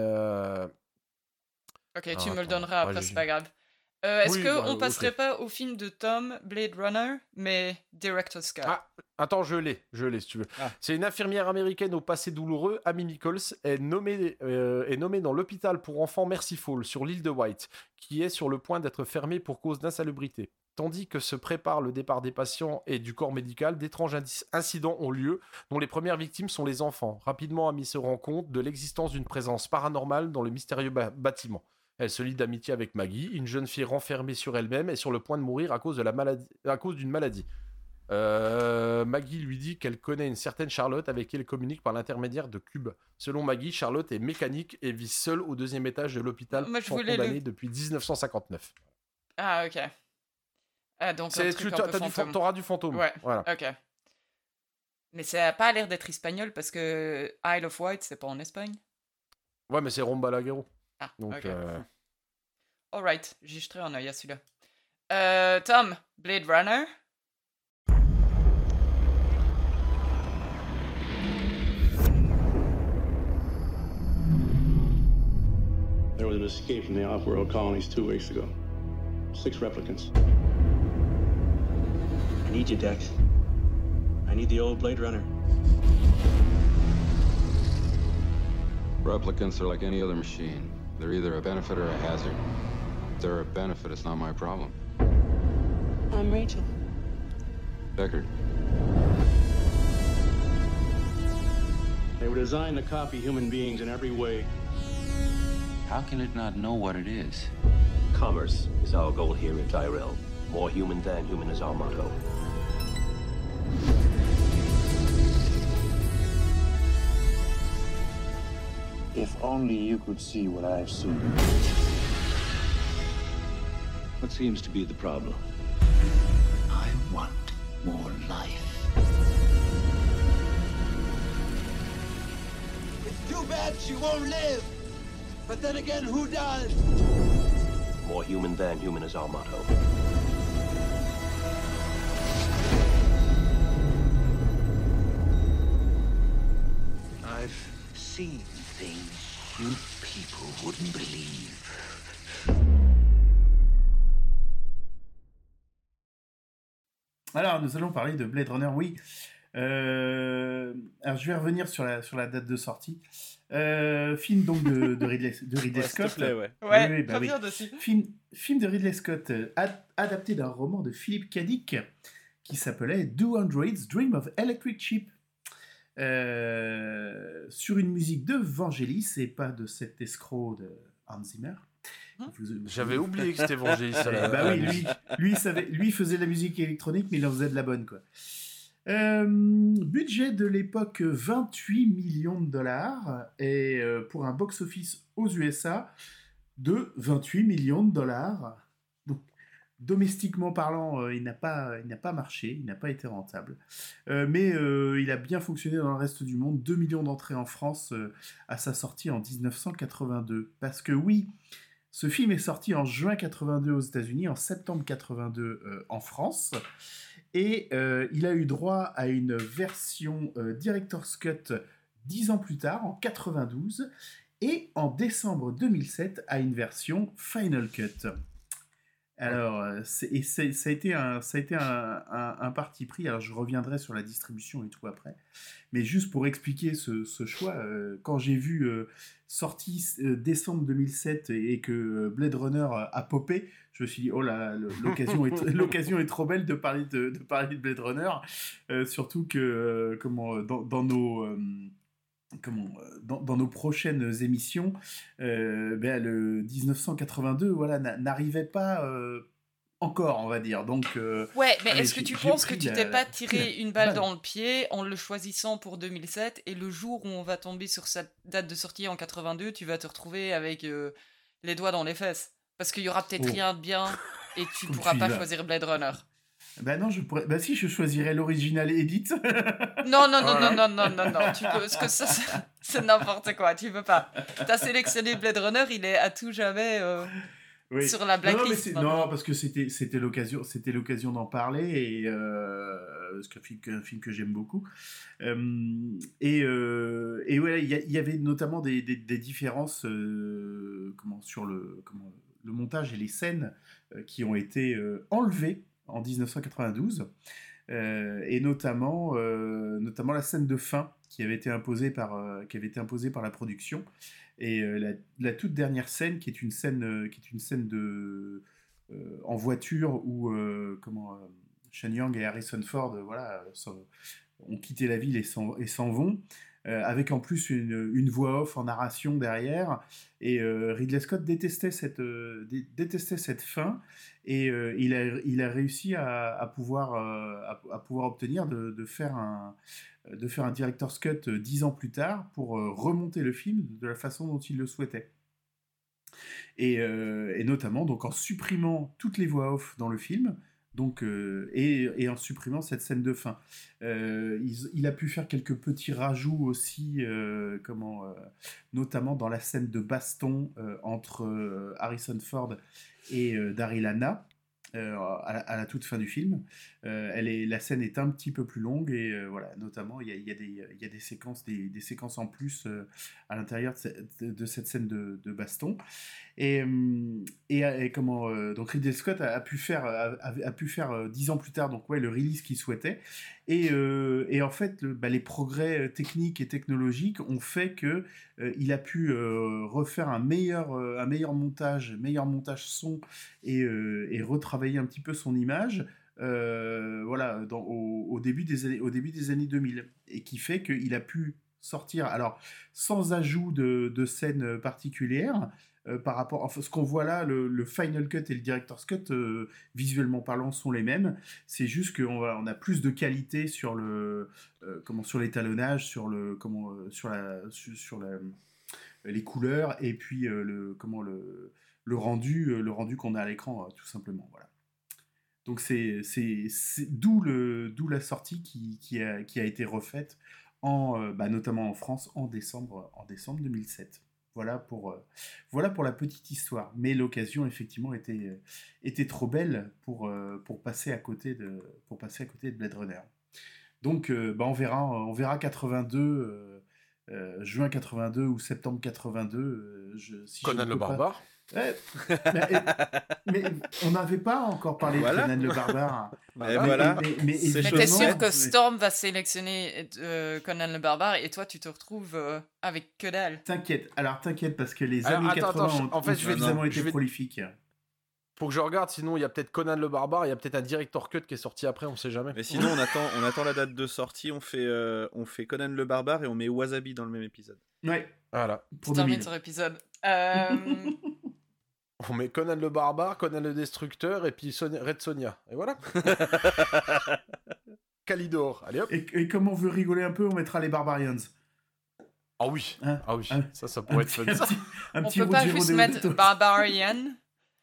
Ok, tu me le donneras après, c'est pas grave. Est-ce qu'on passerait pas au film de Tom, Blade Runner, mais Director's Cut ? Attends, je l'ai si tu veux. C'est une infirmière américaine au passé douloureux, Amy Nichols, est nommée dans l'hôpital pour enfants Mercyful sur l'île de White, qui est sur le point d'être fermée pour cause d'insalubrité. Tandis que se prépare le départ des patients et du corps médical, d'étranges incidents ont lieu, dont les premières victimes sont les enfants. Rapidement, Amy se rend compte de l'existence d'une présence paranormale dans le mystérieux bâtiment. Elle se lie d'amitié avec Maggie, une jeune fille renfermée sur elle-même et sur le point de mourir à cause d'une maladie. Maggie lui dit qu'elle connaît une certaine Charlotte avec qui elle communique par l'intermédiaire de cubes. Selon Maggie, Charlotte est mécanique et vit seule au 2e étage de l'hôpital, condamnée depuis 1959. Ah, ok. Ah, donc un truc un peu fantôme. T'auras du fantôme. Ouais, voilà. Ok. Mais ça n'a pas l'air d'être espagnol parce que Isle of Wight, c'est pas en Espagne. Ouais, mais c'est Ron Balaguerro. Ah, donc, ok. Alright, j'ai jeté un œil à celui-là. Tom, Blade Runner? There was an escape from the off-world colonies 2 weeks ago. 6 replicants. I need you, Dex. I need the old Blade Runner. Replicants are like any other machine. They're either a benefit or a hazard. If they're a benefit, it's not my problem. I'm Rachel. Deckard. They were designed to copy human beings in every way. How can it not know what it is? Commerce is our goal here at Tyrell. More human than human is our motto. If only you could see what I've seen. What seems to be the problem? I want more life. It's too bad she won't live. But then again, who does? More human than human is our motto. I've seen things you people wouldn't believe. Alors, nous allons parler de Blade Runner, oui. Alors, je vais revenir sur la date de sortie. Film donc de Ridley Scott. S'il te plaît, ouais. Oui, bah reviens oui. dessus. Film de Ridley Scott, adapté d'un roman de Philip K. Dick qui s'appelait Do Androids Dream of Electric Sheep. Sur une musique de Vangelis et pas de cet escroc de Hans Zimmer. J'avais oublié que c'était Vangelis. Bah oui, lui faisait de la musique électronique, mais il en faisait de la bonne, quoi. Budget de l'époque 28 millions de dollars et pour un box-office aux USA de 28 millions de dollars. Donc, domestiquement parlant, il n'a pas marché, il n'a pas été rentable. Mais il a bien fonctionné dans le reste du monde. 2 millions d'entrées en France à sa sortie en 1982. Parce que oui, ce film est sorti en juin 82 aux États-Unis, en septembre 82 en France. Et il a eu droit à une version Director's Cut 10 ans plus tard, en 92, et en décembre 2007 à une version Final Cut. Alors, ça a été un parti pris. Alors, je reviendrai sur la distribution et tout après. Mais juste pour expliquer ce choix, quand j'ai vu sortie décembre 2007 et que Blade Runner a popé, je me suis dit, oh là, l'occasion est trop belle de parler de Blade Runner. Surtout que dans nos prochaines émissions, le 1982 voilà, n'arrivait pas encore, on va dire. Donc, ouais, mais est-ce que tu penses que tu t'es pas tiré une balle dans le pied en le choisissant pour 2007 et le jour où on va tomber sur sa date de sortie en 82, tu vas te retrouver avec les doigts dans les fesses? Parce qu'il y aura peut-être rien de bien et tu pourras pas choisir Blade Runner. Bah non, je pourrais. Bah si, je choisirais l'original edit. Non. Tu peux, parce que ça, c'est n'importe quoi. Tu peux pas. T'as sélectionné Blade Runner, il est à tout jamais sur la blacklist. Non, parce que c'était l'occasion d'en parler et c'est un film que j'aime beaucoup. Et voilà, il y avait notamment des différences sur le montage et les scènes qui ont été enlevées en 1992, et notamment la scène de fin qui avait été imposée par la production, et la toute dernière scène qui est une scène de en voiture où Sean Young et Harrison Ford ont quitté la ville et s'en vont. Avec en plus une voix off en narration derrière, et Ridley Scott détestait cette fin, et il a réussi à pouvoir obtenir de faire un director's cut 10 ans plus tard pour remonter le film de la façon dont il le souhaitait, et notamment donc en supprimant toutes les voix off dans le film, Donc, et en supprimant cette scène de fin. Il a pu faire quelques petits rajouts aussi, notamment dans la scène de baston entre Harrison Ford et Daryl Hannah. À la toute fin du film, la scène est un petit peu plus longue et voilà, notamment il y a des séquences en plus à l'intérieur de cette scène de baston donc Ridley Scott a pu faire 10 ans plus tard donc le release qu'il souhaitait et en fait les progrès techniques et technologiques ont fait que il a pu refaire un meilleur montage son et retravailler un petit peu son image au début des années 2000 et qui fait qu'il a pu sortir alors sans ajout de scènes particulières par rapport à ce qu'on voit là, le Final Cut et le Director's Cut, visuellement parlant, sont les mêmes. C'est juste qu'on a plus de qualité sur sur l'étalonnage, sur les couleurs et puis le rendu qu'on a à l'écran, tout simplement. Voilà. Donc c'est d'où la sortie qui a été refaite notamment en France en décembre 2007. Voilà pour la petite histoire. Mais l'occasion effectivement était trop belle pour passer à côté de Blade Runner. Donc on verra 82 juin 82 ou septembre 82. Conan le Barbare. Ouais, mais on n'avait pas encore parlé de Conan le Barbare. Mais voilà. Mais t'es sûr que Storm va sélectionner Conan le Barbare et toi tu te retrouves avec que dalle. T'inquiète parce que les années 80 ont suffisamment été prolifiques. Faut que je regarde, sinon il y a peut-être Conan le Barbare, il y a peut-être un Director's Cut qui est sorti après, on sait jamais. Mais sinon on attend la date de sortie, on fait Conan le Barbare et on met Wasabi dans le même épisode. Ouais. Voilà. Pour terminer sur épisode. On met Conan le Barbare, Conan le Destructeur et puis Red Sonja. Et voilà. Calidor. Allez hop. Et comme on veut rigoler un peu, on mettra les Barbarians. Ah oui. Ça pourrait être fun. On peut pas juste mettre Barbarian.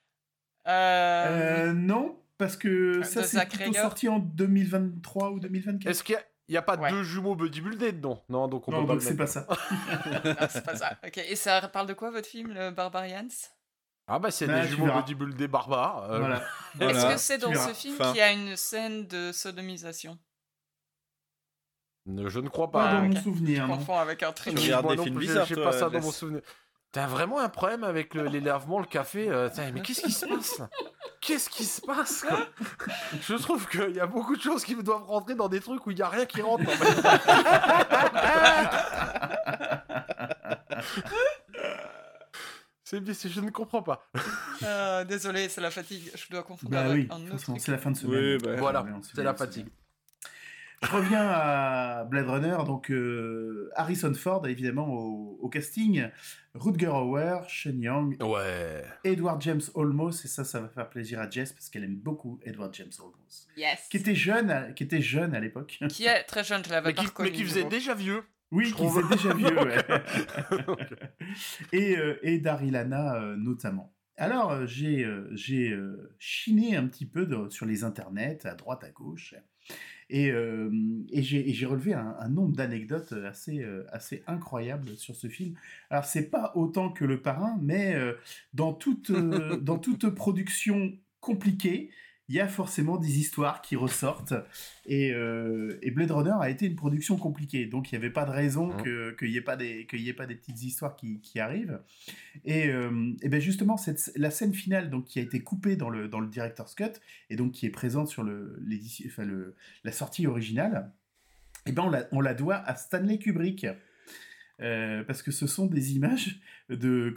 Non, parce que ça c'est plutôt sorti en 2023 ou 2024. Est-ce qu'il y a pas deux jumeaux bodybuildés dedans? Non, donc on peut pas. Donc c'est pas ça. Non, c'est pas ça. Ok. Et ça parle de quoi votre film, le Barbarians? Ah bah c'est des jumeaux bodybuildés barbares. Voilà. Est-ce que c'est dans ce film qu'il y a une scène de sodomisation? Je ne crois pas. Pas dans mon souvenir. Je confonds avec un truc. Tu regardes des films bizarres, j'ai pas ça dans mon souvenir. T'as vraiment un problème avec les lavements, le café mais qu'est-ce qui se passe là? Qu'est-ce qui se passe quoi? Je trouve qu'il y a beaucoup de choses qui doivent rentrer dans des trucs où il n'y a rien qui rentre. Je ne comprends pas. Désolé, c'est la fatigue. Je dois confondre avec un autre truc. C'est la fin de semaine. Oui, voilà, c'est la fatigue. Je reviens à Blade Runner, donc Harrison Ford, évidemment, au casting, Rutger Hauer, Sean Young, Edward James Olmos, et ça va faire plaisir à Jess, parce qu'elle aime beaucoup Edward James Olmos. Yes. Qui était jeune à l'époque. Qui est très jeune, je l'avais pas reconnu. Mais qui faisait déjà vieux. Oui, qui faisait déjà vieux, ouais. Et Daryl Hannah, notamment. Alors, j'ai chiné un petit peu sur les internets, à droite, à gauche, et j'ai relevé un nombre d'anecdotes assez incroyables sur ce film. Alors, c'est pas autant que Le Parrain, mais dans toute production compliquée, il y a forcément des histoires qui ressortent. Et Blade Runner a été une production compliquée. Donc, il n'y avait pas de raison qu'il n'y ait pas des petites histoires qui arrivent. Et bien justement, la scène finale donc, qui a été coupée dans le Director's Cut, et donc qui est présente sur la sortie originale, et ben on la doit à Stanley Kubrick. Parce que ce sont des images de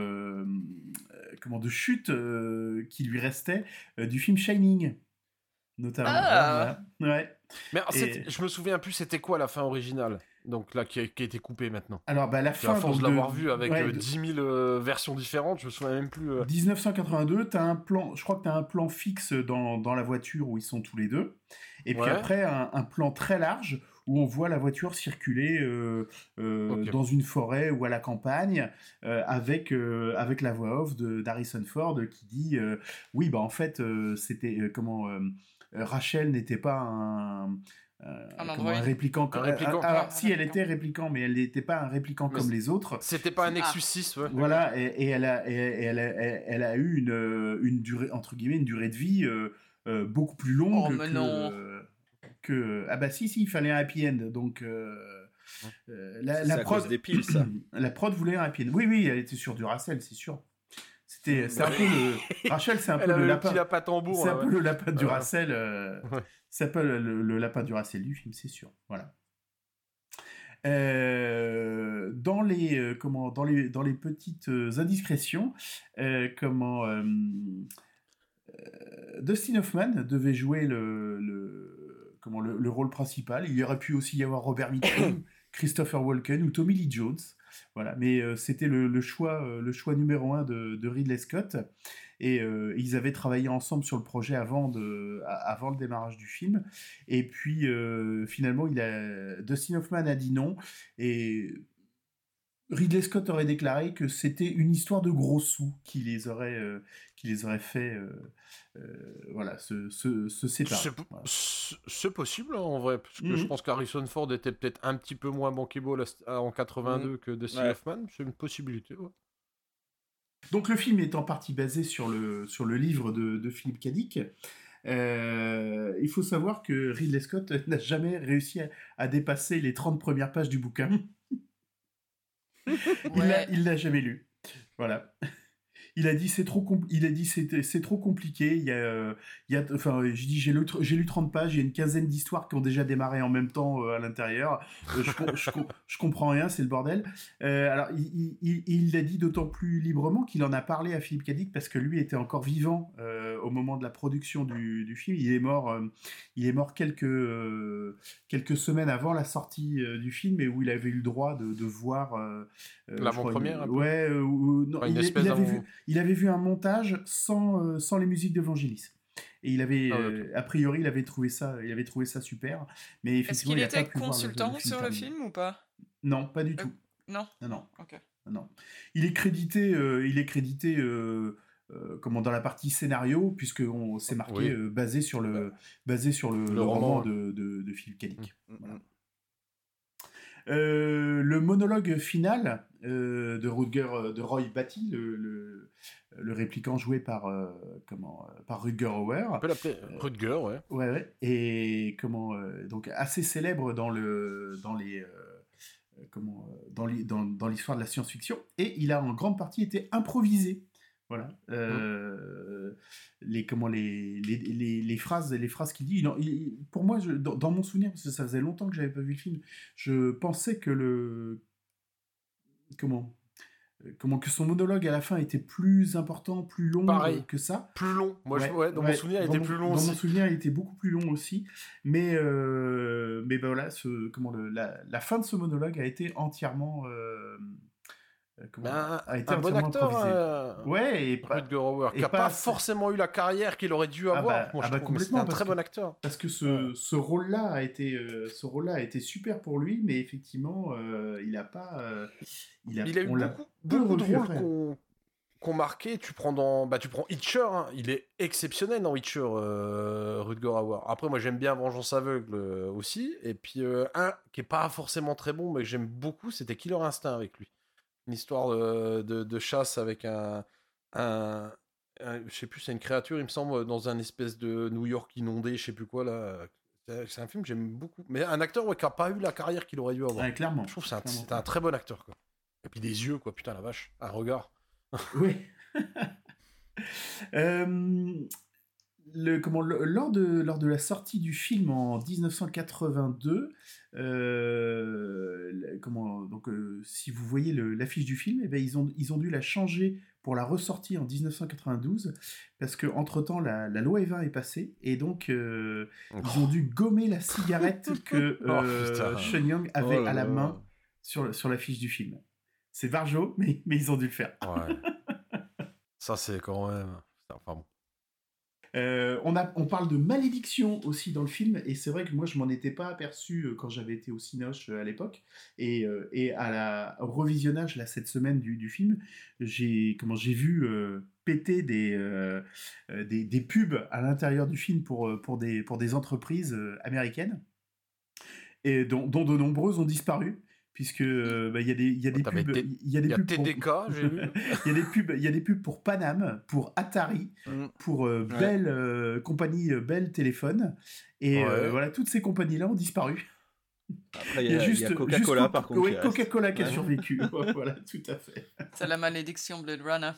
chute qui lui restaient du film Shining, notamment. Ah. Ouais. Mais je me souviens plus, c'était quoi la fin originale? Donc là, qui a été coupée maintenant. Alors, la fin. À force de l'avoir vu avec 10 000 versions différentes, je me souviens même plus. 1982, t'as un plan. Je crois que t'as un plan fixe dans la voiture où ils sont tous les deux, et puis après un plan très large où on voit la voiture circuler dans une forêt ou à la campagne avec la voix off d'Harrison Ford qui dit oui, bah en fait, c'était Rachel n'était pas un répliquant. Alors, si elle était répliquant, mais elle n'était pas un répliquant comme les autres. C'était pas un Nexus 6, ouais. Voilà, et elle a eu une durée, entre guillemets, une durée de vie beaucoup plus longue que... Ah bah si, il fallait un happy end, donc... la prod des piles, ça. La prod voulait un happy end. Oui, elle était sur Duracell, c'est sûr. C'est un peu le... Rachel, c'est un peu le lapin. Tambour. C'est un peu le lapin Duracell. Ça s'appelle le lapin Duracell du film, c'est sûr. Voilà. Dans les petites indiscrétions, Dustin Hoffman devait jouer le rôle principal. Il y aurait pu aussi y avoir Robert Mitchum, Christopher Walken ou Tommy Lee Jones. Voilà, mais c'était le choix numéro 1 de Ridley Scott. Et ils avaient travaillé ensemble sur le projet avant le démarrage du film. Et puis, finalement, Dustin Hoffman a dit non. Et Ridley Scott aurait déclaré que c'était une histoire de gros sous qui les aurait fait se séparer. C'est possible, hein, en vrai. Parce que je pense qu'Harrison Ford était peut-être un petit peu moins bankable en 82 que Dustin Hoffman. C'est une possibilité, ouais. Donc le film est en partie basé sur le livre de Philip K. Dick. Il faut savoir que Ridley Scott n'a jamais réussi à dépasser les 30 premières pages du bouquin. Il l'a jamais lu. Voilà. Il a dit c'est trop compliqué. J'ai lu 30 pages. Il y a une quinzaine d'histoires qui ont déjà démarré en même temps à l'intérieur. Je comprends rien, c'est le bordel. Alors il l'a dit d'autant plus librement qu'il en a parlé à Philip K. Dick parce que lui était encore vivant au moment de la production du film. Il est mort quelques semaines avant la sortie du film et où il avait eu le droit de voir l'avant-première. Ouais. Non, il avait vu un montage sans les musiques de Vangelis. Et il avait, a priori, il avait trouvé ça super. Mais effectivement, est-ce qu'il était consultant sur le film ou pas ? Non, pas du tout. Non. Ok. Non. Il est crédité dans la partie scénario, puisque c'est marqué basé sur le roman de Philip K. Dick. Voilà. Le monologue final de Roy Batty, le répliquant joué par Rutger Hauer. On peut l'appeler Rutger, ouais. Ouais. Et donc assez célèbre dans l'histoire de la science-fiction. Et il a en grande partie été improvisé. Voilà. Les phrases qu'il dit. Pour moi, dans mon souvenir, parce que ça faisait longtemps que j'avais pas vu le film, je pensais que que son monologue à la fin était plus important, plus long que ça. Plus long. Moi, dans mon souvenir, il était plus long aussi. Dans mon souvenir, il était beaucoup plus long aussi. Mais voilà, la fin de ce monologue a été entièrement. Un bon acteur, Rutger Hauer, qui n'a pas forcément eu la carrière qu'il aurait dû avoir. Moi, je trouve que c'est un très bon acteur. Parce que ce rôle-là a été super pour lui, mais effectivement, il a eu beaucoup de rôles qu'on marqué. Tu prends Hitcher, hein. Il est exceptionnel dans Hitcher, Rutger Hauer. Après, moi, j'aime bien Vengeance aveugle aussi. Et puis, un qui est pas forcément très bon, mais que j'aime beaucoup, c'était Killer Instinct avec lui. Une histoire de chasse avec je sais plus, c'est une créature, il me semble, dans un espèce de New York inondé, je sais plus quoi, là. C'est un film que j'aime beaucoup. Mais un acteur qui n'a pas eu la carrière qu'il aurait dû avoir. Ouais, clairement. Je trouve que c'est un très bon acteur, quoi. Et puis des yeux, quoi, putain, la vache. Un regard. Oui. Lors de la sortie du film en 1982, si vous voyez l'affiche du film, ils ont dû la changer pour la ressortie en 1992 parce que entre temps la loi Evin est passée et donc ils ont dû gommer la cigarette que Sean Young avait à la main sur l'affiche du film. C'est Varjo, mais ils ont dû le faire. Ouais. Ça c'est quand même. Enfin bon. On parle de malédiction aussi dans le film, et c'est vrai que moi je m'en étais pas aperçu quand j'avais été au Cinoche à l'époque, et au revisionnage là, cette semaine du film, j'ai vu péter des pubs à l'intérieur du film pour des entreprises américaines, et dont de nombreuses ont disparu. Puisque il y a des pubs, il y a des pubs TDK, j'ai vu. il y a des pubs pour Panam, pour Atari, pour Bell, compagnie Bell Téléphone, et voilà, toutes ces compagnies-là ont disparu. Après, il y a Coca-Cola, par contre. Oui, Coca-Cola qui a survécu. Voilà, tout à fait. C'est la malédiction Blade Runner.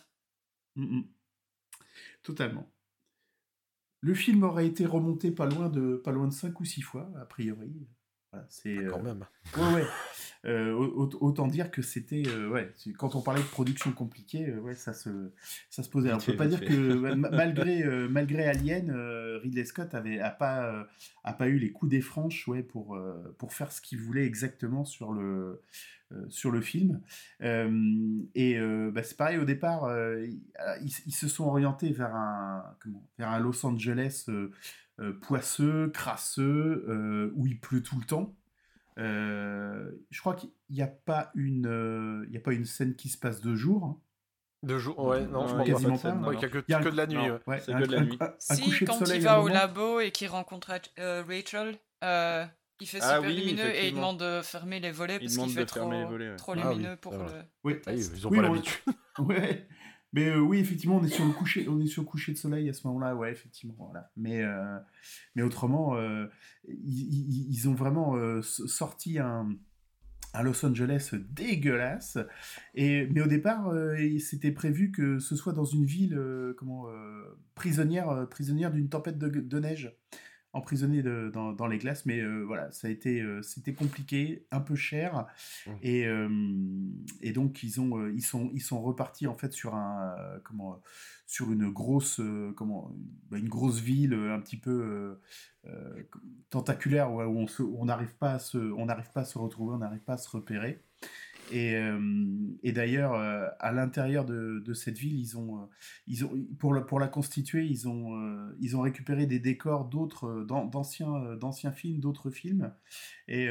Totalement. Le film aurait été remonté pas loin de 5 ou 6 fois, a priori. Voilà, c'est quand même. autant dire que c'était quand on parlait de production compliquée, ça se posait. Alors, on peut pas dire que malgré Alien, Ridley Scott a pas eu les coups des franches pour faire ce qu'il voulait exactement sur le film. C'est pareil, au départ, ils se sont orientés vers un Los Angeles poisseux, crasseux, où il pleut tout le temps. Je crois qu'il n'y a pas une scène qui se passe de jour. Hein. De jour, ouais, non, je crois quasiment pas. Il n'y a que de la nuit. C'est que de la nuit. Si, quand il va au labo et qu'il rencontre Rachel, il fait super lumineux et il demande de fermer les volets parce qu'il fait trop lumineux pour le... Oui, ils ont pas l'habitude. Ouais. Mais oui, effectivement, on est sur le coucher de soleil à ce moment-là, ouais, effectivement, voilà. Mais autrement, ils ont vraiment sorti un Los Angeles dégueulasse. Mais au départ, c'était prévu que ce soit dans une ville prisonnière d'une tempête de neige, emprisonnée dans les glaces. Mais voilà, c'était compliqué, un peu cher, et donc ils sont repartis en fait sur une grosse ville un petit peu tentaculaire, où on n'arrive pas à se retrouver, on n'arrive pas à se repérer. Et d'ailleurs, à l'intérieur de cette ville, ils ont pour la constituer, ils ont récupéré des décors d'anciens films, d'autres films. Et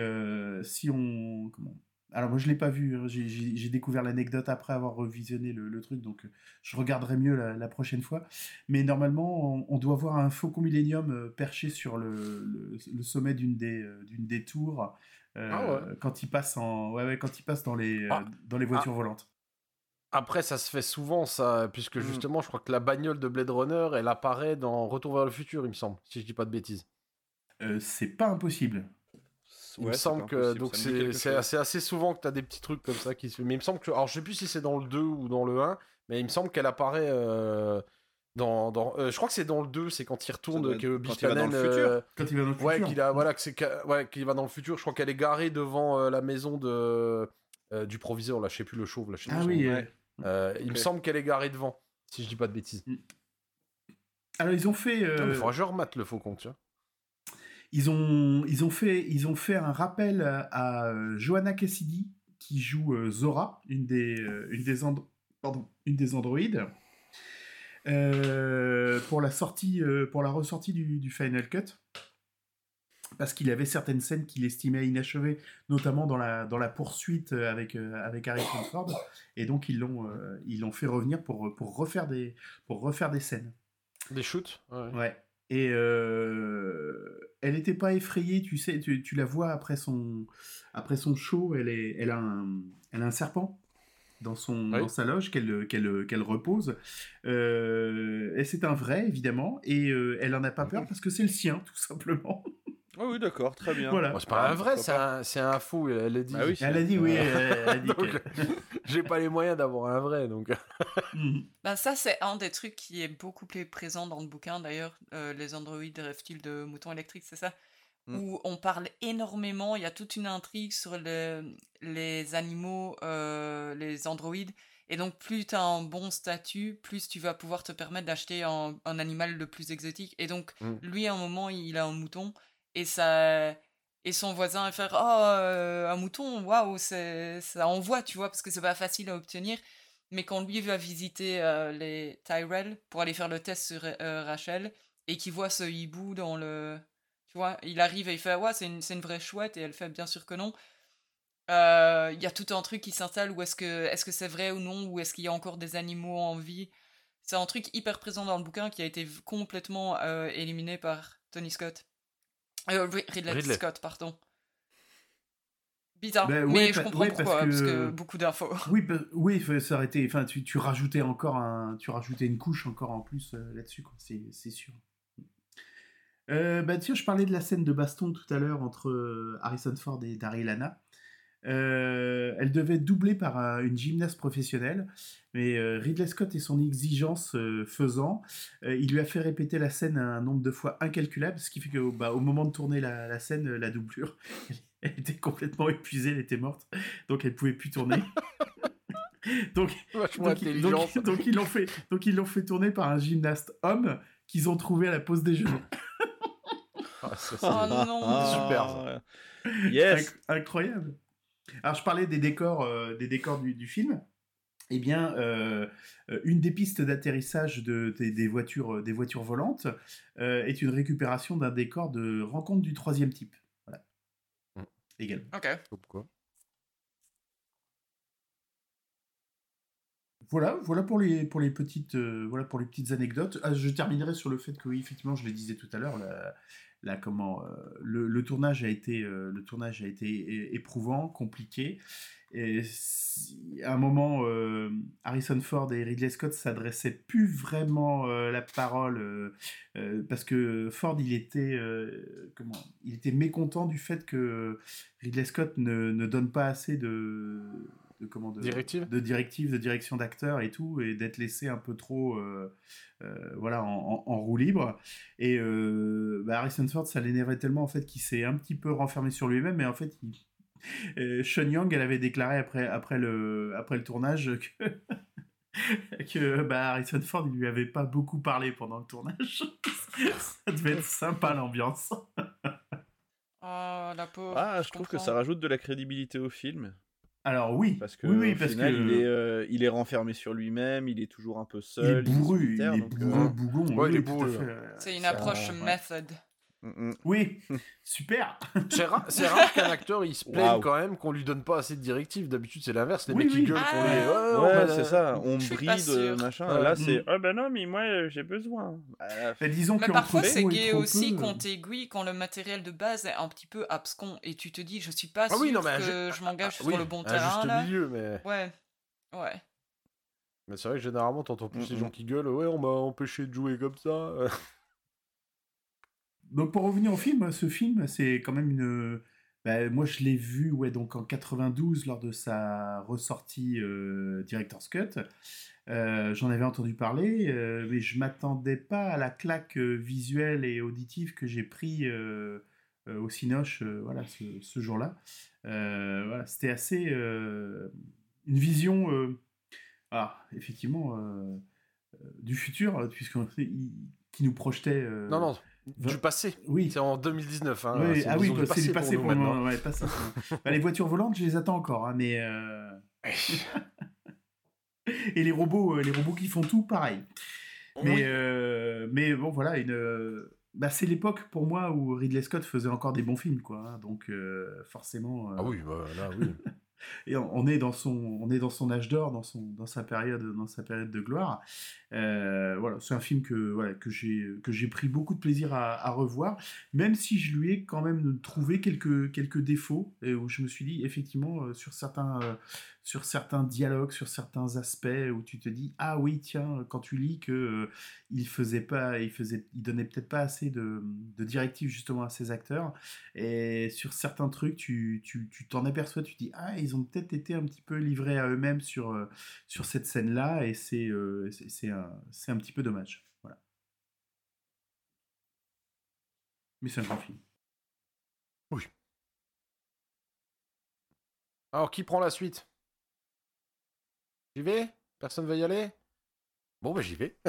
alors moi je l'ai pas vu, hein, j'ai découvert l'anecdote après avoir revisionné le truc, donc je regarderai mieux la prochaine fois. Mais normalement, on doit voir un Faucon Millenium perché sur le sommet d'une des tours. Quand il passe quand il passe dans les voitures volantes. Après, ça se fait souvent, ça, puisque justement, je crois que la bagnole de Blade Runner, elle apparaît dans Retour vers le futur, il me semble, si je dis pas de bêtises. C'est pas impossible. Il me semble que donc c'est assez souvent que tu as des petits trucs comme ça qui se font. Mais il me semble que, alors je sais plus si c'est dans le 2 ou dans le 1, mais il me semble qu'elle apparaît je crois que c'est dans le 2, c'est quand il retourne, que Biff Tannen, quand il va dans le futur. qu'il va dans le futur. Je crois qu'elle est garée devant la maison du proviseur, là, je sais plus, le chauve, là, je sais plus. Il me semble qu'elle est garée devant, si je dis pas de bêtises. Alors ils ont fait. Il faudra que je remate le Faucon, tu vois. Ils ont fait un rappel à Joanna Cassidy qui joue Zora, une des androïdes. Pour la ressortie du Final Cut, parce qu'il avait certaines scènes qu'il estimait inachevées, notamment dans la poursuite avec Harrison Ford, et donc ils l'ont fait revenir pour refaire des scènes, des shoots. Ouais. Et elle n'était pas effrayée, tu sais, tu la vois après son show, elle a un serpent dans sa loge qu'elle repose, et c'est un vrai, évidemment, et elle en a pas peur parce que c'est le sien, tout simplement. Oh oui, d'accord, très bien. Voilà. Bon, c'est pas un vrai, c'est un fou, elle a dit. Ah oui, elle a dit, oui, elle a dit donc, j'ai pas les moyens d'avoir un vrai, donc. Ça, c'est un des trucs qui est beaucoup plus présent dans le bouquin, d'ailleurs, les androïdes rêvent-ils de moutons électriques, c'est ça, où on parle énormément, il y a toute une intrigue sur les animaux, les androïdes, et donc plus tu as un bon statut, plus tu vas pouvoir te permettre d'acheter un animal le plus exotique, et donc lui, à un moment, il a un mouton, et son voisin va faire un mouton, waouh, ça envoie, tu vois, parce que c'est pas facile à obtenir. Mais quand lui va visiter les Tyrell pour aller faire le test sur Rachel, et qui voit ce hibou dans le... Tu vois, il arrive et il fait « Ouais, c'est une vraie chouette » et elle fait « Bien sûr que non ». Il y a tout un truc qui s'installe où est-ce que c'est vrai ou non, ou est-ce qu'il y a encore des animaux en vie. C'est un truc hyper présent dans le bouquin qui a été complètement éliminé par Tony Scott. Ridley Scott, pardon. Bizarre, mais je comprends pourquoi, parce que beaucoup d'infos. Oui, ça aurait été... Enfin, tu rajoutais une couche encore en plus là-dessus, quoi. C'est sûr. Tiens, je parlais de la scène de baston tout à l'heure entre Harrison Ford et Daryl Hannah. Elle devait être doublée par une gymnaste professionnelle, mais Ridley Scott et son exigence faisant, il lui a fait répéter la scène un nombre de fois incalculable, ce qui fait que au moment de tourner la scène, la doublure, elle était complètement épuisée, elle était morte, donc elle pouvait plus tourner. donc ils l'ont fait tourner par un gymnaste homme qu'ils ont trouvé à la pause déjeuner. Non, super ça. Yes. Incroyable. Alors je parlais des décors du film. Eh bien, une des pistes d'atterrissage des voitures volantes est une récupération d'un décor de Rencontre du troisième type. Voilà. Également. Ok. Pourquoi ? Voilà pour les petites anecdotes. Je terminerai sur le fait que oui, effectivement, je le disais tout à l'heure, le tournage a été éprouvant, compliqué. Et à un moment, Harrison Ford et Ridley Scott s'adressaient plus vraiment la parole parce que Ford il était mécontent du fait que Ridley Scott ne donne pas assez de directives, de direction d'acteurs et tout, et d'être laissé un peu trop en roue libre. Et Harrison Ford, ça l'énervait tellement en fait qu'il s'est un petit peu renfermé sur lui-même, mais en fait Sean Young, elle avait déclaré après le tournage que Harrison Ford il lui avait pas beaucoup parlé pendant le tournage. Ça devait être sympa l'ambiance. Oh la pauvre. Je trouve que ça rajoute de la crédibilité au film. Alors oui, parce que oui, au final, il est renfermé sur lui-même, il est toujours un peu seul. Il est bougon. Ouais, il est bourru. C'est une approche method. Oui, super. C'est rare qu'un acteur il se plaigne quand même qu'on lui donne pas assez de directives. D'habitude c'est l'inverse, les mecs qui gueulent qu'on les c'est ça, on bride machin. Là c'est non mais moi j'ai besoin. Disons mais parfois c'est gay aussi qu'on t'aiguille quand le matériel de base est un petit peu abscon et tu te dis je suis pas sûr que je m'engage sur le bon terrain là. Milieu, mais... Ouais. Mais c'est vrai que généralement t'entends plus les gens qui gueulent on m'a empêché de jouer comme ça. Donc pour revenir au film, ce film c'est quand même une... moi je l'ai vu donc en 92 lors de sa ressortie Director's Cut. J'en avais entendu parler, mais je m'attendais pas à la claque visuelle et auditive que j'ai pris au Cinoche ce jour-là. C'était assez... une vision effectivement du futur, qui nous projetait... Non, du passé. Oui. C'est en 2019. Hein. Oui. C'est du passé pour nous maintenant. Les voitures volantes, je les attends encore, mais... Et les robots qui font tout, pareil. Mais bon, voilà, c'est l'époque pour moi où Ridley Scott faisait encore des bons films, quoi. Hein, donc forcément. Ah oui, là, oui. Et on est dans son âge d'or, dans sa période de gloire. C'est un film que j'ai pris beaucoup de plaisir à revoir, même si je lui ai quand même trouvé quelques défauts, où je me suis dit effectivement sur certains dialogues, sur certains aspects où tu te dis ah oui tiens, quand tu lis que il donnait peut-être pas assez de directives justement à ses acteurs, et sur certains trucs tu t'en aperçois, tu te dis ah ils ont peut-être été un petit peu livrés à eux-mêmes sur cette scène-là, et c'est un petit peu dommage. Voilà. Mais c'est un grand film. Oui. Alors, qui prend la suite ? J'y vais ? Personne veut y aller ? Bon, j'y vais.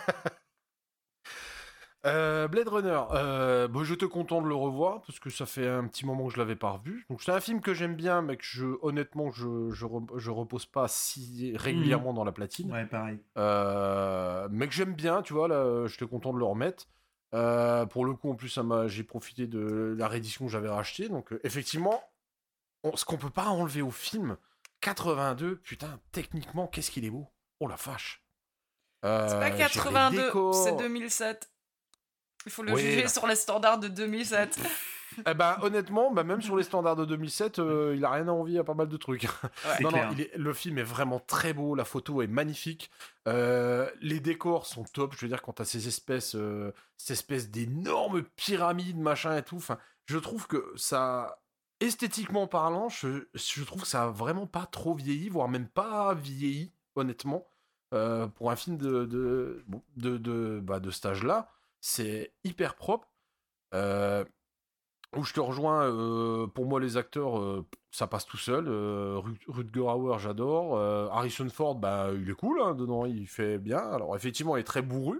Blade Runner, j'étais content de le revoir parce que ça fait un petit moment que je l'avais pas revu. Donc c'est un film que j'aime bien, mais que honnêtement je repose pas si régulièrement dans la platine. Ouais, pareil. Mais que j'aime bien, tu vois. Là, j'étais content de le remettre. Pour le coup, en plus, j'ai profité de la réédition que j'avais rachetée. Donc, effectivement, ce qu'on peut pas enlever au film, 82, putain, techniquement, qu'est-ce qu'il est beau. Oh la vache. C'est pas 82, c'est 2007. Il faut le juger sur les standards de 2007. Honnêtement, même sur les standards de 2007, il a rien à envier à pas mal de trucs. Non, le film est vraiment très beau, la photo est magnifique, les décors sont top. Je veux dire, quand t'as ces espèces d'énormes pyramides, machin et tout, je trouve que ça, esthétiquement parlant, je trouve que ça a vraiment pas trop vieilli, voire même pas vieilli, honnêtement, pour un film de cet âge-là. C'est hyper propre. Où je te rejoins, pour moi les acteurs, ça passe tout seul. Rutger Hauer, j'adore. Harrison Ford, il est cool, hein, dedans, il fait bien. Alors effectivement, il est très bourru.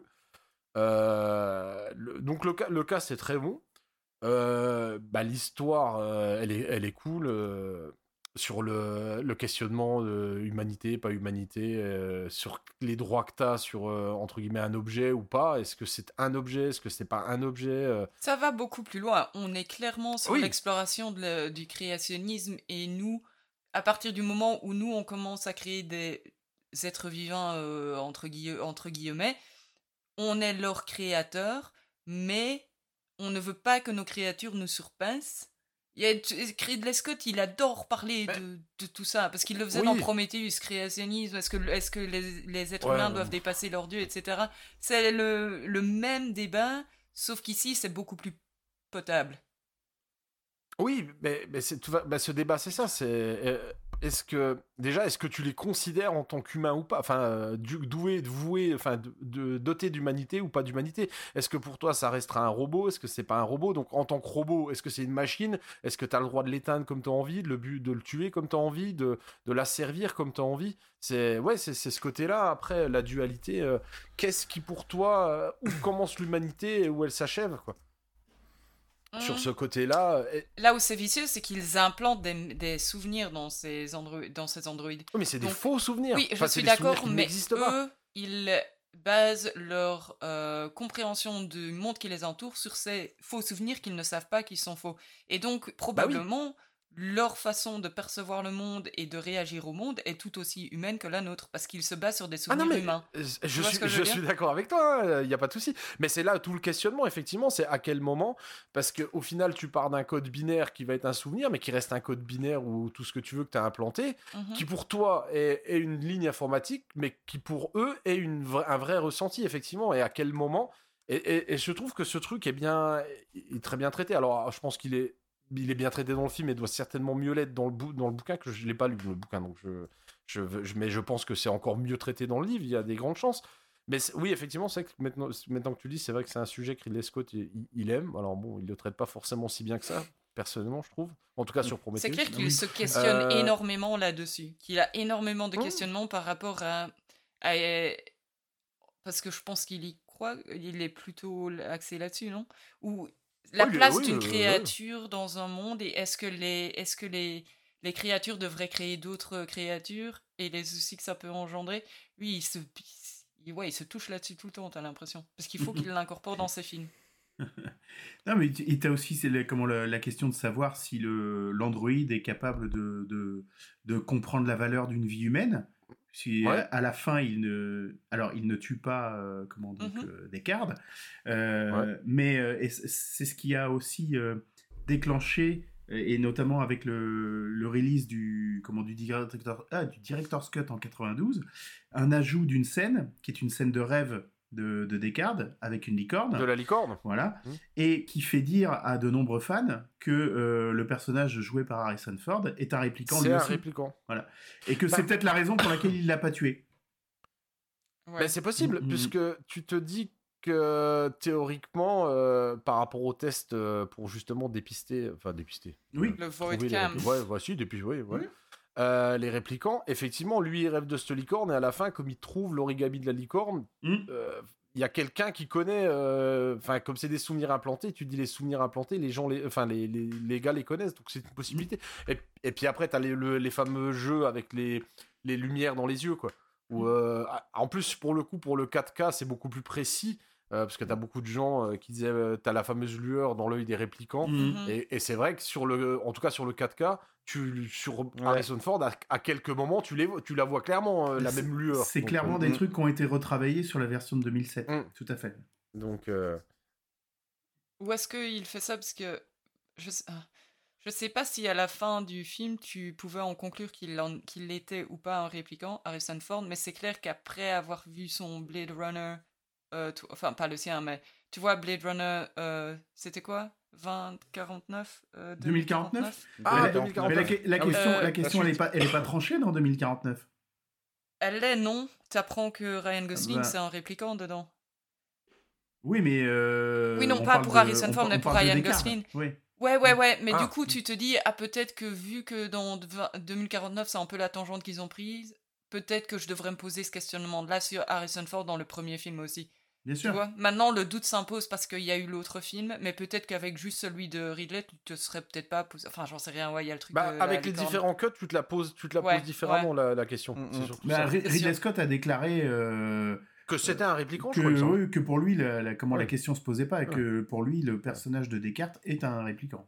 Donc le cast c'est très bon. L'histoire, elle est cool. Sur le questionnement de humanité, pas humanité, sur les droits que t'as sur, entre guillemets, un objet ou pas. Est-ce que c'est un objet? Est-ce que c'est pas un objet? Ça va beaucoup plus loin. On est clairement sur l'exploration du créationnisme, et nous, à partir du moment où nous, on commence à créer des êtres vivants, entre guillemets, on est leur créateur, mais on ne veut pas que nos créatures nous surpassent. Ridley Scott, il adore parler de tout ça, parce qu'il le faisait dans Prometheus, créationnisme, est-ce que les êtres humains doivent dépasser leur dieu, etc. C'est le même débat, sauf qu'ici, c'est beaucoup plus potable. Oui, mais ce débat, c'est ça, est-ce que tu les considères en tant qu'humains ou pas, dotés d'humanité ou pas d'humanité? Est-ce que pour toi ça restera un robot? Est-ce que c'est pas un robot? Donc en tant que robot, est-ce que c'est une machine? Est-ce que tu as le droit de l'éteindre comme tu as envie, de le tuer comme tu as envie, de la servir comme tu as envie? C'est ce côté-là. Après, la dualité, qu'est-ce qui pour toi, où commence l'humanité et où elle s'achève, quoi? Sur ce côté-là... Là où c'est vicieux, c'est qu'ils implantent des souvenirs dans ces androïdes. Oui, mais c'est des faux souvenirs. Oui, je suis d'accord, mais eux, ils basent leur compréhension du monde qui les entoure sur ces faux souvenirs qu'ils ne savent pas qu'ils sont faux. Et donc, probablement, leur façon de percevoir le monde et de réagir au monde est tout aussi humaine que la nôtre, parce qu'ils se basent sur des souvenirs humains. Je suis d'accord avec toi, il n'y a pas de souci. Mais c'est là tout le questionnement, effectivement, c'est à quel moment, parce qu'au final, tu pars d'un code binaire qui va être un souvenir, mais qui reste un code binaire ou tout ce que tu veux que tu as implanté, qui pour toi est une ligne informatique, mais qui pour eux est un vrai ressenti, effectivement. Et à quel moment et je trouve que ce truc est très bien traité. Alors, je pense qu'il est bien traité dans le film et doit certainement mieux l'être dans le bouquin, que je l'ai pas lu le bouquin, donc mais je pense que c'est encore mieux traité dans le livre, il y a des grandes chances. Mais oui, effectivement, c'est vrai que maintenant que tu le dis, c'est vrai que c'est un sujet que Ridley Scott il aime. Alors bon, il le traite pas forcément si bien que ça, personnellement, je trouve. En tout cas sur Prometheus. C'est clair qu'il se questionne énormément là-dessus, qu'il a énormément de questionnements par rapport à parce que je pense qu'il y croit, il est plutôt axé là-dessus, non? Ou la place d'une créature dans un monde, et est-ce que les créatures devraient créer d'autres créatures, et les soucis que ça peut engendrer. Lui, il se touche là-dessus tout le temps, t'as l'impression, parce qu'il faut qu'il l'incorpore dans ses films. Non, mais t'as aussi la question de savoir si l'androïde est capable de comprendre la valeur d'une vie humaine. Si à la fin il ne tue pas Descartes, mais c'est ce qui a aussi déclenché, et notamment avec le release du Director's Cut en 92, un ajout d'une scène qui est une scène de rêve de Descartes avec une licorne. De la licorne. Voilà. Et qui fait dire à de nombreux fans que le personnage joué par Harrison Ford est un répliquant. C'est un répliquant. Voilà. Et que c'est peut-être la raison pour laquelle il l'a pas tué. Ouais. C'est possible, puisque tu te dis que théoriquement, par rapport au test pour justement dépister. Oui. Le Void Cam. Voici, les répliquants, effectivement, lui il rêve de cette licorne, et à la fin, comme il trouve l'origami de la licorne, il y a quelqu'un qui connaît, comme c'est des souvenirs implantés, tu dis les souvenirs implantés, les gens, les gars les connaissent, donc c'est une possibilité. Et puis après, t'as les fameux jeux avec les lumières dans les yeux, quoi. Où, en plus, pour le 4K, c'est beaucoup plus précis. parce que t'as beaucoup de gens qui disaient t'as la fameuse lueur dans l'œil des réplicants, et c'est vrai que en tout cas sur le 4K, sur Harrison Ford, à quelques moments, tu la vois clairement, la même lueur. C'est clairement des trucs qui ont été retravaillés sur la version de 2007, tout à fait. Donc... Ou est-ce qu'il fait ça parce que... Je sais pas si à la fin du film, tu pouvais en conclure qu'il était ou pas un répliquant, Harrison Ford, mais c'est clair qu'après avoir vu son Blade Runner, enfin pas le sien, mais tu vois, Blade Runner, c'était quoi 2049 2049 Ah, 2049. Mais la question elle est pas tranchée dans 2049. Elle l'est, non. T'apprends que Ryan Gosling, c'est un répliquant dedans. Oui, mais... oui, non, pas pour Harrison Ford, mais pour Ryan Gosling. Oui. Ouais, mais du coup, tu te dis, peut-être que vu que dans 2049, c'est un peu la tangente qu'ils ont prise, peut-être que je devrais me poser ce questionnement-là sur Harrison Ford dans le premier film aussi. Bien sûr. Tu vois, maintenant, le doute s'impose parce qu'il y a eu l'autre film, mais peut-être qu'avec juste celui de Ridley, tu te serais peut-être pas posé... Enfin, j'en sais rien, il y a le truc... avec les différents cuts, tu te la poses différemment, la question. C'est surtout ça. Ridley Scott a déclaré... que c'était un répliquant, que pour lui, la question se posait pas, et que pour lui, le personnage de Descartes est un répliquant.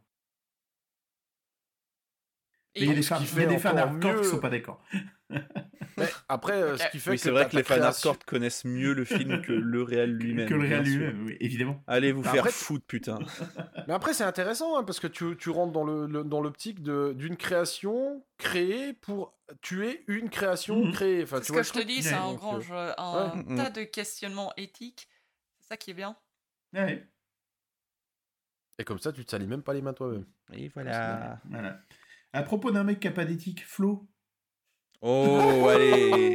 Et il y a des fans hardcore qui sont pas d'accord. Mais après, ce qui fait c'est vrai que les fans hardcore connaissent mieux le film que le réel lui-même. Que le réel lui-même, oui, évidemment. Allez vous faire foutre, putain. Mais après, c'est intéressant, parce que tu rentres dans l'optique d'une création créée pour tuer une création créée. Enfin, ce que je te dis, ça engrange un tas de questionnements éthiques. C'est ça qui est bien. Ouais. Et comme ça, tu te salis même pas les mains toi-même. Et voilà. À propos d'un mec qui a pas d'éthique, Flo. Oh, allez.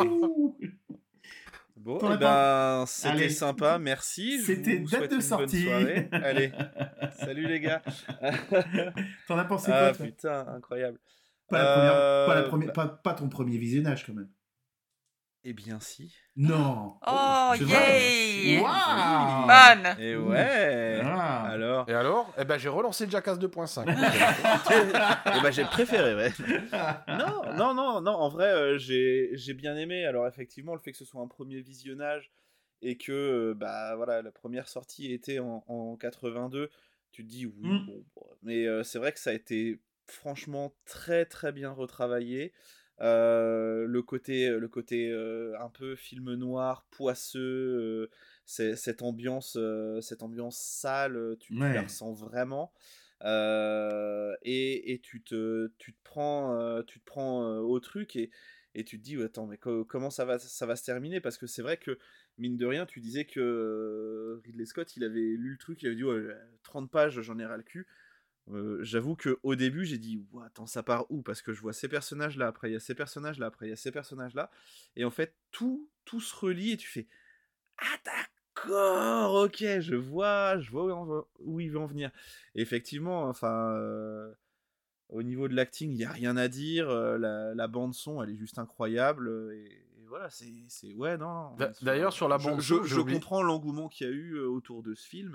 Bon, c'était sympa, merci. C'était date de sortie. Allez, salut les gars. T'en as pensé quoi, toi? Putain, incroyable. Pas ton premier visionnage, quand même. Eh bien, si. Non. Oh, yay. Wow. Man. Et ouais. Alors. Et alors, j'ai relancé Jackass 2.5. Et j'ai préféré, ouais. Non. En vrai, j'ai bien aimé. Alors effectivement, le fait que ce soit un premier visionnage et que voilà, la première sortie était en 82, tu te dis oui. Mais c'est vrai que ça a été franchement très très bien retravaillé. Le côté un peu film noir, poisseux, cette ambiance sale, tu la ressens vraiment. Et tu te prends au truc et tu te dis attends, mais comment ça va se terminer, parce que c'est vrai que mine de rien, tu disais que Ridley Scott, il avait lu le truc, il avait dit 30 pages, j'en ai ras le cul. J'avoue qu'au début j'ai dit attends, ça part où, parce que je vois ces personnages là, après il y a ces personnages là, après il y a ces personnages là, et en fait tout se relie et tu fais d'accord, ok, je vois où il veut en venir. Et effectivement, enfin au niveau de l'acting il n'y a rien à dire, la bande son elle est juste incroyable, et voilà, c'est ouais, non. D'ailleurs sur la bande son, je comprends l'engouement qu'il y a eu autour de ce film.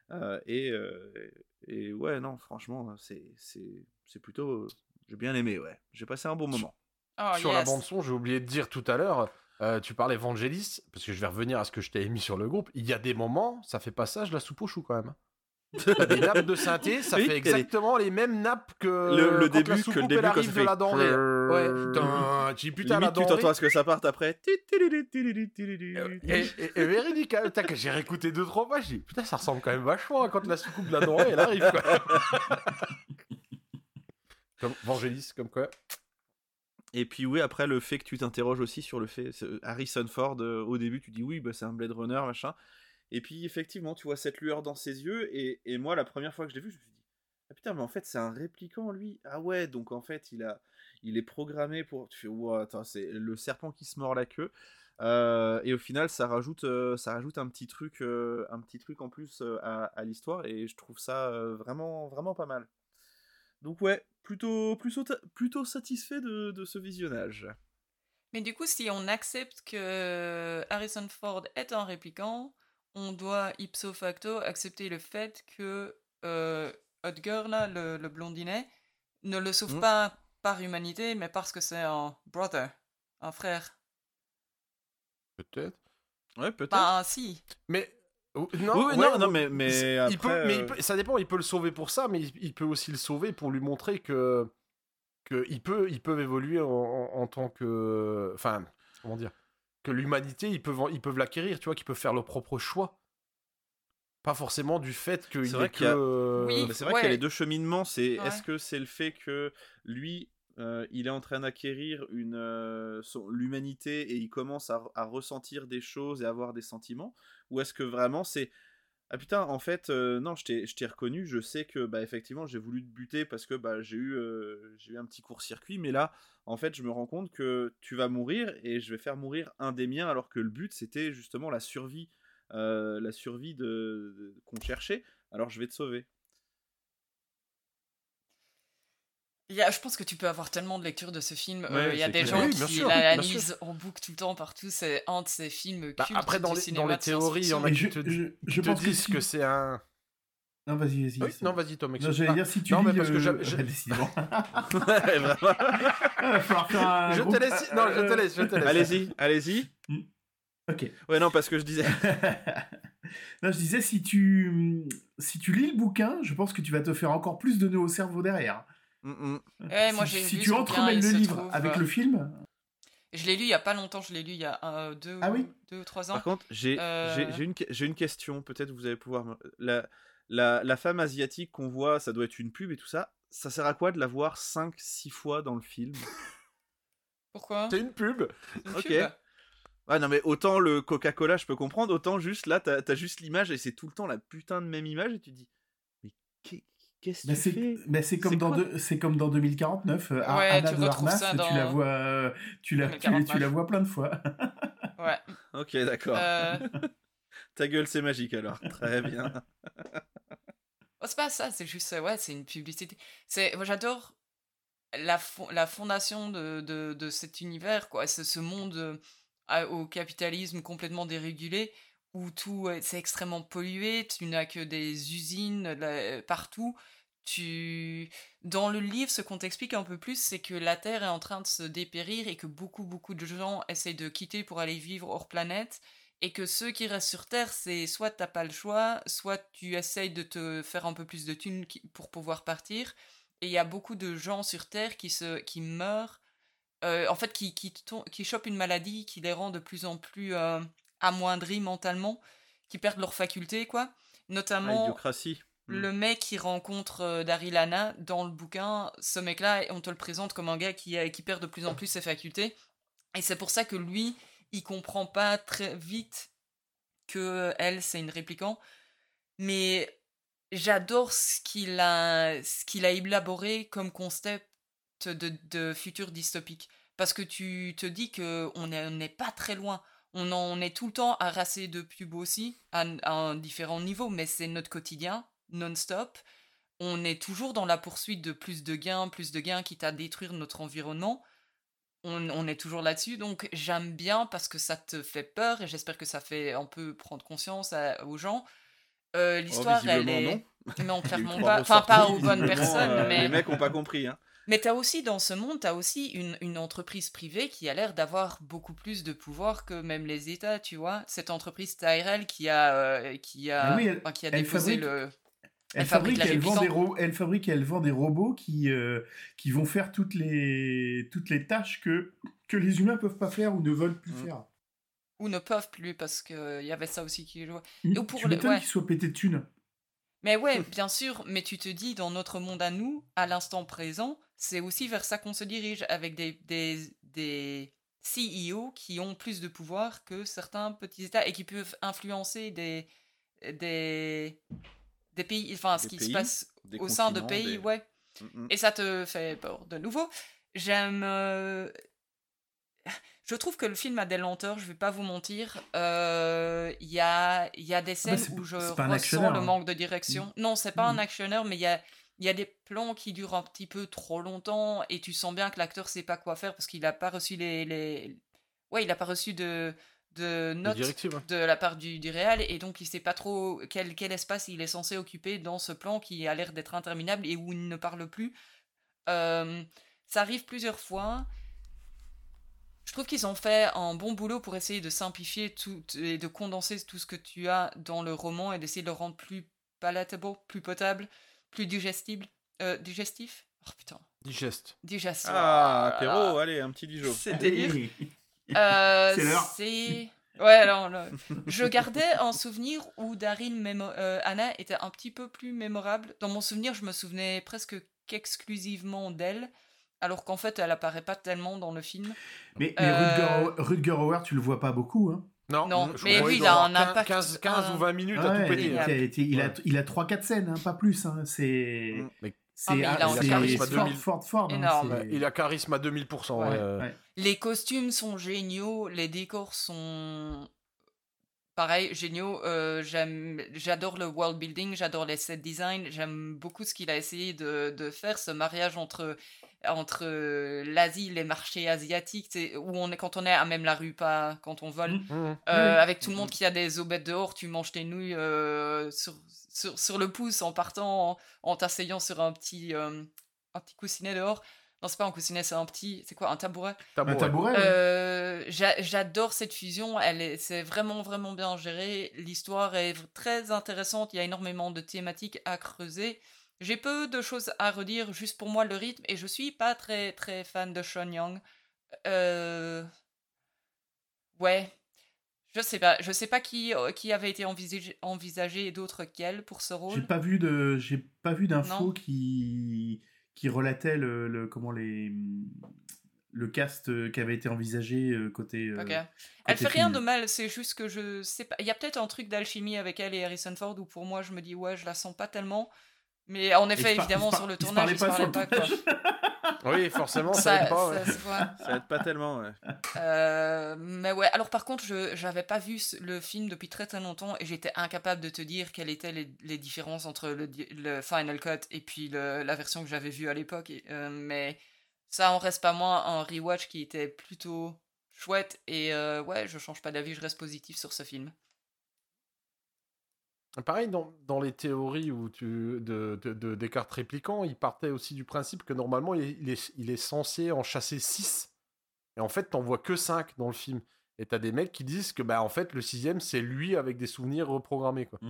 Et ouais, non, franchement, c'est plutôt... J'ai bien aimé, ouais. J'ai passé un bon moment. Sur la bande-son, j'ai oublié de dire tout à l'heure, tu parlais Vangelis, parce que je vais revenir à ce que je t'ai mis sur le groupe, il y a des moments, ça fait passage de la soupe au chou, quand même. Des nappes de synthé, ça fait exactement les mêmes nappes que le début, la soucoupe, que le début, elle arrive de la denrée. Ouais, j'ai putain la denrée. Tu t'entends à ce que ça parte après. Et véridique, j'ai réécouté 2-3 fois, j'ai dit putain, ça ressemble quand même vachement à quand la soucoupe de la denrée, elle arrive, quoi. Comme Vangelis, comme quoi. Et puis oui, après le fait que tu t'interroges aussi sur le fait, Harrison Ford, au début tu dis oui, c'est un Blade Runner, machin. Et puis effectivement, tu vois cette lueur dans ses yeux, et moi la première fois que je l'ai vu, je me suis dit ah putain, mais en fait c'est un répliquant lui. Ah ouais, donc en fait il est programmé pour... Tu fais wow, attends, c'est le serpent qui se mord la queue. Et au final ça rajoute un petit truc en plus à l'histoire, et je trouve ça vraiment vraiment pas mal. Donc ouais, plutôt satisfait de ce visionnage. Mais du coup, si on accepte que Harrison Ford est un répliquant, on doit ipso facto accepter le fait que Hotgirl, là, le blondinet, ne le sauve pas par humanité, mais parce que c'est un brother, un frère. Peut-être. Ouais, peut-être. Bah, si. Mais Non, mais après, ça dépend, il peut le sauver pour ça, mais il peut aussi le sauver pour lui montrer que ils peuvent évoluer en tant que... Enfin, comment dire, que l'humanité, ils peuvent l'acquérir, tu vois, qu'ils peuvent faire leur propre choix. Pas forcément du fait qu'il est que... mais c'est vrai qu'il y a les deux cheminements. Est-ce que c'est le fait que lui, il est en train d'acquérir l'humanité et il commence à ressentir des choses et avoir des sentiments, ou est-ce que vraiment c'est... Ah putain, en fait, non, je t'ai reconnu, je sais que, effectivement, j'ai voulu te buter parce que, j'ai eu un petit court-circuit, mais là, en fait, je me rends compte que tu vas mourir et je vais faire mourir un des miens, alors que le but, c'était justement la survie qu'on cherchait, alors je vais te sauver. Je pense que tu peux avoir tellement de lectures de ce film. Il y a des gens qui l'analysent en boucle tout le temps partout. C'est un de ces films cultes après, dans les théories, il y en a qui te disent que c'est un... Non, vas-y. Oui, non, vas-y, Tom. Non, j'allais dire, si tu lis... mais parce que décidément. Je te laisse. Allez-y. Ok. Ouais, non, parce que je disais... Non, je disais, si tu lis le bouquin, je pense que tu vas te faire encore plus de nœuds au cerveau derrière. Moi, si tu entremêles le livre avec le film... Je l'ai lu il y a pas longtemps, je l'ai lu il y a 2 ou 3 ans. Par contre, j'ai une question, peut-être vous allez pouvoir... La femme asiatique qu'on voit, ça doit être une pub et tout ça. Ça sert à quoi de la voir 5-6 fois dans le film? Pourquoi? C'est une pub. Ok. Ouais, non, mais autant le Coca-Cola, je peux comprendre, autant juste là, t'as juste l'image et c'est tout le temps la putain de même image et tu dis, mais qu'est-ce que tu fais? Mais c'est comme dans 2049. Anna de Armas, tu la vois plein de fois. Ouais. Ok, d'accord. Ta gueule, c'est magique alors. Très bien. C'est pas ça, c'est juste, c'est une publicité. Moi, j'adore la fondation de cet univers, quoi. C'est ce monde au capitalisme complètement dérégulé où tout c'est extrêmement pollué, tu n'as que des usines partout. Dans le livre, ce qu'on t'explique un peu plus, c'est que la Terre est en train de se dépérir et que beaucoup de gens essayent de quitter pour aller vivre hors planète, et que ceux qui restent sur Terre, c'est soit t'as pas le choix, soit tu essayes de te faire un peu plus de thunes pour pouvoir partir. Et il y a beaucoup de gens sur Terre qui meurent, en fait qui chopent une maladie qui les rend de plus en plus amoindris mentalement, qui perdent leurs facultés, quoi. Notamment Idiocratie. le mec qui rencontre Daryl Hannah dans le bouquin, ce mec-là, on te le présente comme un gars qui perd de plus en plus ses facultés. Et c'est pour ça que lui, il comprend pas très vite que elle, c'est une répliquant. Mais j'adore ce qu'il a élaboré comme concept de futur dystopique. Parce que tu te dis qu'on n'est pas très loin. On en est tout le temps harassé de pubs aussi, à un différent niveau, mais c'est notre quotidien, non-stop. On est toujours dans la poursuite de plus de gains, quitte à détruire notre environnement. On est toujours là-dessus, donc j'aime bien parce que ça te fait peur, et j'espère que ça fait un peu prendre conscience aux gens. L'histoire, elle est... Non, clairement pas. Enfin, pas aux bonnes personnes, mais... Les mecs ont pas compris, hein. Mais t'as aussi, dans ce monde, t'as aussi une entreprise privée qui a l'air d'avoir beaucoup plus de pouvoir que même les États, tu vois. Cette entreprise Tyrell qui a déposé le... Elle fabrique et elle vend des robots qui vont faire toutes les tâches que les humains peuvent pas faire ou ne veulent plus faire. Ou ne peuvent plus, parce qu'il y avait ça aussi qui jouait. Tu m'étonnes qu'ils soient pétés de thunes. Mais ouais, bien sûr, mais tu te dis, dans notre monde à nous, à l'instant présent, c'est aussi vers ça qu'on se dirige, avec des CEO qui ont plus de pouvoir que certains petits États et qui peuvent influencer des pays, enfin, ce qui se passe au sein de pays, ouais. Et ça te fait peur de nouveau. Je trouve que le film a des lenteurs, je vais pas vous mentir. Il y a des scènes où je ressens le manque de direction. Non, c'est pas un actionneur, mais il y a des plans qui durent un petit peu trop longtemps et tu sens bien que l'acteur sait pas quoi faire parce qu'il a pas reçu il a pas reçu de notes de la part du réal, et donc il sait pas trop quel espace il est censé occuper dans ce plan qui a l'air d'être interminable et où il ne parle plus. Ça arrive plusieurs fois. Je trouve qu'ils ont fait un bon boulot pour essayer de simplifier tout et de condenser tout ce que tu as dans le roman et d'essayer de le rendre plus palatable, plus potable, plus digestif. Oh putain. Digeste. Ah, apéro, allez, un petit dijo. C'est délire. C'est l'heure. Ouais, alors, je gardais un souvenir où Daryl Anna était un petit peu plus mémorable. Dans mon souvenir, je me souvenais presque qu'exclusivement d'elle. Alors qu'en fait, elle apparaît pas tellement dans le film. Mais Rutger Hauer, tu le vois pas beaucoup, hein. Non, mais lui, il a un impact. 15 ou 20 minutes à tout péter. Il a 3-4 scènes, hein, pas plus. Hein. C'est... il a un charisme fort. énorme. Hein, il a charisme à 2000%. Ouais. Les costumes sont géniaux, les décors sont... Pareil, géniaux. J'adore le world building, j'adore les set design, j'aime beaucoup ce qu'il a essayé de faire, ce mariage entre l'Asie, les marchés asiatiques, quand on est à même la rue, pas quand on vole, avec tout le monde qui a des aubettes dehors, tu manges tes nouilles sur le pouce en partant, en t'asseyant sur un petit coussinet dehors. Non, c'est pas un coussinet, c'est un tabouret. Un tabouret. J'adore cette fusion, c'est vraiment, vraiment bien géré. L'histoire est très intéressante, il y a énormément de thématiques à creuser. J'ai peu de choses à redire, juste pour moi le rythme, et je suis pas très, très fan de Sean Young. Ouais. Je sais pas qui avait été envisagé d'autre qu'elle pour ce rôle. J'ai pas vu d'infos qui relatait le cast qui avait été envisagé côté. Ok. Elle fait rien de mal, c'est juste que je sais pas. Il y a peut-être un truc d'alchimie avec elle et Harrison Ford où pour moi je me dis ouais, je la sens pas tellement. Mais en effet, évidemment, sur le tournage, ils se parlaient pas quoi. Oui, forcément, ça aide pas. Ça aide pas tellement, ouais. Mais ouais, alors par contre, j'avais pas vu le film depuis très très longtemps et j'étais incapable de te dire quelles étaient les différences entre le Final Cut et puis la version que j'avais vue à l'époque. Mais ça en reste pas moins un rewatch qui était plutôt chouette et ouais, je change pas d'avis, je reste positif sur ce film. Pareil, dans les théories de Descartes répliquant, il partait aussi du principe que normalement, il est censé en chasser 6. Et en fait, t'en vois que 5 dans le film. Et t'as des mecs qui disent que en fait, le 6e, c'est lui avec des souvenirs reprogrammés. Quoi.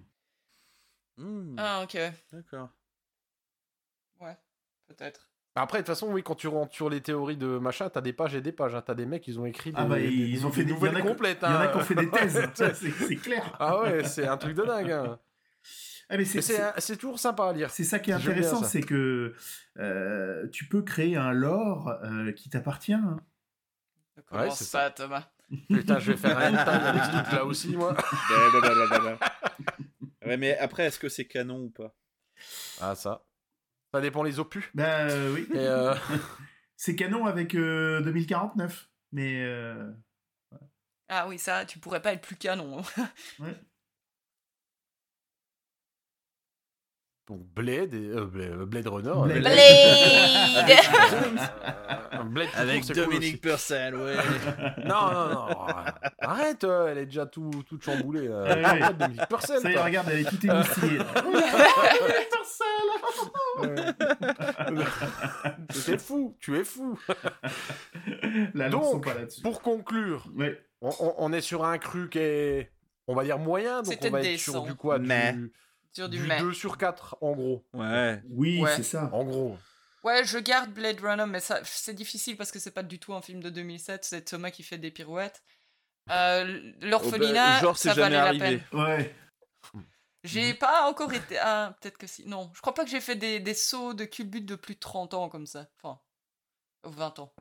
Ah, ok. D'accord. Ouais, peut-être. Après, de toute façon, oui, quand tu rentres sur les théories de machin, t'as des pages et des pages. Hein. T'as des mecs, ils ont écrit ils ont fait des nouvelles complètes. Il y en a qui ont fait des thèses, c'est clair. Ah ouais, c'est un truc de dingue. Hein. Mais c'est toujours sympa à lire. C'est ça qui est intéressant, c'est que tu peux créer un lore qui t'appartient. Hein. Comment ça, Thomas? Putain, je vais faire un hentai avec ce truc là aussi, moi. Ouais, mais après, est-ce que c'est canon ou pas? Ah, ça dépend les opus. Oui. C'est canon avec 2049. Mais. Ah oui, ça, tu pourrais pas être plus canon. Ouais. Donc Blade Runner. Blade avec Dominique Purcell, ouais. Non. Arrête, elle est déjà toute chamboulée. Dominique Purcell. Ça y est, regarde, elle est toute émoustillée. Tu es fou. Donc, pour conclure, on est sur un cru qui est, on va dire, moyen. Donc on va être sur du quoi, du 2 sur 4 en gros. Ouais. Oui, c'est ça. En gros. Ouais, je garde Blade Runner, mais ça, c'est difficile parce que c'est pas du tout un film de 2007. C'est Thomas qui fait des pirouettes. L'orphelinat, ça valait la peine. Ouais. J'ai pas encore été... Ah, peut-être que si. Non, je crois pas que j'ai fait des sauts de culbute de plus de 30 ans comme ça. Enfin, 20 ans.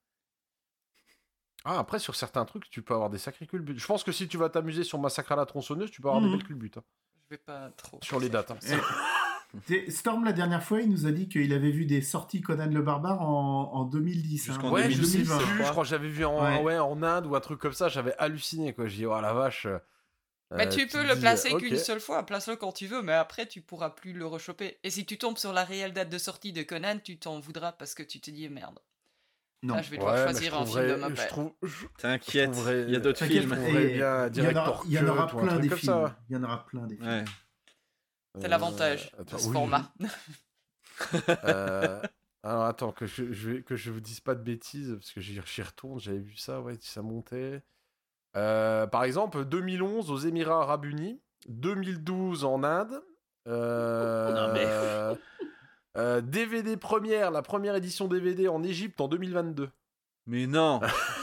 Ah, après, sur certains trucs, tu peux avoir des sacrés culbutes. Je pense que si tu vas t'amuser sur Massacre à la tronçonneuse, tu peux avoir des belles culbutes. Hein. Je vais pas trop... Sur les dates. Hein. Storm, la dernière fois, il nous a dit qu'il avait vu des sorties Conan le Barbare en 2010. Jusqu'en 2020. Je crois que j'avais vu en Inde ou un truc comme ça. J'avais halluciné. Quoi. J'ai dit, oh la vache. Mais tu peux le placer qu'une seule fois. Place-le quand tu veux, mais après, tu pourras plus le rechoper. Et si tu tombes sur la réelle date de sortie de Conan, tu t'en voudras parce que tu te dis merde. Non. Là, je vais devoir choisir un film de ma part. T'inquiète, il y a d'autres films. Il y en aura plein des films. Il y en aura plein des films. Ouais. C'est l'avantage de ce format. Alors attends, que je vous dise pas de bêtises, parce que j'y retourne, j'avais vu ça, ouais, ça montait. Par exemple, 2011 aux Émirats Arabes Unis, 2012 en Inde. Non mais... DVD première, la première édition DVD en Égypte en 2022. Mais non.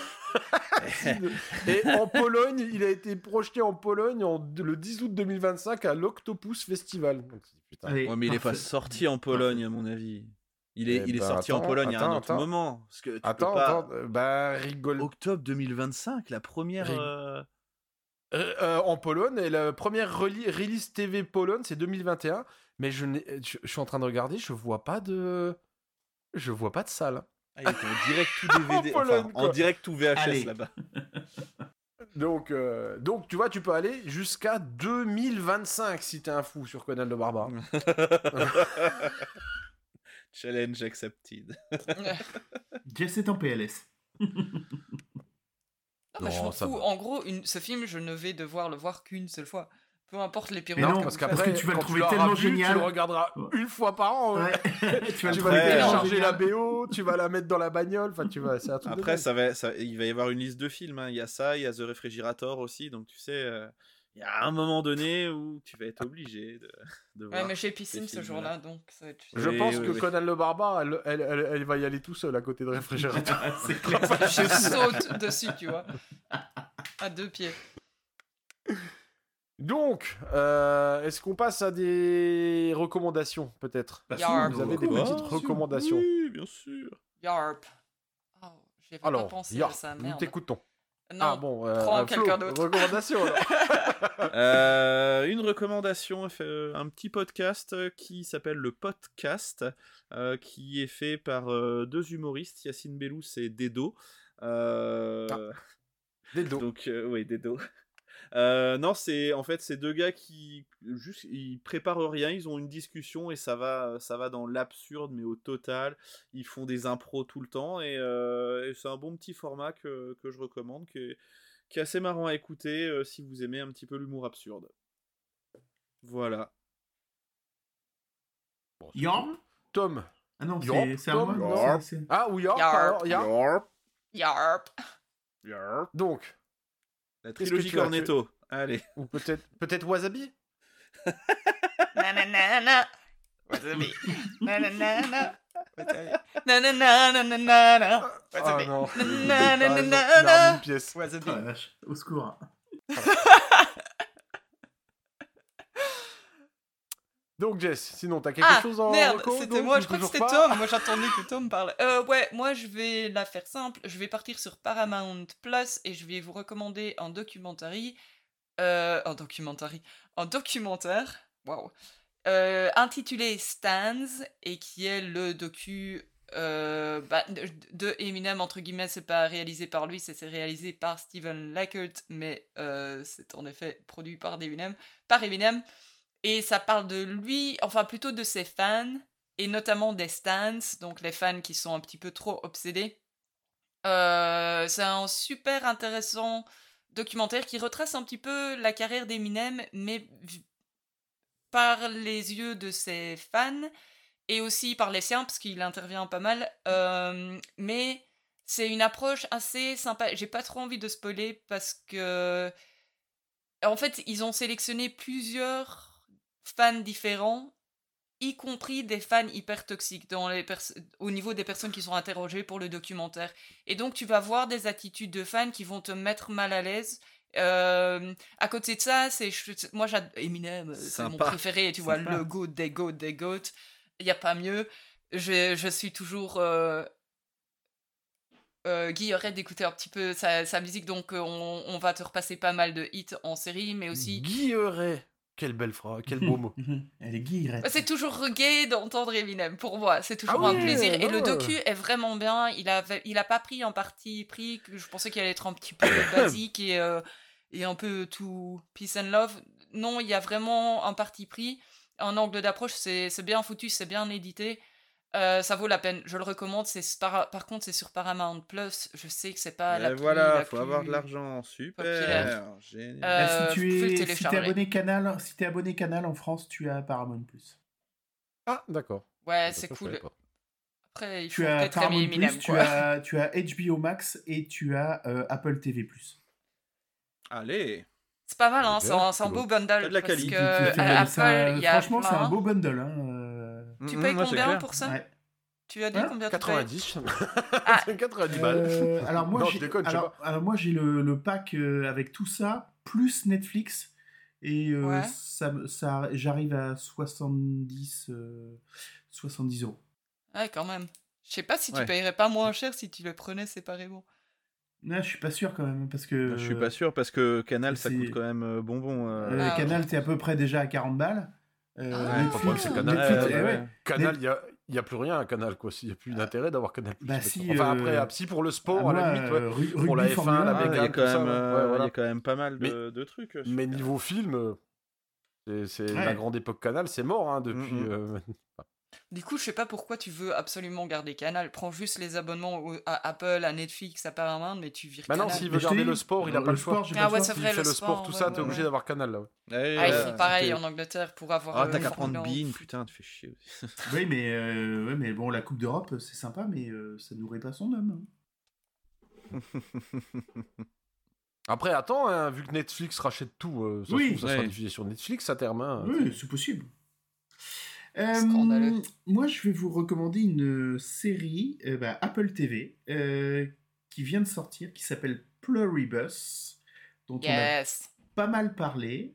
Et en Pologne, il a été projeté en Pologne le 10 août 2025 à l'Octopus Festival. Donc, putain. Allez, Ouais, mais il est pas sorti en Pologne, à mon avis. Il est sorti en Pologne à un autre moment. Parce que Attends, bah rigole. Octobre 2025, la première... En Pologne, et la première release TV Pologne, c'est 2021. Mais je suis en train de regarder, je vois pas de salle. Ah, il était en direct tout DVD, en direct tout VHS Allez. là-bas. Donc, tu vois, tu peux aller jusqu'à 2025 si t'es un fou sur Conan le Barbare. Challenge accepted. Jess est en PLS. Je m'en fous. En gros, ce film, je ne vais devoir le voir qu'une seule fois. Peu importe les périodes. Non, parce qu'après, tu vas le quand trouver tu tellement vu, génial. tu le regarderas une fois par an. Ouais. Tu vas télécharger la BO, tu vas la mettre dans la bagnole. Enfin, c'est un truc. Après, il va y avoir une liste de films. Hein. Il y a ça, il y a The Refrigerator aussi. Donc, tu sais, il y a un moment donné où tu vas être obligé de voir. Ouais, mais j'ai piscine ce jour-là, donc ça va être... Je pense que Conan le Barbare, elle va y aller tout seul à côté de Réfrigérateur. C'est clair. Je saute dessus, tu vois. À 2 pieds. Donc, est-ce qu'on passe à des recommandations, peut-être? Yarp. Vous avez des petites recommandations? Oui, bien sûr. Yarp. Oh, j'y avais pas pensé à ça, merde. Nous t'écoutons. Non, ah bon, prends quelqu'un d'autre. Recommandation, une recommandation, un petit podcast qui s'appelle Le Podcast, qui est fait par 2 humoristes, Yacine Bellous et Dedo. Dedo. Donc, oui, Dedo. Non, c'est 2 gars qui juste ils préparent rien, ils ont une discussion et ça va dans l'absurde mais au total. Ils font des impros tout le temps et c'est un bon petit format que je recommande, qui est assez marrant à écouter si vous aimez un petit peu l'humour absurde. Voilà. Bon, Yarp. Tom. Ah non, Yarp, c'est à moi. Yarp. Ah ou Yarp. Yarp. Alors, Yarp. Donc. La trilogie Cornetto. Allez. Ou peut-être Wasabi. Nanana. Wasabi. Nanana. Nanana. Wasabi. Oh non. Nanana. Une pièce. Wasabi. Oh la vache, au secours. Donc Jess, sinon t'as quelque chose en merde, reco, c'était donc, moi, ou je crois que toujours c'était pas Tom. Moi j'attendais que Tom parle. Ouais, moi je vais la faire simple. Je vais partir sur Paramount Plus et je vais vous recommander un documentaire. Waouh. Intitulé Stands et qui est le docu de Eminem, entre guillemets. C'est pas réalisé par lui, c'est réalisé par Steven Lackert, mais c'est en effet produit par Eminem. Et ça parle de lui, enfin plutôt de ses fans, et notamment des stans, donc les fans qui sont un petit peu trop obsédés. C'est un super intéressant documentaire qui retrace un petit peu la carrière d'Eminem, mais par les yeux de ses fans, et aussi par les siens, parce qu'il intervient pas mal. Mais c'est une approche assez sympa. J'ai pas trop envie de spoiler, parce que... En fait, ils ont sélectionné plusieurs fans différents, y compris des fans hyper toxiques au niveau des personnes qui sont interrogées pour le documentaire. Et donc tu vas voir des attitudes de fans qui vont te mettre mal à l'aise. À côté de ça, moi Eminem, c'est mon préféré, tu vois, le goat des goats. Il n'y a pas mieux. Je suis toujours Guilleret d'écouter un petit peu sa musique, donc on va te repasser pas mal de hits en série, mais aussi... Guilleret. Quelle belle phrase, quel beau mot. Elle est guillerette. C'est toujours gay d'entendre Eminem, pour moi. C'est toujours un plaisir. Et le docu est vraiment bien. Il a pas pris un parti pris que je pensais qu'il allait être un petit peu basique et un peu tout peace and love. Non, il y a vraiment un parti pris. Un angle d'approche, c'est bien foutu, c'est bien édité. Ça vaut la peine. Je le recommande. Par contre, c'est sur Paramount Plus. Je sais que c'est pas la plus... Voilà, faut avoir de l'argent. Super. Génial. Si t'es abonné Canal en France, tu as Paramount Plus. Ah, d'accord. Ouais, c'est cool. Après, il faut Tu as peut-être aimer Paramount+, Eminem, quoi. tu as HBO Max et tu as Apple TV+. Allez. C'est pas mal, hein, c'est un beau bundle. T'as de la parce qualité. que Apple, il y a franchement, c'est plein. un beau bundle. Hein. Tu payes ouais, c'est combien clair. pour ça? Ouais. Tu as dit combien tu payes? 90. Ah. 90 balles. Alors moi, Non, j'ai, je déconne, je sais pas. alors moi, j'ai le pack avec tout ça, plus Netflix. Et Ouais. ça, j'arrive à 70 €. Ouais, quand même. Je sais pas si tu Ouais. payerais pas moins cher si tu le prenais séparément. Là, je suis pas sûr quand même, parce que... Je suis pas sûr parce que Canal, ça c'est- coûte quand même bonbon. Ah, Canal, ok. t'es à peu près déjà à 40 balles. Le problème, Netflix, c'est Canal. Netflix, ouais, ouais. Canal, il y a plus rien à Canal, quoi. Il y a plus d'intérêt d'avoir Canal+. Bah si, enfin, après, si pour le sport, à la limite, ouais. Pour la rugby, F1, Formule la 1, il y a bécane, quand tout ça, même, ouais, voilà. il y a quand même pas mal de trucs. Mais niveau film, c'est Ouais. la grande époque Canal, c'est mort hein, depuis. Du coup, je sais pas pourquoi tu veux absolument garder Canal. Prends juste les abonnements à Apple, à Netflix, à Paramount, mais tu vires Bah non, Canal. s'il Mais veut je te garder dis, le sport, il a le pas le choix. sport, j'ai pas Ah le ouais, choix. c'est S'il vrai, fait le sport, sport, tout ouais, ça, ouais, t'es obligé ouais. d'avoir Canal là. Ouais. Ah, ils font pareil en Angleterre pour avoir. Ah, t'as qu'à Formule prendre 1. Bean, putain, tu fais chier aussi. Oui, mais bon, la Coupe d'Europe, c'est sympa, mais ça nourrit pas son homme. Après, attends, hein, vu que Netflix rachète tout, ça, Oui. se trouve, ça sera Ouais. diffusé sur Netflix à terme. Hein, Oui, c'est possible. Scandaleux. Moi, je vais vous recommander une série, Apple TV, qui vient de sortir, qui s'appelle Pluribus, dont Yes. on a pas mal parlé,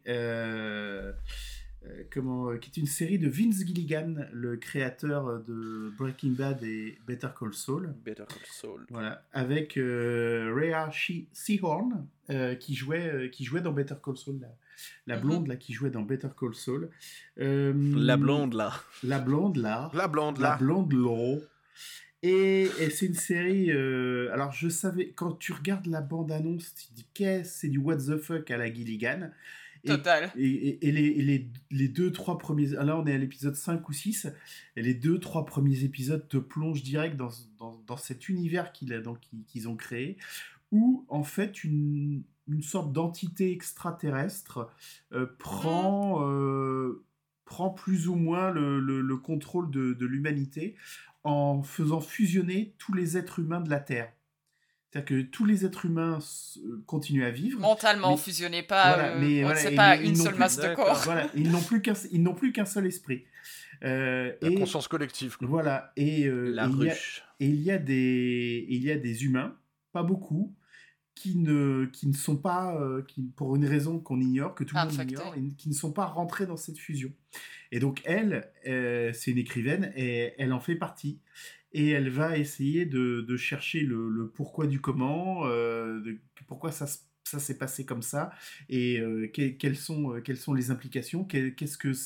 qui est une série de Vince Gilligan, le créateur de Breaking Bad et Better Call Saul. Better Call Saul. Voilà, avec Rhea Seehorn, qui jouait dans Better Call Saul, la blonde là qui jouait dans Better Call Saul. La blonde là. La blonde là. La blonde La là. blonde là. Et c'est une série. Alors je savais, quand tu regardes la bande-annonce, tu te dis c'est du what the fuck à la Gilligan. Total. Et les 2-3 premiers... Là, on est à l'épisode 5 ou 6. Et les 2-3 premiers épisodes te plongent direct dans cet univers qu'ils ont créé, où, en fait, une sorte d'entité extraterrestre prend plus ou moins le contrôle de l'humanité en faisant fusionner tous les êtres humains de la Terre. C'est-à-dire que tous les êtres humains continuent à vivre. Mentalement fusionnés, pas. C'est pas une seule masse de corps. Voilà, ils n'ont plus qu'un seul esprit. La conscience collective. Quoi. Voilà. La ruche. Il y a des humains, pas beaucoup, qui ne sont pas, pour une raison qu'on ignore, que tout le monde ignore, et qui ne sont pas rentrés dans cette fusion. Et donc elle, c'est une écrivaine, et elle en fait partie. Et elle va essayer de chercher le pourquoi du comment, pourquoi ça s'est passé comme ça, et quelles sont les implications, qu'est-ce que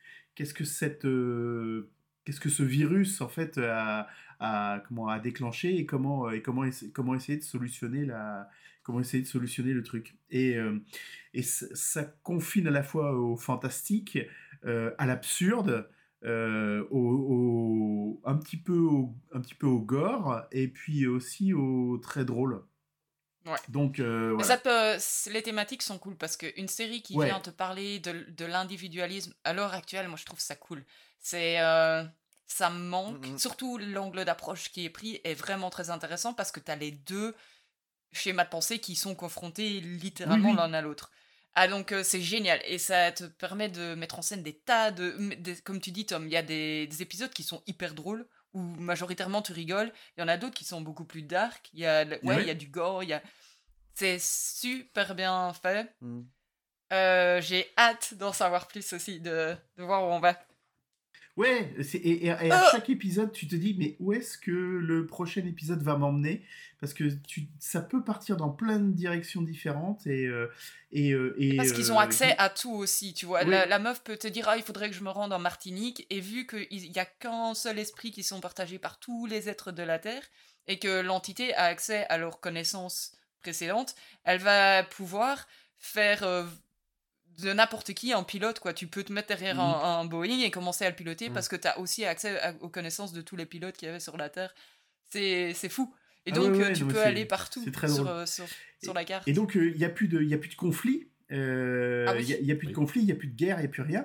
ce virus en fait a déclenché, et comment essayer de solutionner le truc. Et ça confine à la fois au fantastique, à l'absurde, un petit peu au gore, et puis aussi au très drôle. Ouais. Donc voilà. Les thématiques sont cool parce qu'une série qui Ouais. vient te parler de l'individualisme à l'heure actuelle, moi je trouve ça cool. Ça me manque. Surtout l'angle d'approche qui est pris est vraiment très intéressant parce que tu as les deux schémas de pensée qui sont confrontés littéralement l'un à l'autre. Ah donc c'est génial, et ça te permet de mettre en scène des tas comme tu dis Tom, il y a des épisodes qui sont hyper drôles, où majoritairement tu rigoles, il y en a d'autres qui sont beaucoup plus dark, il y a du gore, c'est super bien fait. J'ai hâte d'en savoir plus aussi, de voir où on va. Ouais, et à chaque épisode, tu te dis, mais où est-ce que le prochain épisode va m'emmener ? Parce que ça peut partir dans plein de directions différentes. Parce qu'ils ont accès à tout aussi, tu vois. Oui. La meuf peut te dire, il faudrait que je me rende en Martinique, et vu qu'il n'y a qu'un seul esprit qui sont partagés par tous les êtres de la Terre, et que l'entité a accès à leurs connaissances précédentes, elle va pouvoir faire... de n'importe qui en pilote, quoi. Tu peux te mettre derrière un Boeing et commencer à le piloter parce que tu as aussi accès aux connaissances de tous les pilotes qu'il y avait sur la Terre. C'est fou. Et donc, tu peux aller partout sur la carte. Et donc, il n'y a plus de conflit. Il n'y a plus de conflit, il n'y a plus de guerre, il n'y a plus rien.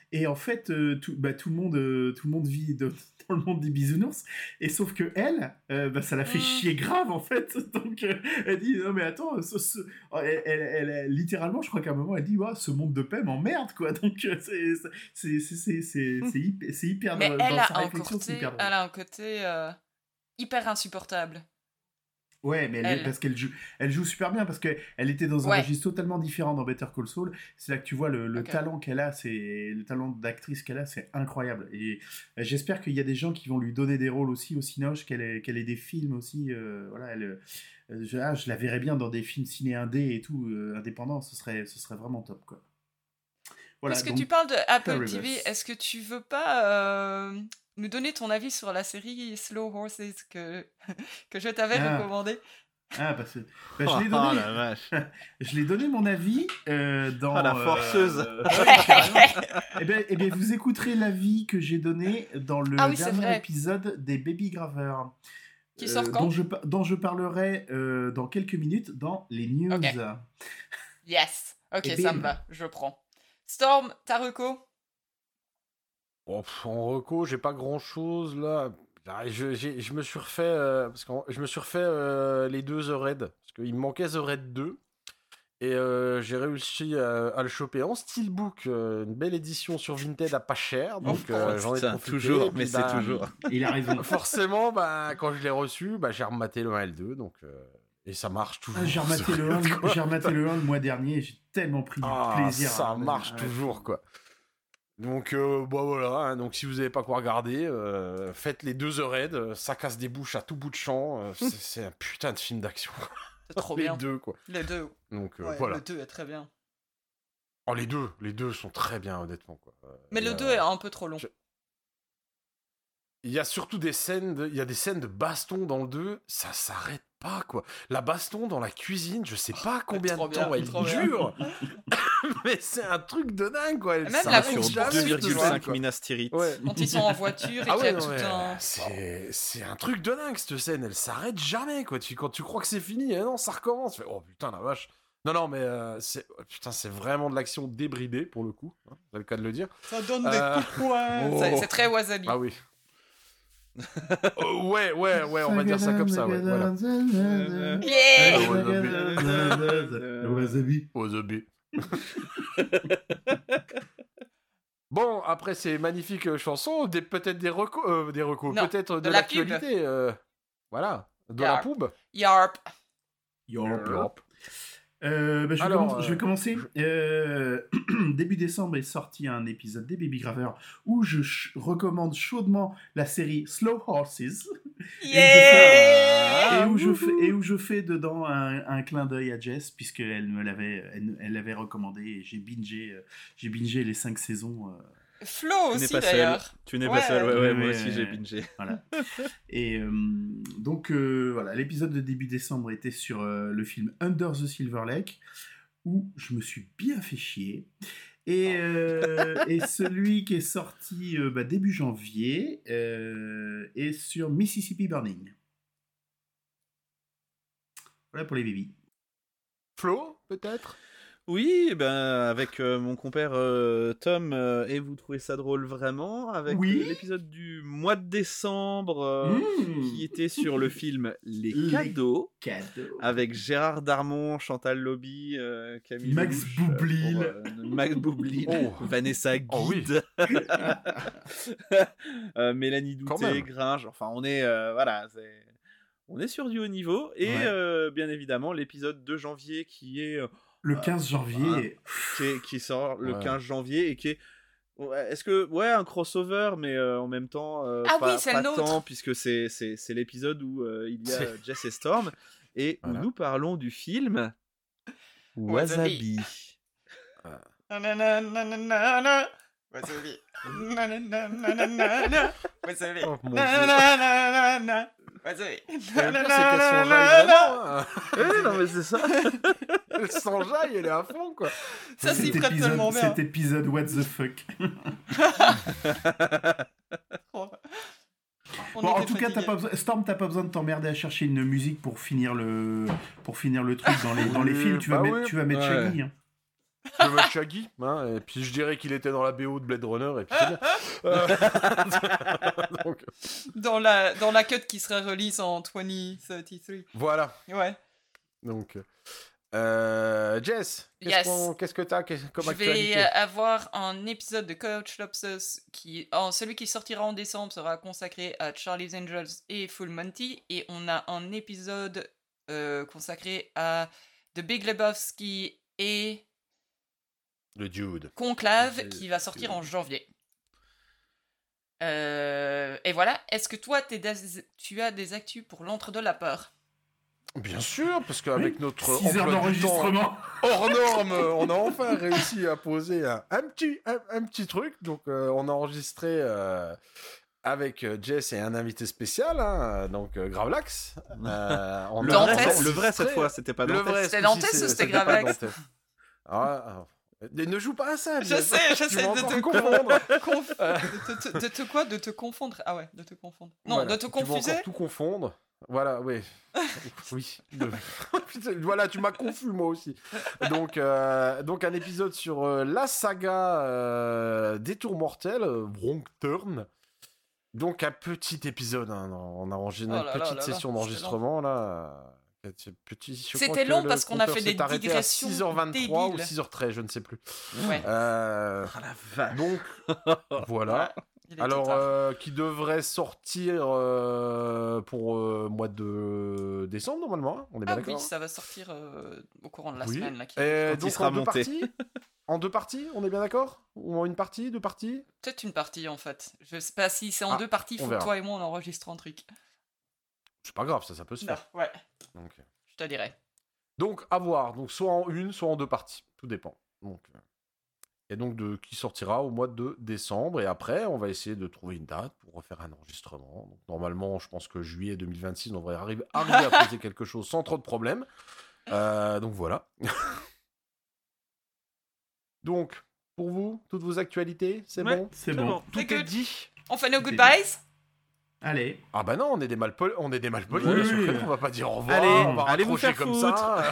Et en fait, tout le monde vit dans le monde des bisounours. Et sauf que elle, ça la fait chier grave, en fait. Donc, elle dit, non mais attends, elle, littéralement, je crois qu'à un moment, elle dit, ouais, ce monde de paix m'emmerde, quoi. Donc, c'est hyper mais dans sa réflexion, c'est hyper drôle. Elle a un côté hyper insupportable. Ouais, mais parce qu'elle joue super bien, parce qu'elle était dans un registre totalement différent dans Better Call Saul. C'est là que tu vois le talent qu'elle a, le talent d'actrice qu'elle a, c'est incroyable. Et j'espère qu'il y a des gens qui vont lui donner des rôles aussi au Cinoche, qu'elle ait des films aussi. Voilà, je la verrais bien dans des films ciné indé et tout, indépendants, ce serait vraiment top, quoi. Voilà, Puisque donc, tu parles de Apple Terrible. TV, est-ce que tu veux pas nous donner ton avis sur la série Slow Horses que je t'avais recommandé? Parce que je l'ai donné. la vache. Je l'ai donné mon avis dans. Ah, la forceuse. Eh bien, vous écouterez l'avis que j'ai donné dans le dernier épisode des Baby Graveurs. Qui sort quand? Dont je parlerai dans quelques minutes dans les news. Okay. Yes. Ok, ça me va. Je prends. Storm, ta reco? En reco, j'ai pas grand chose là. Je me suis refait les deux The Raid parce qu'il me manquait The Raid 2 et j'ai réussi à le choper en steelbook, une belle édition sur Vinted à pas cher, donc j'en ai profité. Toujours, mais c'est toujours. Il a raison. Forcément, quand je l'ai reçu, j'ai rematé le 1 et le 2, donc et ça marche toujours. J'ai rematé le 1 le mois dernier, j'ai tellement pris du plaisir. Ça marche toujours, quoi. Donc, voilà, hein, donc si vous n'avez pas quoi regarder, faites les deux The Raid, ça casse des bouches à tout bout de champ, c'est un putain de film d'action. C'est trop bien. Les deux, quoi. Les deux. Donc, ouais, voilà. Le 2 est très bien. Oh, les deux sont très bien, honnêtement, quoi. Mais le 2 est un peu trop long. Il y a surtout des scènes de baston dans le 2, ça s'arrête pas, quoi. La baston dans la cuisine, je sais pas combien de temps elle dure, mais c'est un truc de dingue, quoi. Même la sur 2,5 Minas Tirith. Ouais. Quand ils sont en voiture et qu'il y a tout un... C'est un truc de dingue, cette scène, elle s'arrête jamais, quoi. Quand tu crois que c'est fini, non, ça recommence. Oh putain, la vache. Non, mais c'est vraiment de l'action débridée, pour le coup, hein, c'est le cas de le dire. Ça donne des coups de poing. C'est très wasabi. Ah oui. Ouais, on va dire ça comme ça, ouais. Voilà. Wasabi. Bon, après ces magnifiques chansons, peut-être des recos, peut-être de la l'actualité. Voilà, de la pub. Yarp. Je vais commencer. Début décembre est sorti un épisode des Baby Graveurs où je recommande chaudement la série Slow Horses. Et où je fais dedans un clin d'œil à Jess, puisqu'elle elle l'avait recommandé et j'ai bingé les 5 saisons. Flo aussi d'ailleurs. Tu n'es pas seul, moi aussi j'ai bingé. Voilà. Et donc voilà, l'épisode de début décembre était sur le film Under the Silver Lake, où je me suis bien fait chier. Et celui qui est sorti début janvier est sur Mississippi Burning. Voilà pour les bébés. Flo, peut-être? Oui, avec mon compère Tom, et vous trouvez ça drôle vraiment, avec l'épisode du mois de décembre qui était sur le film Les Cadeaux, avec Gérard Darmon, Chantal Lobby, Camille Max Boublil, Vanessa Guide, Mélanie Douté, Gringe, enfin on est on est sur du haut niveau, et bien évidemment l'épisode de janvier qui est... Le 15 janvier. Qui sort le 15 janvier et qui est... Est-ce que... Ouais, un crossover, mais en même temps, pas tant, puisque c'est l'épisode où il y a Jess et Storm, et où nous parlons du film Wasabi. Wasabi. Wasabi. Oh, mon Dieu. Wasabi. Le pire, c'est qu'elle s'enjaille vraiment. Oui, non, mais c'est ça. Elle s'enjaille, elle est à fond, quoi. Ça s'y prête tellement bien. Cet épisode, what the fuck. Bon, en tout cas, Storm, t'as pas besoin de t'emmerder à chercher une musique pour finir le truc dans les films. Tu vas mettre Shaggy. Hein. le mec Shaggy, hein, et puis je dirais qu'il était dans la BO de Blade Runner, et puis c'est bien. Donc... Dans la cut qui sera release en 2033. Voilà. Ouais. Donc, Jess, qu'est-ce que t'as comme actualité ? Je vais avoir un épisode de Coach Lobsters celui qui sortira en décembre sera consacré à Charlie's Angels et Full Monty, et on a un épisode consacré à The Big Lebowski et le Dude Conclave qui va sortir en janvier. Et voilà. Est-ce que toi tu as des actus pour l'entre de la peur ? Bien sûr, parce qu'avec notre 6 heures d'enregistrement hors norme, on a enfin réussi à poser un petit truc. Donc, on a enregistré avec Jess et un invité spécial, hein, donc Gravelax. Le vrai cette fois, c'était pas Dantès. C'était Dantès ou c'était Gravelax ? Ne joue pas à ça. Je sais de te confondre. De te confondre. Ah ouais, de te confondre. Non, voilà, de te confuser. Tu vas encore tout confondre. Voilà, oui. Oui. Voilà, tu m'as confus moi aussi. Donc un épisode sur la saga Détour mortel, Wrong Turn. Donc un petit épisode, hein, on a rangé notre petite session d'enregistrement là. C'était long parce qu'on a fait des digressions 6h23 débiles. ou 6h13, je ne sais plus. Ouais. La vache. Donc voilà. Alors qui devrait sortir pour mois de décembre normalement, on est bien d'accord. Oui, ça va sortir au courant de la semaine là. Et donc sera monté. En 2 parties, on est bien d'accord ? Ou en 1 partie, 2 parties ? Peut-être 1 partie en fait. Je sais pas si c'est en 2 parties, il faut que toi et moi on enregistre un truc. C'est pas grave, ça peut se faire. Ouais. Donc, je te dirai. Donc, à voir. Donc, soit en 1, soit en 2 parties. Tout dépend. Donc, et donc, qui sortira au mois de décembre. Et après, on va essayer de trouver une date pour refaire un enregistrement. Donc, normalement, je pense que juillet 2026, on devrait arriver à poser quelque chose sans trop de problèmes. Donc, voilà. Donc, pour vous, toutes vos actualités, c'est bon ? C'est bon. Tout est dit. On fait nos goodbyes ? Allez. Ah bah non, on est des malpolis, oui. Bien sûr, on va pas dire au revoir, allez vous faire comme foutre. ça.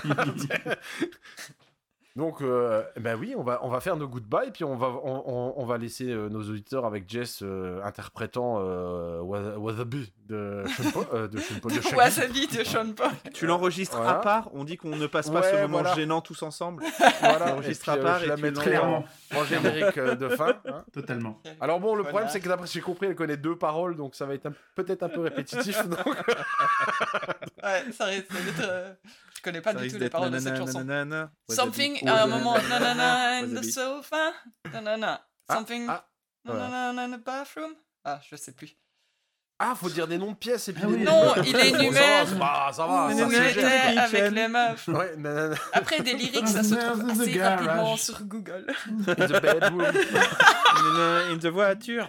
Donc, ben oui, on va faire nos goodbyes, puis on va laisser nos auditeurs avec Jess interprétant Wasabi de Sean Wasabi de Sean Paul. Tu l'enregistres à part, on dit qu'on ne passe pas ce moment gênant tous ensemble. Voilà, l'enregistres à part je la mettrai en générique de fin. Hein. Totalement. Alors bon, le problème c'est que d'après j'ai compris, elle connaît 2 paroles, donc ça va être peut-être un peu répétitif. Donc... Ouais, ça risque d'être... Je connais pas du tout les paroles de cette chanson. Nanana, Something, à un moment, nanana in the sofa, nanana. Something, nanana in the bathroom. Ah, je sais plus. Ah, faut dire des noms de pièces et puis non, il énumère. Ça va. Où il était avec les meufs. Ouais, après, des lyrics, ça se trouve assez rapidement sur Google. In the bedroom. In the voiture.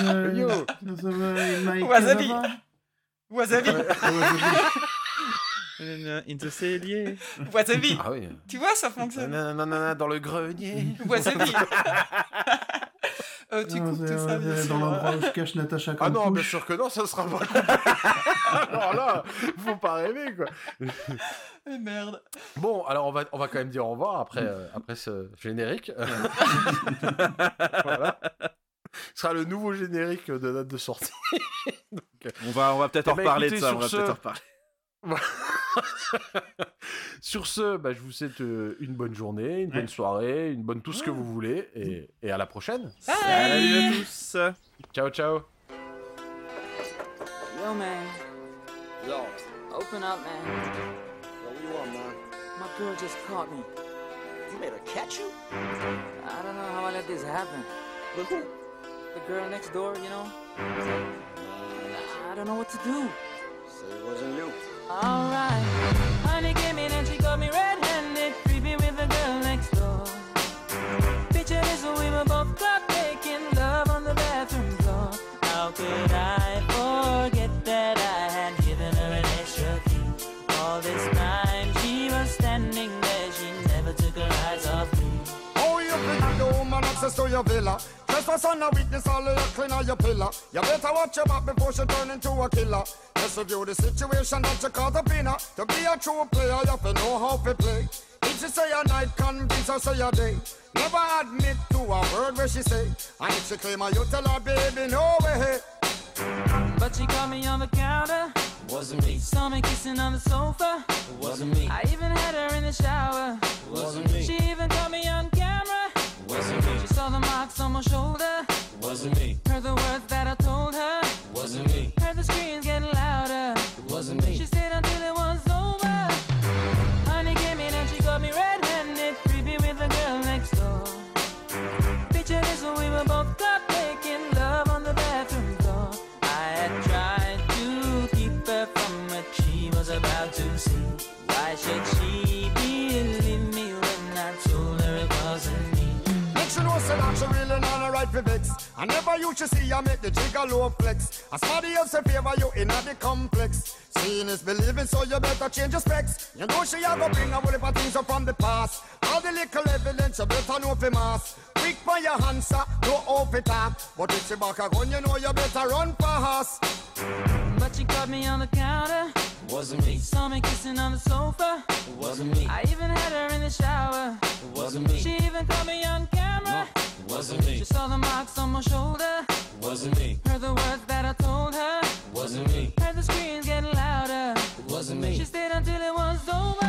Wasabi. Wasabi. In the cellier. Wasabi. Ah oui. Tu vois, ça fonctionne. Non, dans le grenier. Wasabi. Tu coupes tout ça, bien sûr. Dans l'endroit où je cache Natacha comme non, bien sûr que non, ça sera pas coupé. Alors là, faut pas rêver, quoi. Merde. Bon, alors on va quand même dire au revoir après ce générique. Voilà. Ce sera le nouveau générique de date de sortie. Donc, on va peut-être en reparler de ça. On va peut-être en reparler. Sur ce, je vous souhaite une bonne journée, une bonne soirée, une bonne tout ce que vous voulez, et à la prochaine. Salut à tous. Ciao, ciao. Yo, man. Yo. Open up, man. Yo, what you want, man? My girl just caught me. You made her catch you? I don't know how I let this happen. With who? The girl next door, you know? I don't know what to do. So it wasn't you. Alright, honey came in and she got me red-handed, creepy with the girl next door. Picture this, we were both caught making love on the bathroom floor. How could I forget that I had given her an extra key? All this time she was standing there, she never took her eyes off me. Oh, you think I know man access to your villa? Just for son of witness, all of your clean on your pillar. You better watch your back before she turn into a killer. Just review the situation that you caught up in her. To be a true player, you have to know how to play. If she say a night, convince her say a day. Never admit to a word where she say. And if she claim her, you tell her, baby, no way. But she caught me on the counter. Wasn't me. Saw me kissing on the sofa. Wasn't me. I even had her in the shower. Wasn't me. She even caught me on camera. Wasn't me. She saw the marks on my shoulder. Wasn't me. Heard the words that I told her. Wasn't me. Heard the screams getting louder. Wasn't me. She stayed until it was over. Honey came in and she got me red-handed, creepy with the girl next door. Picture this when we were both caught making love on the bathroom floor. I had tried to keep her from what she was about to see. Why should she believe me when I told her it wasn't me? Make sure no say that she really not a right for vex. I never used to see you make the jigger low flex. As somebody else in favor you in the complex. Seeing is believing, so you better change your specs. You know she a go bring a whole heap of things up from the past. All the little evidence you better know for mass. Quick for your answer, no off it up. But if she back a gun, you know you better run fast. But she caught me on the counter. Wasn't me. Saw me kissing on the sofa. Wasn't me. I even had her in the shower. Wasn't me. She even caught me on camera. Wasn't me. She saw the marks on my shoulder. Wasn't me. Heard the words that I told her. Wasn't me. Heard the screams getting louder. Wasn't me. She stayed until it was over.